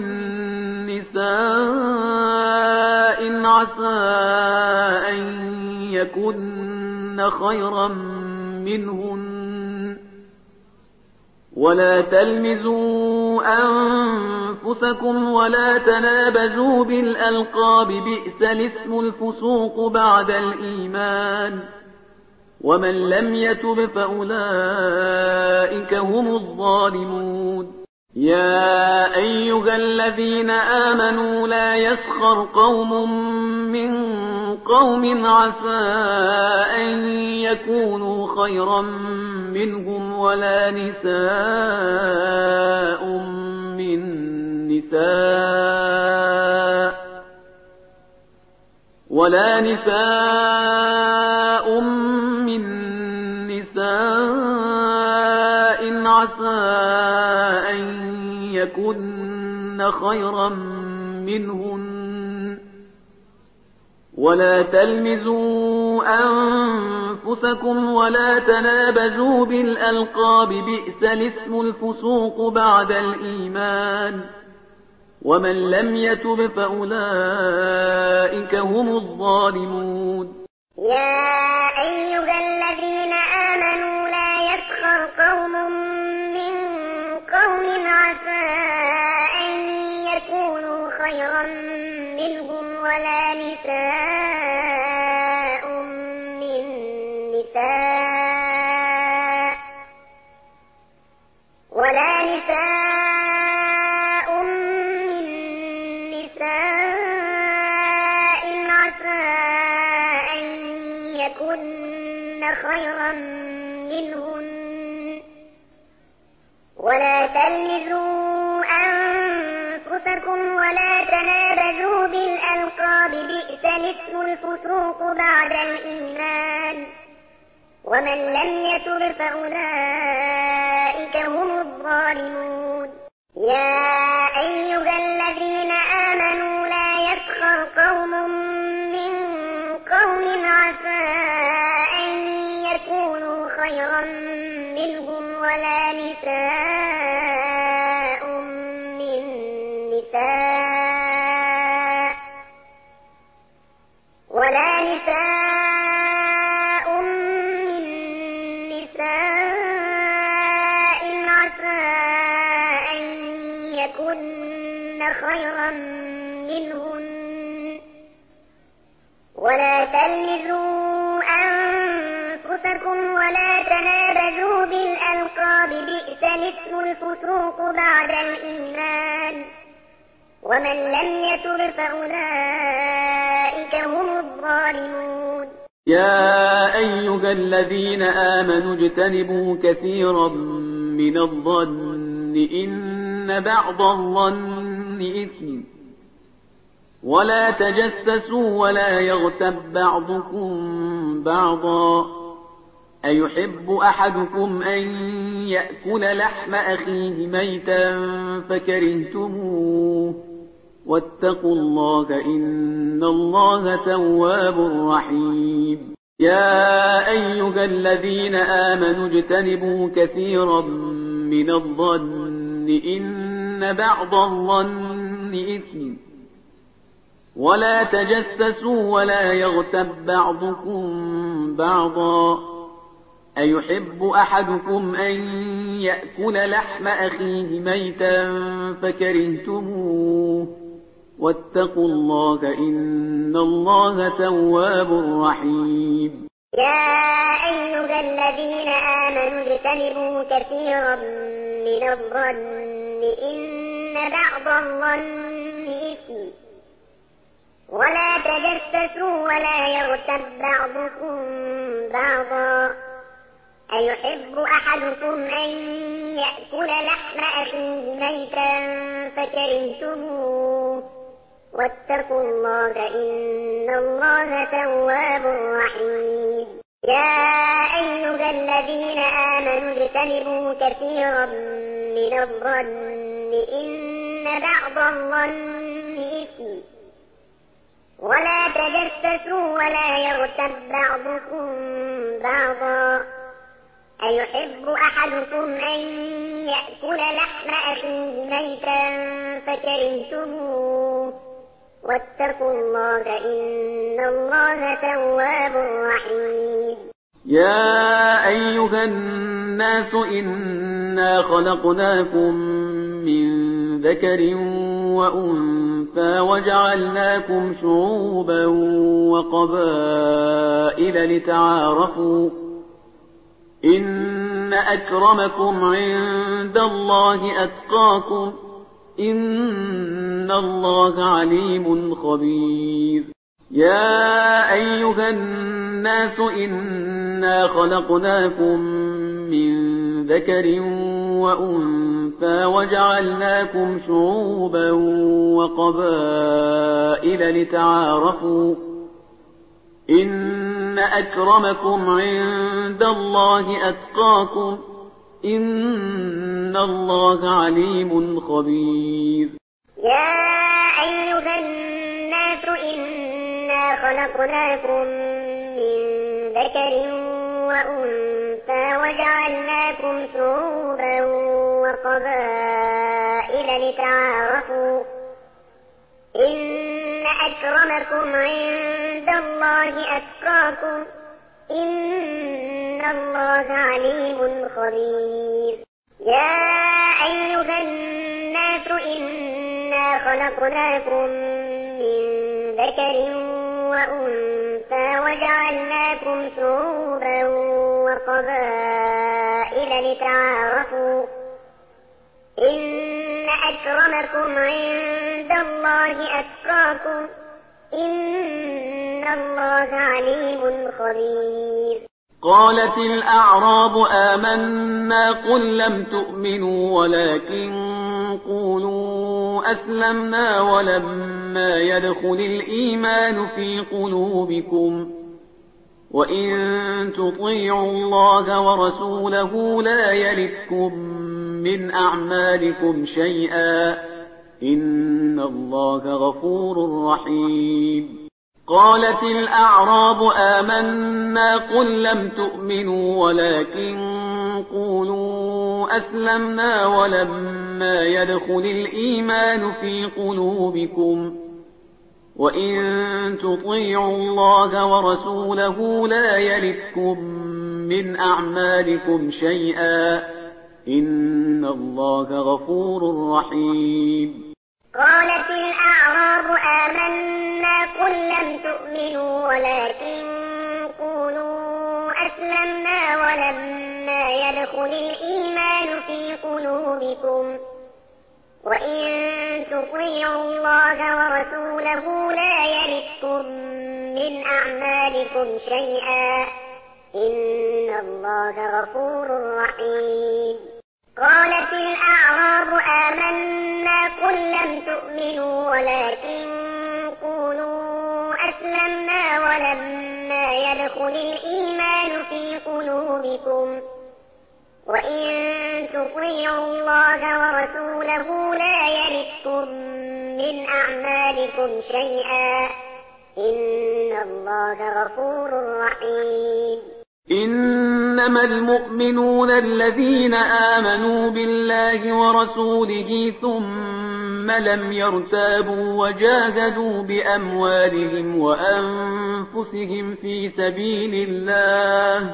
A: نساء عسى أن يكن خيرا منهن ولا تلمزوا أنفسكم ولا تنابزوا بالألقاب بئس الاسم الفسوق بعد الإيمان ومن لم يتب فأولئك هم الظالمون يا أيها الذين آمنوا لا يسخر قوم من قوم عسى أن يكونوا خيرا منهم ولا نساء من نساء ولا نساء من نساء عسى أن يكن خيرا منهن ولا تلمزوا أنفسكم ولا تنابزوا بالألقاب بئس الاسم الفسوق بعد الإيمان ومن لم يتب فأولئك هم الظالمون
B: يا أيها الذين آمنوا لا يسخر قوم من قوم عسى أن يكونوا خيرا منهم ولا نساء من نساء ولا نساء من نساء عسى أن يكن خيرا منهن ولا تلمزوا أنفسكم ولا تنابزوا بالألقاب بئس الاسم الفسوق بعد الإيمان ومن لم يتب فأولئك هم الظالمون يا أيها الذين آمنوا لا يسخر قوم من قوم عسى أن يكونوا خيرا منهم ولا نساء من نساء ولا نساء من نساء عسى أن يكن خيرا منهن ولا تلمزوا أنفسكم ولا تنابزوا بالألقاب بئس الاسم الفسوق بعد الإيمان ومن لم يتب فأولئك هم الظالمون
A: يا أيها الذين آمنوا اجتنبوا كثيرا من الظن إن بعض الظن إثم ولا تجسسوا ولا يغتب بعضكم بعضا أيحب أحدكم أن يأكل لحم أخيه ميتا فكرهتموه واتقوا الله إن الله تواب رحيم يا أيها الذين آمنوا اجتنبوا كثيرا من الظن إن بعض الظن إثم ولا تجسسوا ولا يغتب بعضكم بعضا أيحب أحدكم أن يأكل لحم أخيه ميتا فكرهتموه واتقوا الله إن الله تواب رحيم
B: يا أيها الذين آمنوا اجتنبوا كثيرا من الظن إن بعض الظن إثم ولا تجسسوا ولا يغتب بعضكم بعضا أيحب أحدكم أن يأكل لحم أخيه ميتا فكرهتموه واتقوا الله إن الله تواب رحيم يا أيها الذين آمنوا اجتنبوا كثيرا من الظن إن بعض الظن إثم ولا تجسسوا ولا يغتب بعضكم بعضا أيحب أحدكم أن يأكل لحم أخيه ميتا فكرهتموه واتقوا الله إن الله تواب رحيم
A: يا أيها الناس إنا خلقناكم من ذكر وأنثى وجعلناكم شعوبا وقبائل لتعارفوا إن أكرمكم عند الله أتقاكم إن الله عليم خبير يا أيها الناس إنا خلقناكم من ذكر وأنثى وجعلناكم شعوبا وقبائل لتعارفوا إن أكرمكم عند الله أتقاكم إن الله عليم خبير
B: يا أيها الناس إنا خلقناكم من ذكر وأنثى وجعلناكم شعوبا وقبائل لتعارفوا إن أكرمكم عند الله أتقاكم إن الله عليم خبير يا أيها الناس إنا خلقناكم من ذكر وأنثى وجعلناكم شعوبا وقبائل لتعارفوا إن أكرمكم عند الله أتقاكم إن الله عليم خبير
A: قالت الأعراب آمنا قل لم تؤمنوا ولكن قولوا أسلمنا ولما يدخل الإيمان في قلوبكم وإن تطيعوا الله ورسوله لا يلتكم من أعمالكم شيئا إن الله غفور رحيم قالت الأعراب آمنا قل لم تؤمنوا ولكن قولوا أسلمنا ولما يدخل الإيمان في قلوبكم وإن تطيعوا الله ورسوله لا يلتكم من أعمالكم شيئا إن الله غفور رحيم
B: قالت الأعراب آمنا قل لم تؤمنوا ولكن قولوا أسلمنا ولما يدخل الإيمان في قلوبكم وإن تطيعوا الله ورسوله لا يلتكم من أعمالكم شيئا إن الله غفور رحيم قالت الأعراب آمنا قل لم تؤمنوا ولكن قولوا أسلمنا ولما يدخل الإيمان الإيمان في قلوبكم وإن تطيعوا الله ورسوله لا يلدكم من أعمالكم شيئا إن الله غفور رحيم
A: إنما المؤمنون الذين آمنوا بالله ورسوله ثم لم يرتابوا وجاهدوا بأموالهم وأنفسهم في سبيل الله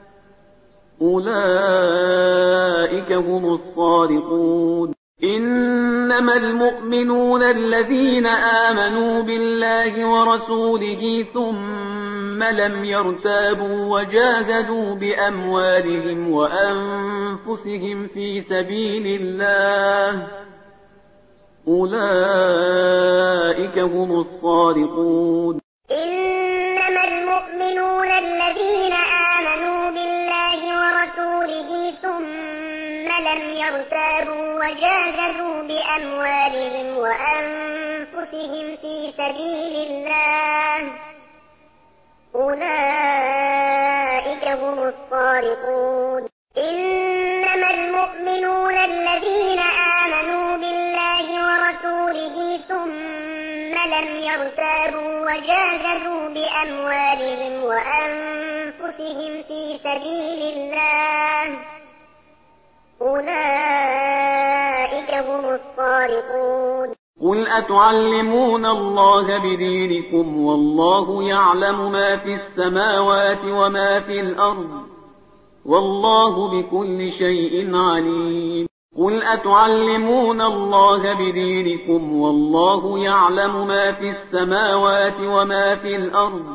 A: أولئك هم الصادقون إنما المؤمنون الذين آمنوا بالله ورسوله ثم لم يرتابوا وجاهدوا بأموالهم وأنفسهم في سبيل الله أولئك هم الصادقون
B: إنما المؤمنون الذين آمنوا بالله ورسوله ثم لم يرتابوا وجاهدوا بأموالهم وأنفسهم في سبيل الله أولئك هم الصادقون إنما المؤمنون الذين آمنوا بالله ورسوله ثم لم يرتابوا وجاهدوا بأموالهم وأنفسهم في سبيل الله أولئك هم الصادقون
A: قل أتعلمون الله بدينكم والله يعلم ما في السماوات وما في الأرض والله بكل شيء عليم قل أتعلمون الله بدينكم والله يعلم ما في السماوات وما في الأرض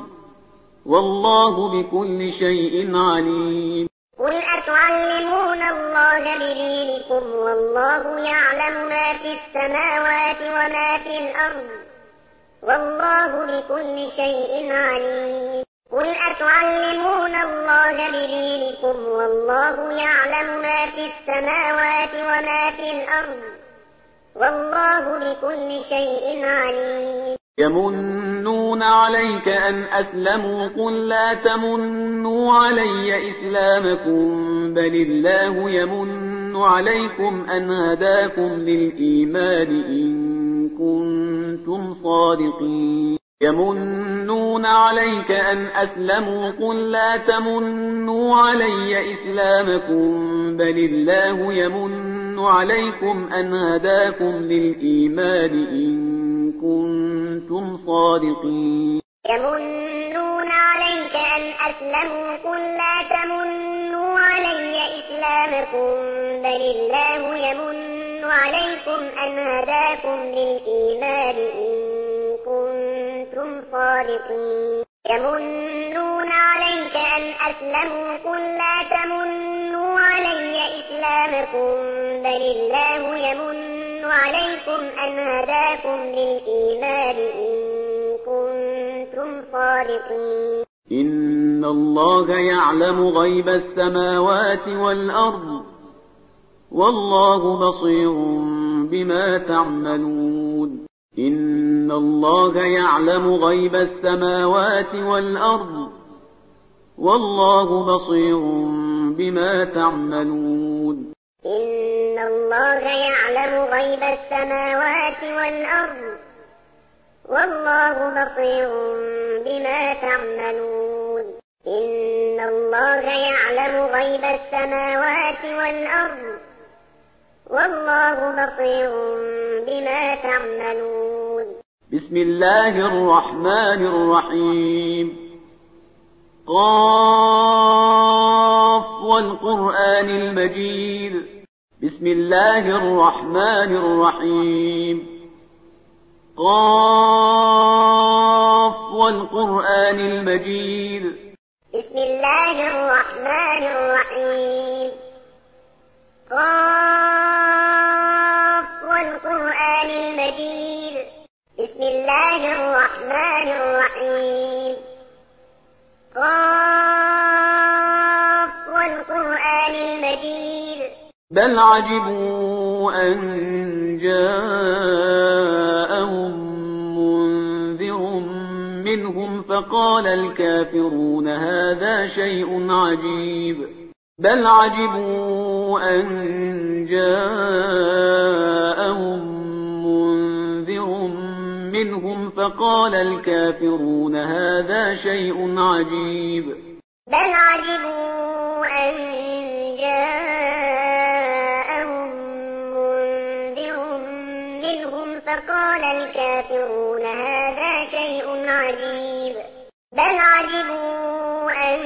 A: والله بكل شيء عليم
B: قل أتعلمون الله بدينكم والله يعلم ما في السماوات وما في الأرض والله بكل شيء عليم قل أتعلمون الله بدينكم والله يعلم ما في السماوات وما في الأرض والله بكل شيء عليم
A: يمنون عليك أن أسلموا قل لا تمنوا علي إسلامكم بل الله يمن عليكم أن هداكم للإيمان إن كنتم صادقين يمنون عليك أن أسلموا قل لا تمنوا علي إسلامكم بل الله يمن عليكم أن هداكم للإيمان إن كنتم صادقين
B: يمنون عليك أن أسلموا قل لا تمنوا علي إسلامكم بل الله يمن عليكم أن هداكم للإيمان إن كنتم صادقين يمنون عليك أن أسلموا قل لا تمنوا علي إسلامكم بل الله يمن عليكم أن هداكم للإيمان إن كنتم صادقين
A: إن الله يعلم غيب السماوات والأرض والله بصير بما تعملون إن الله يعلم غيب السماوات والأرض والله بصير بما تعملون
B: إن الله يعلم غيب السماوات والأرض والله بصير بما تعملون إن الله يعلم غيب السماوات والأرض والله بصير بما تعملون
A: بسم الله الرحمن الرحيم قاف والقرآن المجيد بسم الله الرحمن الرحيم قاف والقرآن المجيد
B: بسم الله الرحمن الرحيم قاف والقرآن المجيد بسم الله الرحمن الرحيم قاف والقرآن المجيد
A: بل عجبوا أن جاءهم منذر منهم فقال الكافرون هذا شيء عجيب بل عجبوا أن جاءهم منذر منهم فقال الكافرون هذا شيء عجيب
B: بل عجبوا أن جاءهم منذر منهم فقال الكافرون هذا شيء عجيب بل عجبوا أن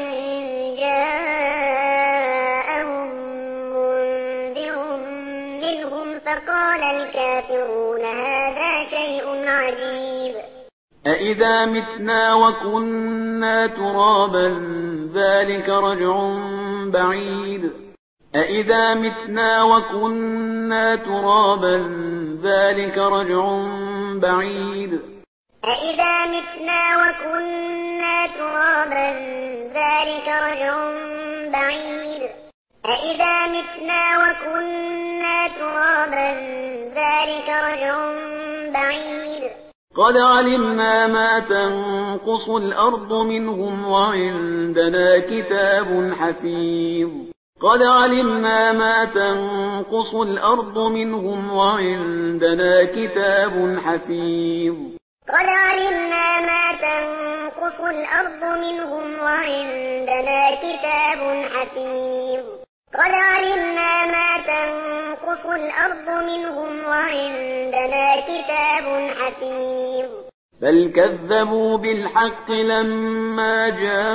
B: جاءهم منذر منهم فقال الكافرون هذا شيء عجيب
A: أإذا متنا وكنا ترابا ذلك رجع بعيد أإذا متنا وكنا ترابا ذلك رجع بعيد
B: أإذا متنا وكنا ترابا ذلك رجع بعيد أإذا متنا وكنا ترابا ذلك رجع بعيد
A: قد علمنا ما تنقص الأرض منهم وعندنا كتاب حفيظ قد علمنا ما تنقص الأرض منهم وعندنا كتاب حفيظ
B: قد علمنا ما تنقص الأرض منهم وعندنا كتاب حفيظ قد علمنا ما تنقص الأرض منهم وعندنا كتاب حفيظ
A: بل كذبوا بالحق لما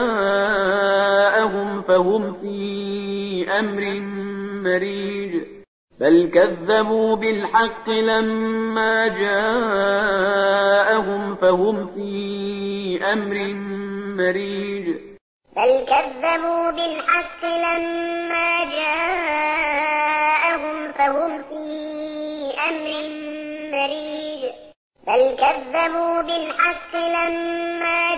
A: جاءهم فهم في أمر مريج بل كذبوا بالحق لما جاءهم فهم في أمر مريج
B: بل كذبوا بالحق لما جاءهم فهم في أمر مريج بل كذبوا بالحق لما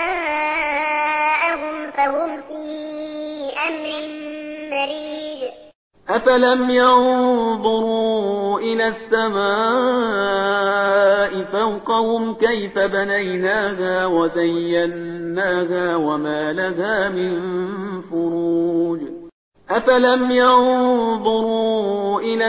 B: جاءهم فهم في أمر مريج
A: أفلم ينظروا إلى السماء فوقهم كيف بنيناها وزيناها وما لها من فروج أفلم ينظروا إلى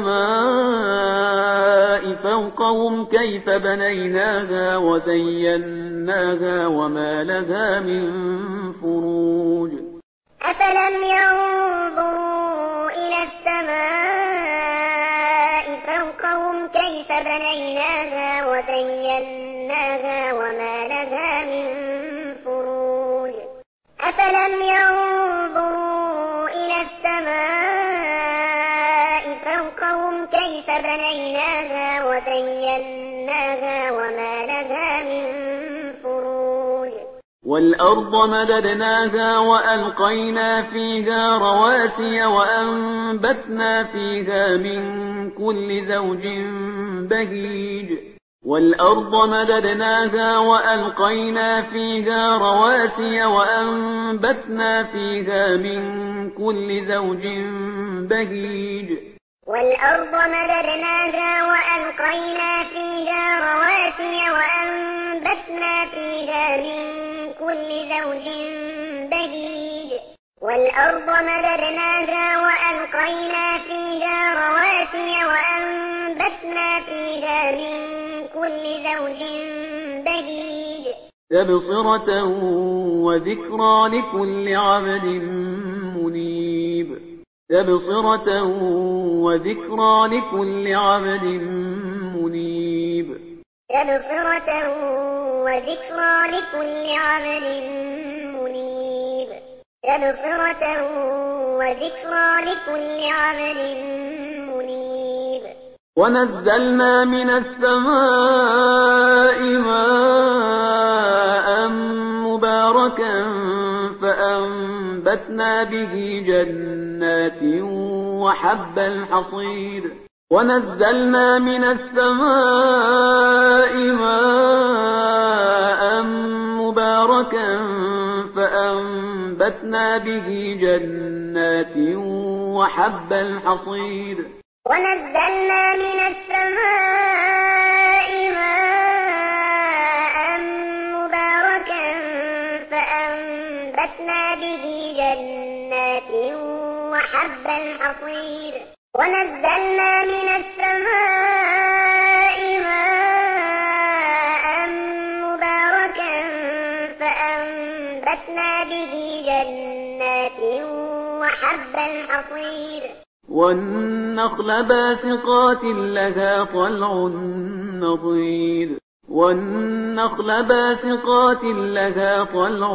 A: السماء فوقهم كيف بنيناها وزيناها وما لها من فروج
B: أفلم ينظروا إلى السماء فوقهم كيف بنيناها وزيناها وما لها من فروج أفلم ينظروا إلى السماء فوقهم كيف بنيناها وزيناها وما لها من فروج
A: والأرض مددناها وألقينا فيها رواسي وأنبتنا فيها من كل زوج بهيج والأرض مددناها وألقينا فيها رواسي وأنبتنا فيها من كل زوج بهيج
B: والأرض مددناها وألقينا فيها رواسي وأنبتنا فيها من كل زوج بهيج والأرض مددناها وألقينا فيها رواسي وأنبتنا فيها من كل زوج بهيج
A: تبصرة وذكرى لكل عبد منيب تبصرة وذكرى لكل عبد منيب
B: تبصرة وذكرى لكل عبد منيب تبصرة وذكرى لكل عبد منيب
A: ونزلنا من السماء ماء مباركا فأنبتنا به جنات وحب الحصيد ونزلنا من السماء ماء مباركا فأنبتنا به جنات وحب الحصيد
B: ونزلنا من السماء ماء مباركا فأنبتنا به جنات وحب الحصير ونزلنا من السماء ماء مباركا فأنبتنا به جنات وحب الحصير
A: والنخل باسقات لها طلع نضيد والنخل باسقات لها طلع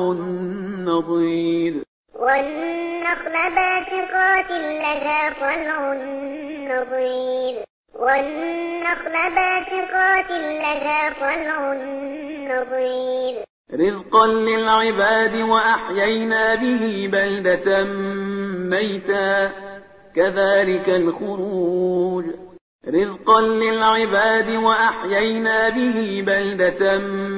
A: نضيد
B: والنخل باسقات لها طلع نضيد والنخل باسقات لها طلع نضيد
A: رزقا للعباد وأحيينا به بلدة ميتا كذلك الخروج رزقا للعباد وأحيينا به بلدة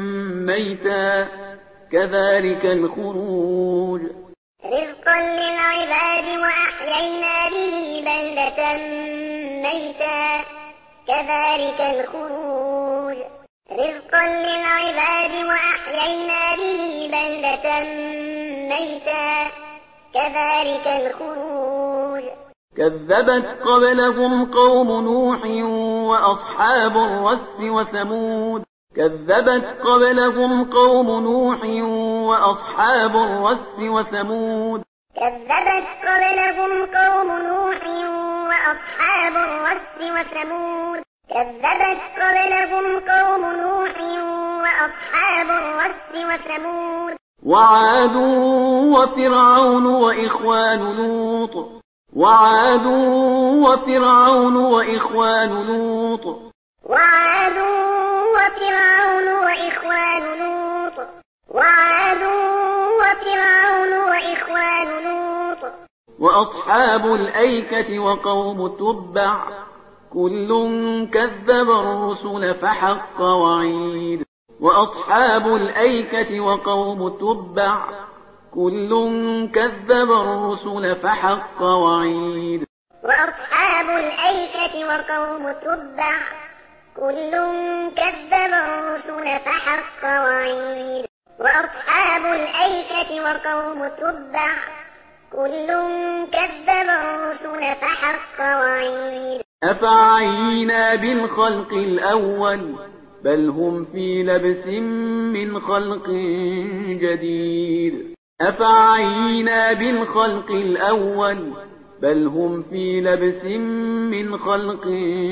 A: ميتا كذلك الخروج
B: رزقا للعباد وأحيينا به بلدة ميتا كذلك الخروج رزقا للعباد وأحيينا به بلدة ميتا كذلك الخروج
A: كذبت قبلهم قوم نوح وأصحاب الرس وثمود كذبت قبلهم قوم نوح وأصحاب الرس وثمود
B: كذبت قبلهم قوم نوح وأصحاب الرس وثمود كذبت قبلهم قوم نوح وأصحاب الرس وثمود
A: وعاد وفرعون وإخوان لوط وعاد وفرعون وإخوان لوط
B: وعاد وفرعون وإخوان لوط وعاد وفرعون وإخوان لوط
A: وأصحاب الأيكة وقوم تبع كل كذب الرسل فحق وعيد وأصحاب الأيكة وقوم تبع كل كذب الرسل فحق وعيد
B: وأصحاب الأيكة وقوم تبع كل كذب الرسل فحق وعيد وأصحاب الأيكة وقوم تبع كل كذب الرسل فحق وعيد
A: أفعينا بالخلق الأول بل هم في لبس من خلق جديد أفعينا بالخلق الأول بل هم في لبس من خلق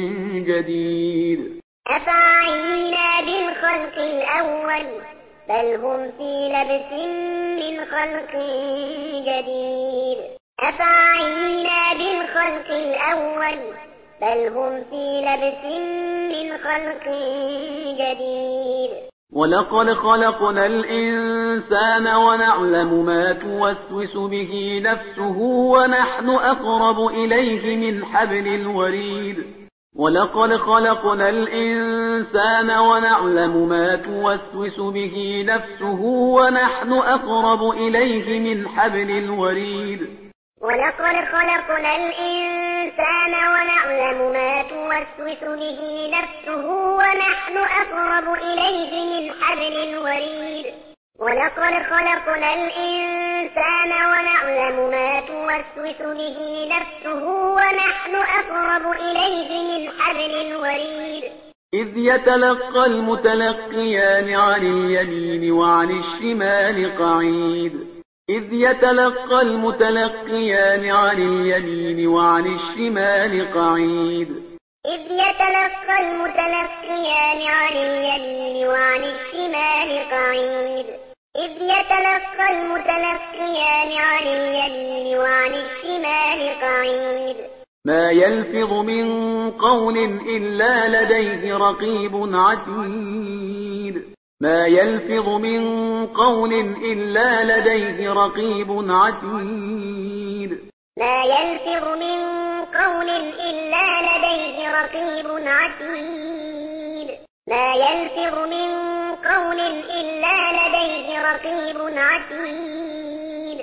A: جديد
B: أفعينا بالخلق الأول بل هم في لبس من خلق جديد أفعينا بالخلق الأول بل هم في لبس من خلق جديد
A: ولقد خلقنا الإنسان ونعلم ما توسوس به نفسه ونحن أقرب إليه من حبل الوريد ولقد خلقنا الإنسان ونعلم ما توسوس به نفسه ونحن أقرب إليه من حبل الوريد
B: ولقد خلقنا الإنسان ونعلم ما توسوس به نفسه ونحن أقرب إليه من حبل الوريد ولقد خلقنا الإنسان ونعلم ما توسوس به نفسه ونحن أقرب إليه من حبل الوريد
A: إذ يتلقى المتلقيان عن اليمين وعن الشمال قعيد إذ يتلقى المتلقيان عن اليمين وعن الشمال قعيد
B: إذ يتلقى المتلقيان عن اليمين وعن الشمال قعيد إذ يتلقى المتلقيان عن اليمين وعن الشمال قعيد
A: ما يلفظ من قول إلا لديه رقيب عتيد ما يلفظ من قول إلا لديه رقيب عتيد
B: ما يلفظ من قول إلا لديه رقيب عتيد ما يلفظ من قول إلا لديه رقيب عتيد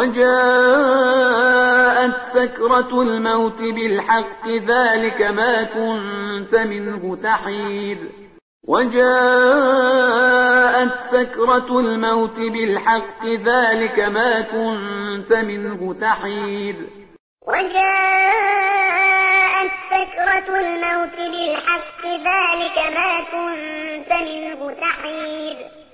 A: وجاءت سكرة الموت بالحق ذلك ما كنت منه تحيد وجاءت سكرة الموت بالحق ذلك ما كنت منه تحيد
B: وجاءت سكرة الموت بالحق ذلك ما كنت منه تحيد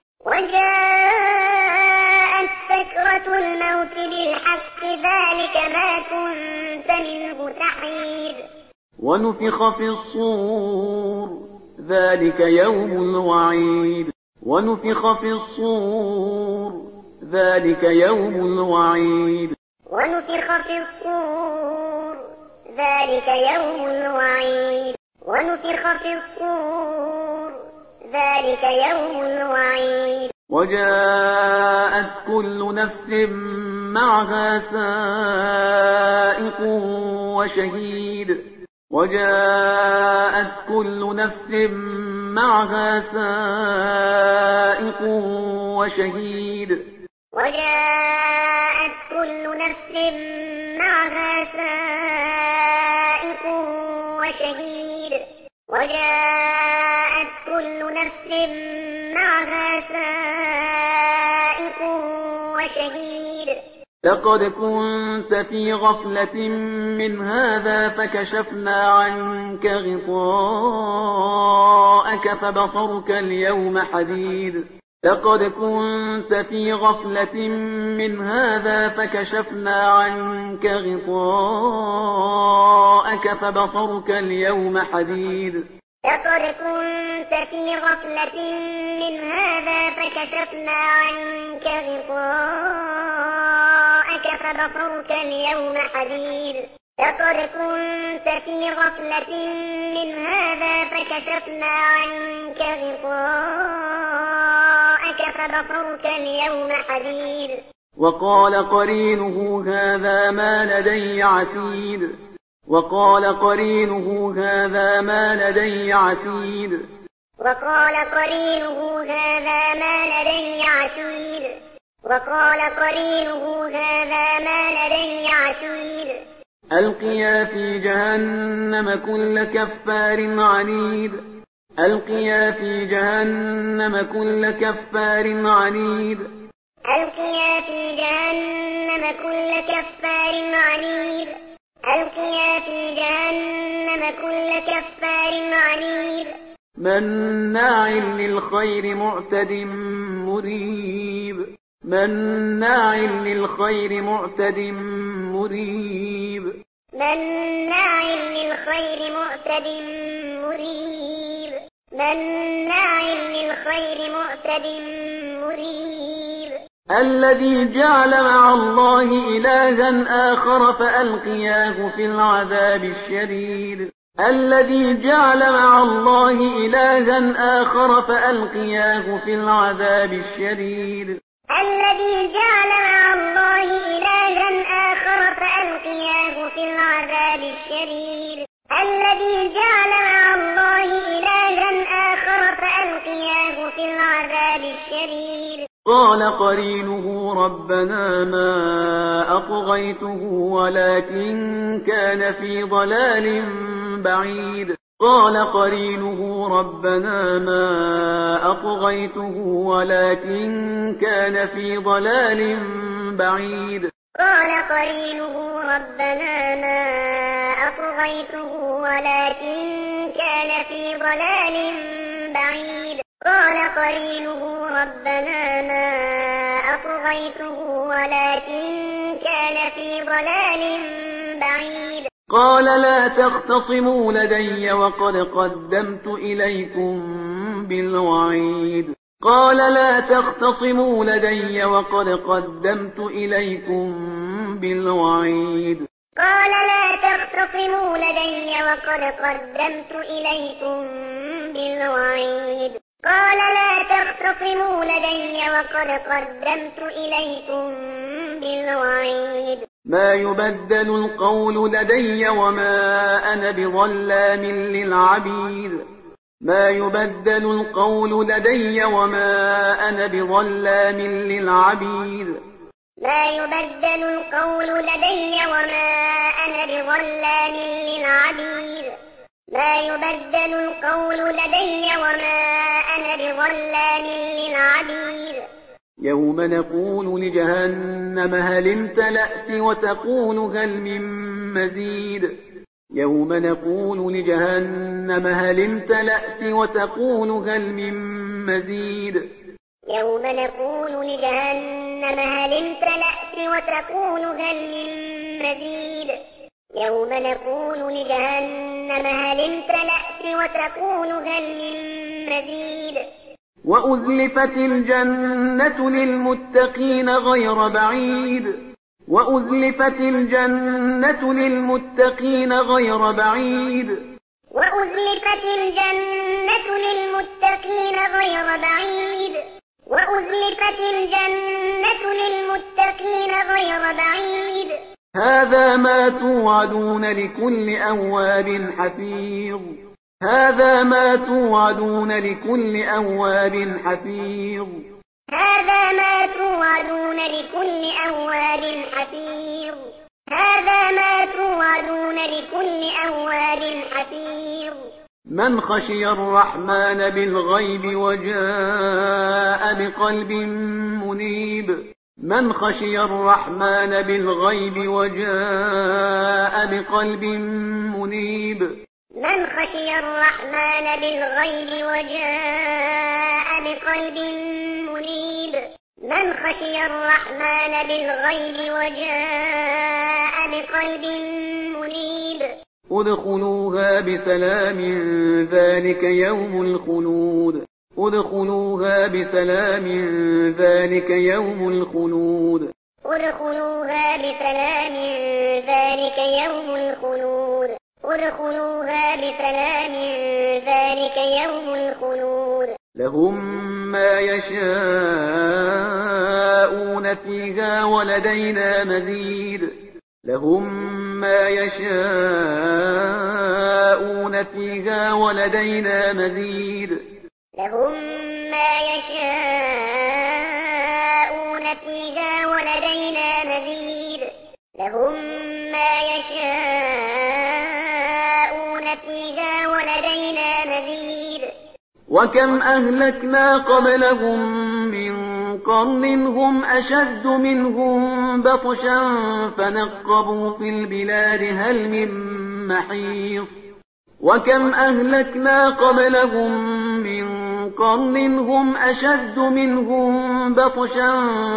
B: وجاءت سكرة الموت بالحق ذلك ما كنت منه تحيد
A: ونفخ في الصور ذلك يوم الوعيد ونفخ في الصور ذلك يوم الوعيد
B: ونفخ في الصور ذلك يوم الوعيد ونفخ في الصور ذلك يوم الوعيد
A: وجاءت كل نفس معها سائق وشهيد وجاءت كل نفس معها سائق وشهيد
B: وجاءت كل نفس معها سائق وشهيد وجاءت كل نفس معها سائق وشهيد
A: لقد كنت في غفلة من هذا فكشفنا عنك غطاءك فبصرك اليوم حديد لقد كنت في غفلة من هذا فكشفنا عنك غطاءك فبصرك اليوم حديد
B: لقد كنت في غفلة من هذا فكشفنا عنك غطاءك فبصرك اليوم حديد لقد كنت في غفلة من هذا فكشفنا عنك غطاءك فبصرك اليوم حديد
A: وقال قرينه هذا ما لدي عتيد وقال قرينه هذا ما لدي عتيد
B: وقال قرينه هذا ما لدي عتيد وقال قرينه هذا ما لدي عتيد
A: ألقيا في جهنم كل كفار عنيد ألقيا في جهنم كل كفار عنيد
B: ألقيا في جهنم كل كفار عنيد ألقيا في جهنم كل كفار عنيد
A: مناع للخير معتد مريب مناع للخير معتد مريب
B: مناع للخير معتد مريب مناع للخير معتد مريب
A: الذي جعل مع الله إلها آخر فألقياه في العذاب الشديد الذي جعل مع الله إلها آخر فألقياه في العذاب الشديد
B: الذي جعل مع الله إلها آخر فألقياه في العذاب الشديد الذي جعل مع الله إلها آخر فألقياه في العذاب الشديد
A: قال قرينه ربنا ما أطغيته ولكن كان في ضلال بعيد قال قرينه ربنا ما أطغيته ولكن كان في ضلال بعيد
B: قال قرينه ربنا ما أطغيته ولكن كان في ضلال بعيد قال قرينه ربنا ما أطغيته ولكن كان في ضلال بعيد
A: قال لا تختصموا لدي وقد قدمت إليكم بالوعيد قال لا تختصموا لدي وقد قدمت إليكم بالوعيد
B: قال لا تختصموا لدي وقد قدمت إليكم بالوعيد قال لا تختصموا لدي وقد قدمت إليكم بالوعيد
A: ما يبدل القول لدي وما أنا بظلام للعبيد ما يبدل القول لدي وما أنا بظلام للعبيد
B: ما يبدل القول لدي وما أنا بظلام للعبيد ما يبدل القول لدي وما أنا بظلام للعبيد
A: يوم نقول لجهنم هل امتلأت وتقول هل من مزيد يوم نقول لجهنم هل امتلأت وتقول هل من مزيد
B: يوم نقول لجهنم هل امتلأت وتقول هل من مزيد يوم نقول لجهنم هل امتلأت وتقول هل من مزيد
A: وأزلفت الجنة للمتقين غير بعيد وأزلفت الجنة للمتقين غير بعيد
B: وأزلفت الجنة للمتقين غير بعيد وأزلفت الجنة للمتقين غير بعيد
A: هذا ما توعدون لكل أواب حفيظ هذا ما توعدون لكل أواب حفيظ
B: هذا ما توعدون لكل أواب حفيظ هذا ما توعدون لكل أواب حفيظ
A: من خشي الرحمن بالغيب وجاء بقلب منيب من خشي الرحمن بالغيب وجاء بقلب منيب
B: من خشي الرحمن بالغيب وجاء بقلب منيب من خشي الرحمن بالغيب وجاء بقلب منيب
A: ادخلوها بسلام ذلك يوم الخلود ادخلوها بسلام ذلك يوم الخلود
B: ادخلوها بسلام ذلك يوم الخلود ادخلوها بسلام ذلك يوم الخلود
A: لهم ما يشاءون فيها ولدينا مزيد لهم ما يشاءون فيها ولدينا مزيد
B: لهم ما يشاءون فيها ولدينا مزيد لهم ما يشاءون فيها ولدينا مزيد
A: وكم أهلكنا قبلهم من قرن هم أشد منهم بطشا فنقبوا في البلاد هل من محيص وكم أهلكنا قبلهم من قرن هم أشد منهم بطشا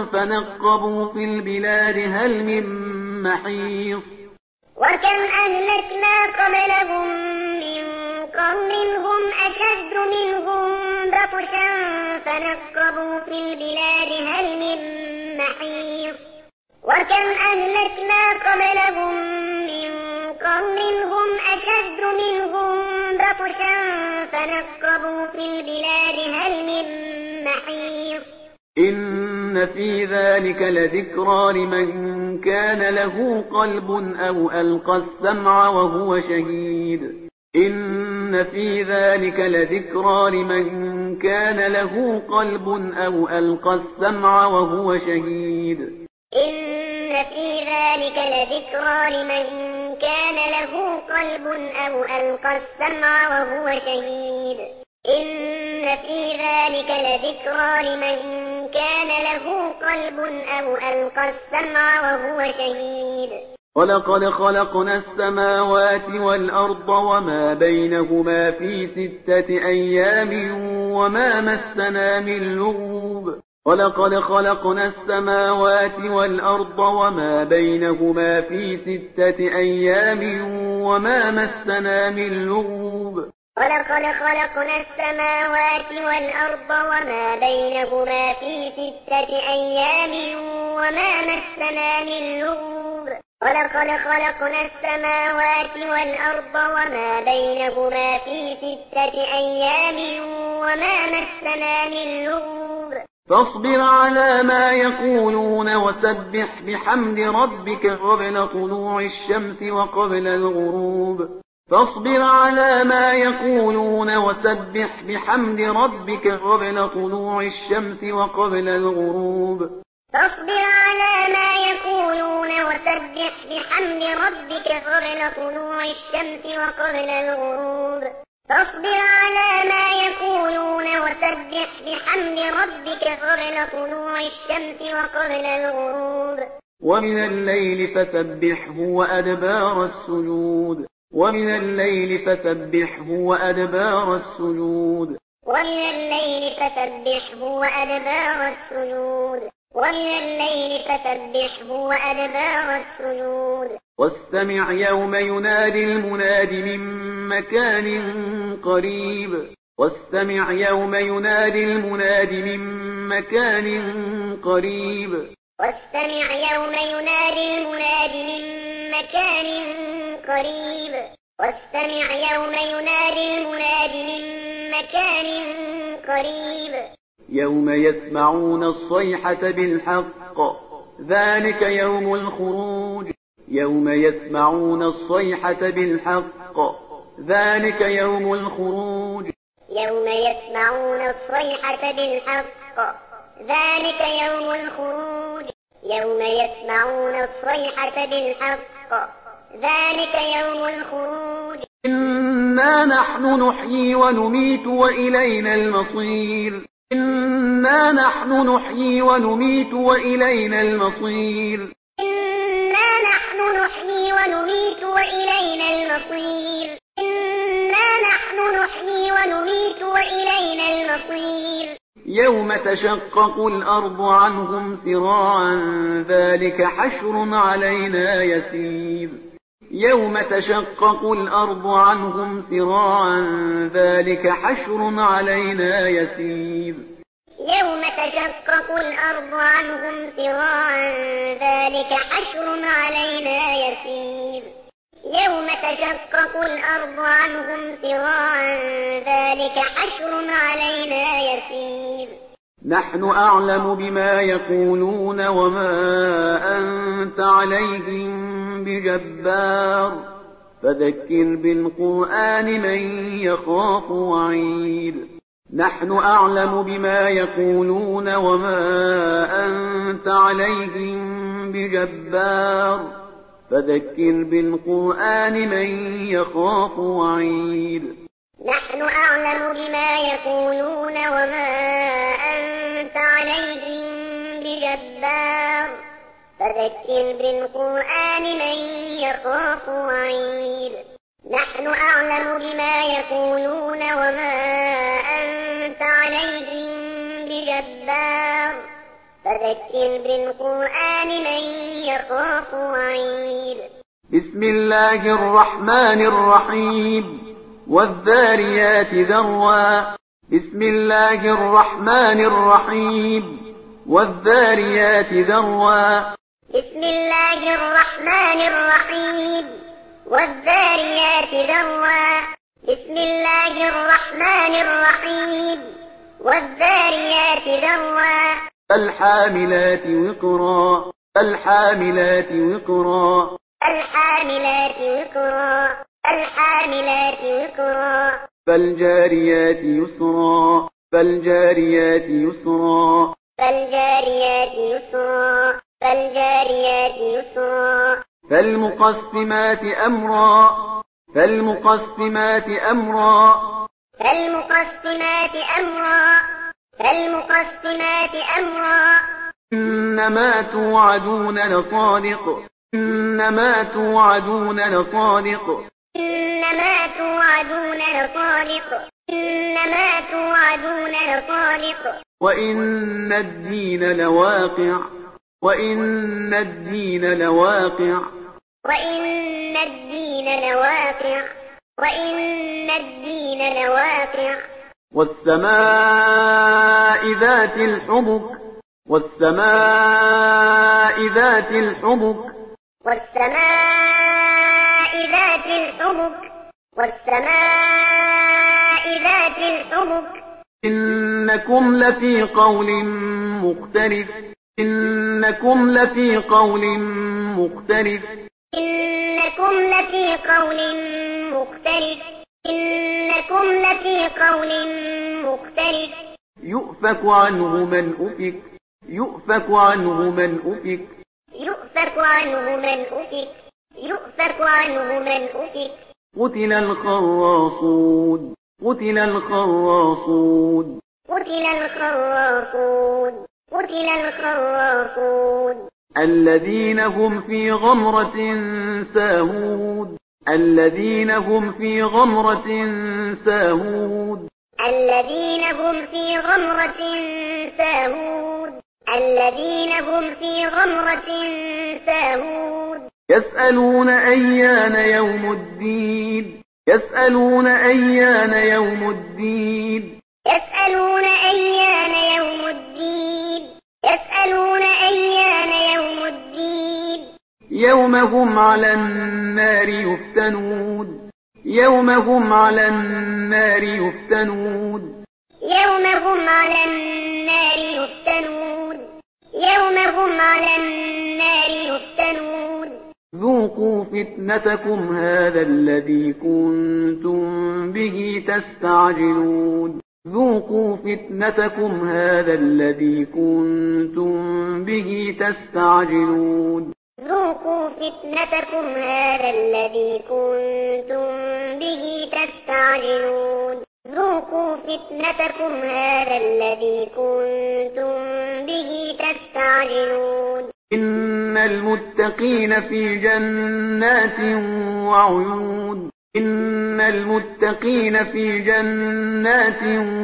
A: فنقبوا في البلاد هل من محيص
B: وكم أهلكنا قبلهم من قرن هم أشد منهم بطشا فنقبوا في البلاد هل من محيص وكم أهلكنا قبلهم من قرن هم أشد منهم بطشا فنقبوا في البلاد هل من محيص
A: إن في ذلك لذكرى لمن كان له قلب أو ألقى السمع وهو شهيد إن في ذلك لذكرى لمن كان له قلب أو ألقى السمع وهو شهيد
B: إن في ذلك لذكرى لمن كان له قلب أو ألقى السمع وهو شهيد إن في ذلك لذكرى لمن كان له قلب أو ألقى السمع وهو شهيد
A: ولقد خلقنا السماوات والأرض وما بينهما في ستة أيام وما مسنا من لغوب ولقد خلقنا السماوات والأرض وما بينهما في ستة أيام وما مسنا من لغوب
B: ولقد خلقنا السماوات والأرض وما بينهما في ستة أيام وما مسنا من لغوب ولقد خلقنا السماوات والأرض وما بينهما في ستة أيام وما مسنا من لغوب
A: فاصبر على ما يقولون وسبح بحمد ربك قبل طلوع الشمس وقبل الغروب فاصبر على ما يقولون وسبح بحمد ربك قبل طلوع الشمس وقبل الغروب
B: فاصبر على ما يقولون وسبح بحمد ربك قبل طلوع الشمس وقبل الغروب فاصبر على ما يقولون وسبح بحمد ربك قبل طلوع الشمس وقبل الغروب
A: ومن الليل فسبحه وأدبار السجود ومن الليل فسبحه وأدبار السجود
B: ومن الليل فسبحه وأدبار السجود ومن الليل فسبحه وأدبار السجود
A: واستمع يوم ينادي المناد من مكان قريب واستمع يوم ينادي المناد من مكان قريب
B: واستمع يوم ينادي المناد من مكان قريب واستمع يوم ينادي المناد من مكان قريب
A: يوم يسمعون الصيحة بالحق ذلك يوم الخروج يوم يسمعون الصيحة بالحق ذلك يوم الخروج
B: يوم يسمعون الصيحة بالحق ذلك يوم الخروج يوم يسمعون الصيحة بالحق ذلك يوم الخروج
A: إنا نحن نحيي ونميت وإلينا المصير إنا نحن نحيي ونميت وإلينا المصير
B: إنا نحن نحيي ونميت وإلينا المصير إنا نحن نحيي ونميت وإلينا المصير
A: يوم تشقق الأرض عنهم سراعا ذلك حشر علينا يسير يوم تشقق الأرض عنهم سراعا ذلك حشر علينا يسير
B: يوم تشقق الأرض عنهم سراعا ذلك حشر علينا يسير يوم تشقق الأرض عنهم سراعا ذلك حشر علينا يسير
A: نحن أعلم بما يقولون وما أنت عليهم بجبار فذكر بالقرآن من يخاف وعيد نحن أعلم بما يقولون وما أنت عليهم بجبار فذكر بالقرآن من يخاف وعيد
B: نحن أعلم بما يقولون وما أنت عليهم بجبار فذكر بالقرآن من يخاف وعيد نحن أعلم بما يقولون وما أنت عليهم بجبار فذكر بالقرآن من يخاف وعيد
A: بسم الله الرحمن الرحيم والذاريات ذروا بسم الله الرحمن الرحيم والذاريات ذروا
B: بسم الله الرحمن الرحيم والذاريات ذروا بسم الله الرحمن الرحيم والذاريات ذروا
A: فالحاملات وقرا فالحاملات وقرا
B: الحاملات وقرا الحاملات وقرا
A: فالجاريات يسرا فالجاريات يسرا
B: فالجاريات يسرا فالجاريات يسرا
A: فالمقسمات أمرا فالمقسمات أمرا
B: فالمقسمات أمرا فالمقسمات أمرا
A: إنما توعدون لصادق إنما توعدون لصادق
B: إنما توعدون لصادق إنما توعدون لصادق
A: وإن الدين لواقع وإن الدين لواقع
B: وإن الدين لواقع وإن الدين لواقع
A: والسماء ذات الحبك والسماء ذات الحبك
B: والسماء ذات الحبك والسماء ذات الحبك
A: إنكم لفي قول مختلف إنكم لفي قول مختلف
B: إنكم لفي قول مختلف إنكم لفي قول مختلف
A: يؤفك عنه من أفك يؤفك عنه من أفك
B: يؤفك عنه من أفك يؤفك عنه من أفك
A: قتل الخراصون قتل الخراصون
B: قتل الخراصون قتل الخراصون
A: الذين هم في غمرة ساهون الذين هم في غمرة ساهون
B: الذين هم في غمرة ساهون الذين هم في غمرة ساهون
A: يسألون أيان يوم الدين يسألون أيان يوم الدين
B: يسألون أيان يوم الدين يسألون أيان يوم الدين
A: يوم هم على النار يفتنون يوم هم على النار يفتنون
B: يوم هم على النار يفتنون يوم هم على النار يفتنون
A: ذوقوا فتنتكم هذا الذي كنتم به تستعجلون ذوقوا فتنتكم هذا الذي كنتم به تستعجلون
B: ذوقوا فتنتكم هذا الذي كنتم به تستعجلون ذوقوا فتنتكم هذا الذي كنتم به تستعجلون
A: إن المتقين في جنات وعيون إن المتقين في جنات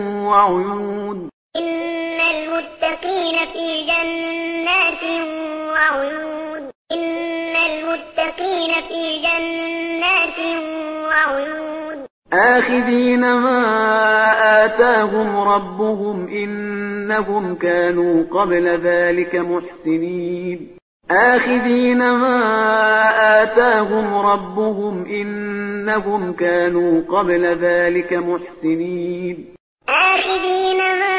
A: وعيون
B: إن المتقين في جنات وعيون إن المتقين في جنات وعيون
A: آخذين ما آتاهم ربهم إنهم كانوا قبل ذلك محسنين آخذين ما آتاهم ربهم إنهم كانوا قبل ذلك محسنين
B: آخذين ما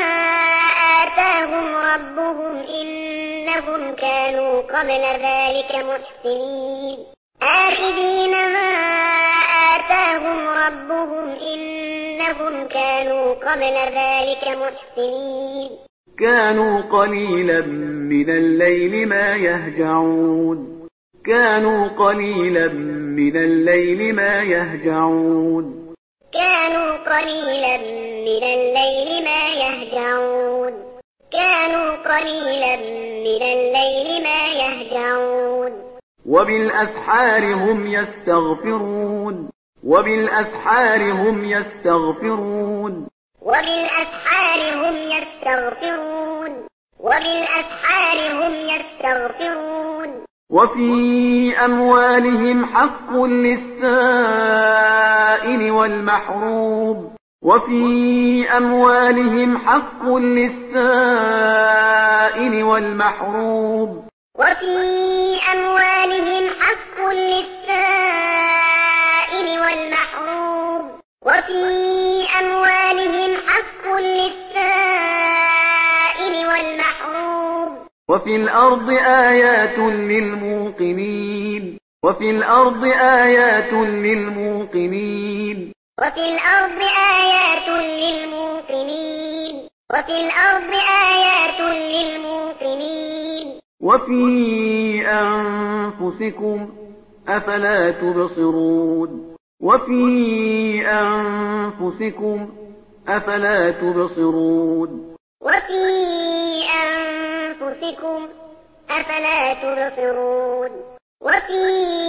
B: آتاهم ربهم إنهم كانوا قبل ذلك محسنين آخذين ما آتاهم ربهم إنهم كانوا قبل ذلك محسنين
A: كانوا قليلا من الليل ما يهجعون كانوا قليلا من الليل ما يهجعون
B: كانوا قليلا من الليل ما يهجعون كانوا قليلا من الليل ما يهجعون
A: وبالأسحار هم يستغفرون وبالأسحار هم يستغفرون
B: وبالأسحار هم يستغفرون وبالأسحار هم يستغفرون
A: وفي أموالهم حق للسائل والمحروم وفي أموالهم حق للسائل والمحروم
B: وفي أموالهم حق للسائل والمحروم وفي أموالهم حق للسائل والمحروم
A: وفي الأرض آيات للموقنين وفي الأرض آيات للموقنين
B: وفي الأرض آيات للموقنين وفي الأرض آيات للموقنين
A: وفي أنفسكم أفلا تبصرون وفي أنفسكم أفلا تبصرون
B: وفي أنفسكم أفلا تبصرون وفي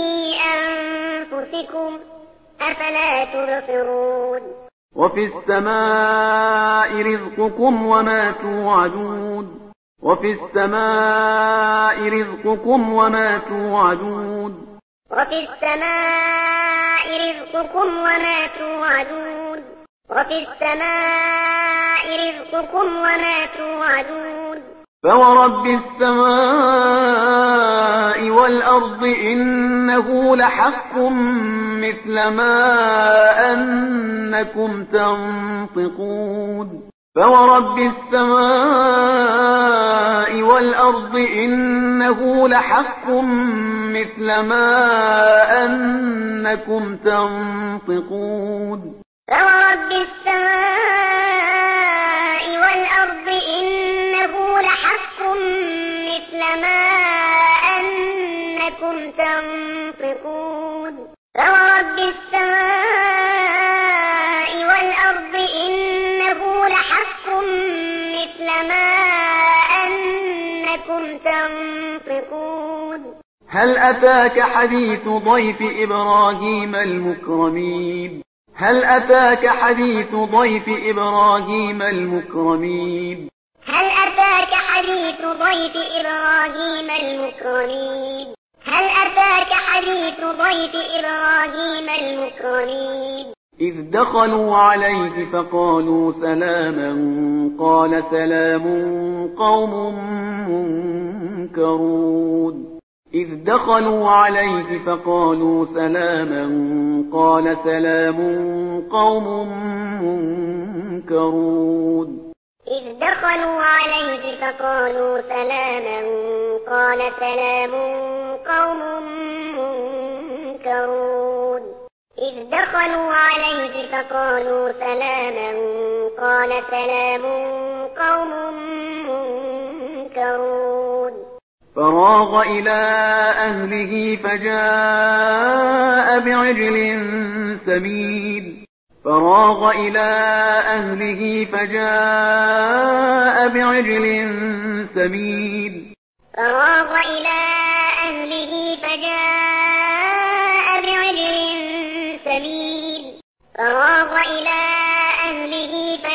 B: أنفسكم أفلا تبصرون
A: وفي السماء رزقكم وما توعدون وفي السماء رزقكم وما توعدون
B: وفي السماء رزقكم وما توعدون وفي السماء رزقكم وما توعدون
A: فورب السماء والأرض إنه لحق مثل ما أنكم تنطقون فورب السماء والأرض إنه لحق مثل ما أنكم تنطقون
B: فورب السماء والأرض إنه لحق مثل ما أنكم تنطقون فورب السماء والأرض أنكم تنطقون
A: هل أتاك حديث ضيف إبراهيم المكرمين هل أتاك حديث ضيف إبراهيم المكرمين
B: هل أتاك حديث ضيف إبراهيم المكرمين هل أتاك حديث ضيف إبراهيم المكرمين
A: إذ دخلوا عليه فقالوا سلاما قال سلام قوم منكرون إذ دخلوا عليه فقالوا سلاما قال سلام قوم منكرون
B: إذ دخلوا عليه فقالوا سلاما قال سلام قوم منكرون إذ دخلوا عليه فقالوا سلاما قال سلام قوم منكرون
A: فراغ إلى أهله فجاء بعجل سمين فراغ إلى أهله فجاء بعجل سمين
B: فراغ إلى أهله فجاء بعجل سمين فراغ إلى أهله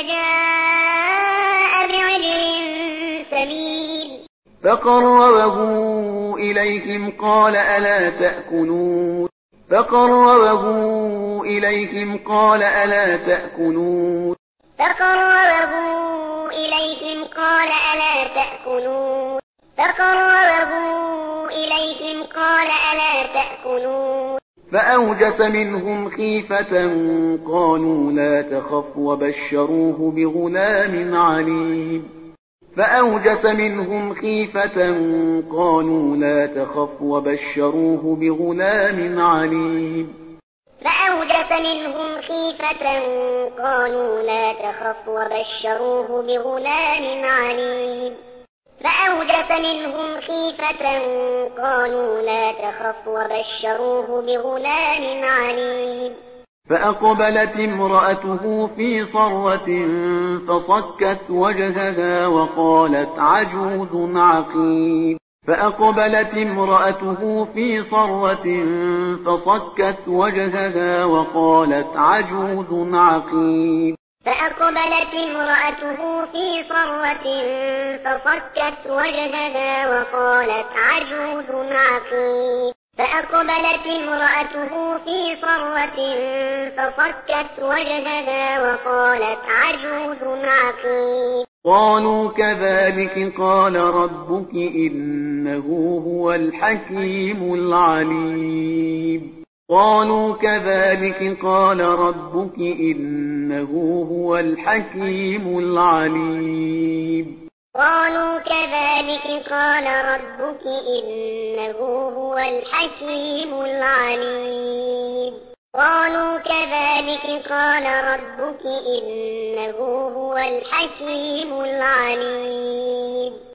B: فجاء بعجل سمين
A: فقربه إليهم قال ألا تأكلون فقربه إليهم قال ألا تأكلون
B: فقربه إليهم قال ألا تأكلون فقربه إليهم قال ألا تأكلون
A: فأوجس منهم خيفة قالوا لا تخف وبشروه بغلام عليم فأوجس منهم خيفة قالوا لا تخف وبشروه بغلام عليم
B: فأوجس منهم خيفة قالوا لا تخف وبشروه بغلام عليم فأوجس منهم خيفة قالوا لا تخف وبشروه بغلام عليم
A: فأقبلت امرأته في صرة فصكت وجهها وقالت عجوز عقيم فأقبلت امرأته في صرة فصكت وجهها وقالت عجوز عقيم
B: فأقبلت امرأته في صرة فصكت وجهها وقالت عجوز عقيم فأقبلت امرأته في صرة فصكت وجهها وقالت عجوز عقيم
A: قالوا كذلك قال ربك إنه هو الحكيم العليم قالوا كذلك قال ربك إنه هو الحكيم العليم
B: قالوا كذلك قال ربك إنه هو الحكيم العليم قالوا كذلك قال ربك إنه هو الحكيم العليم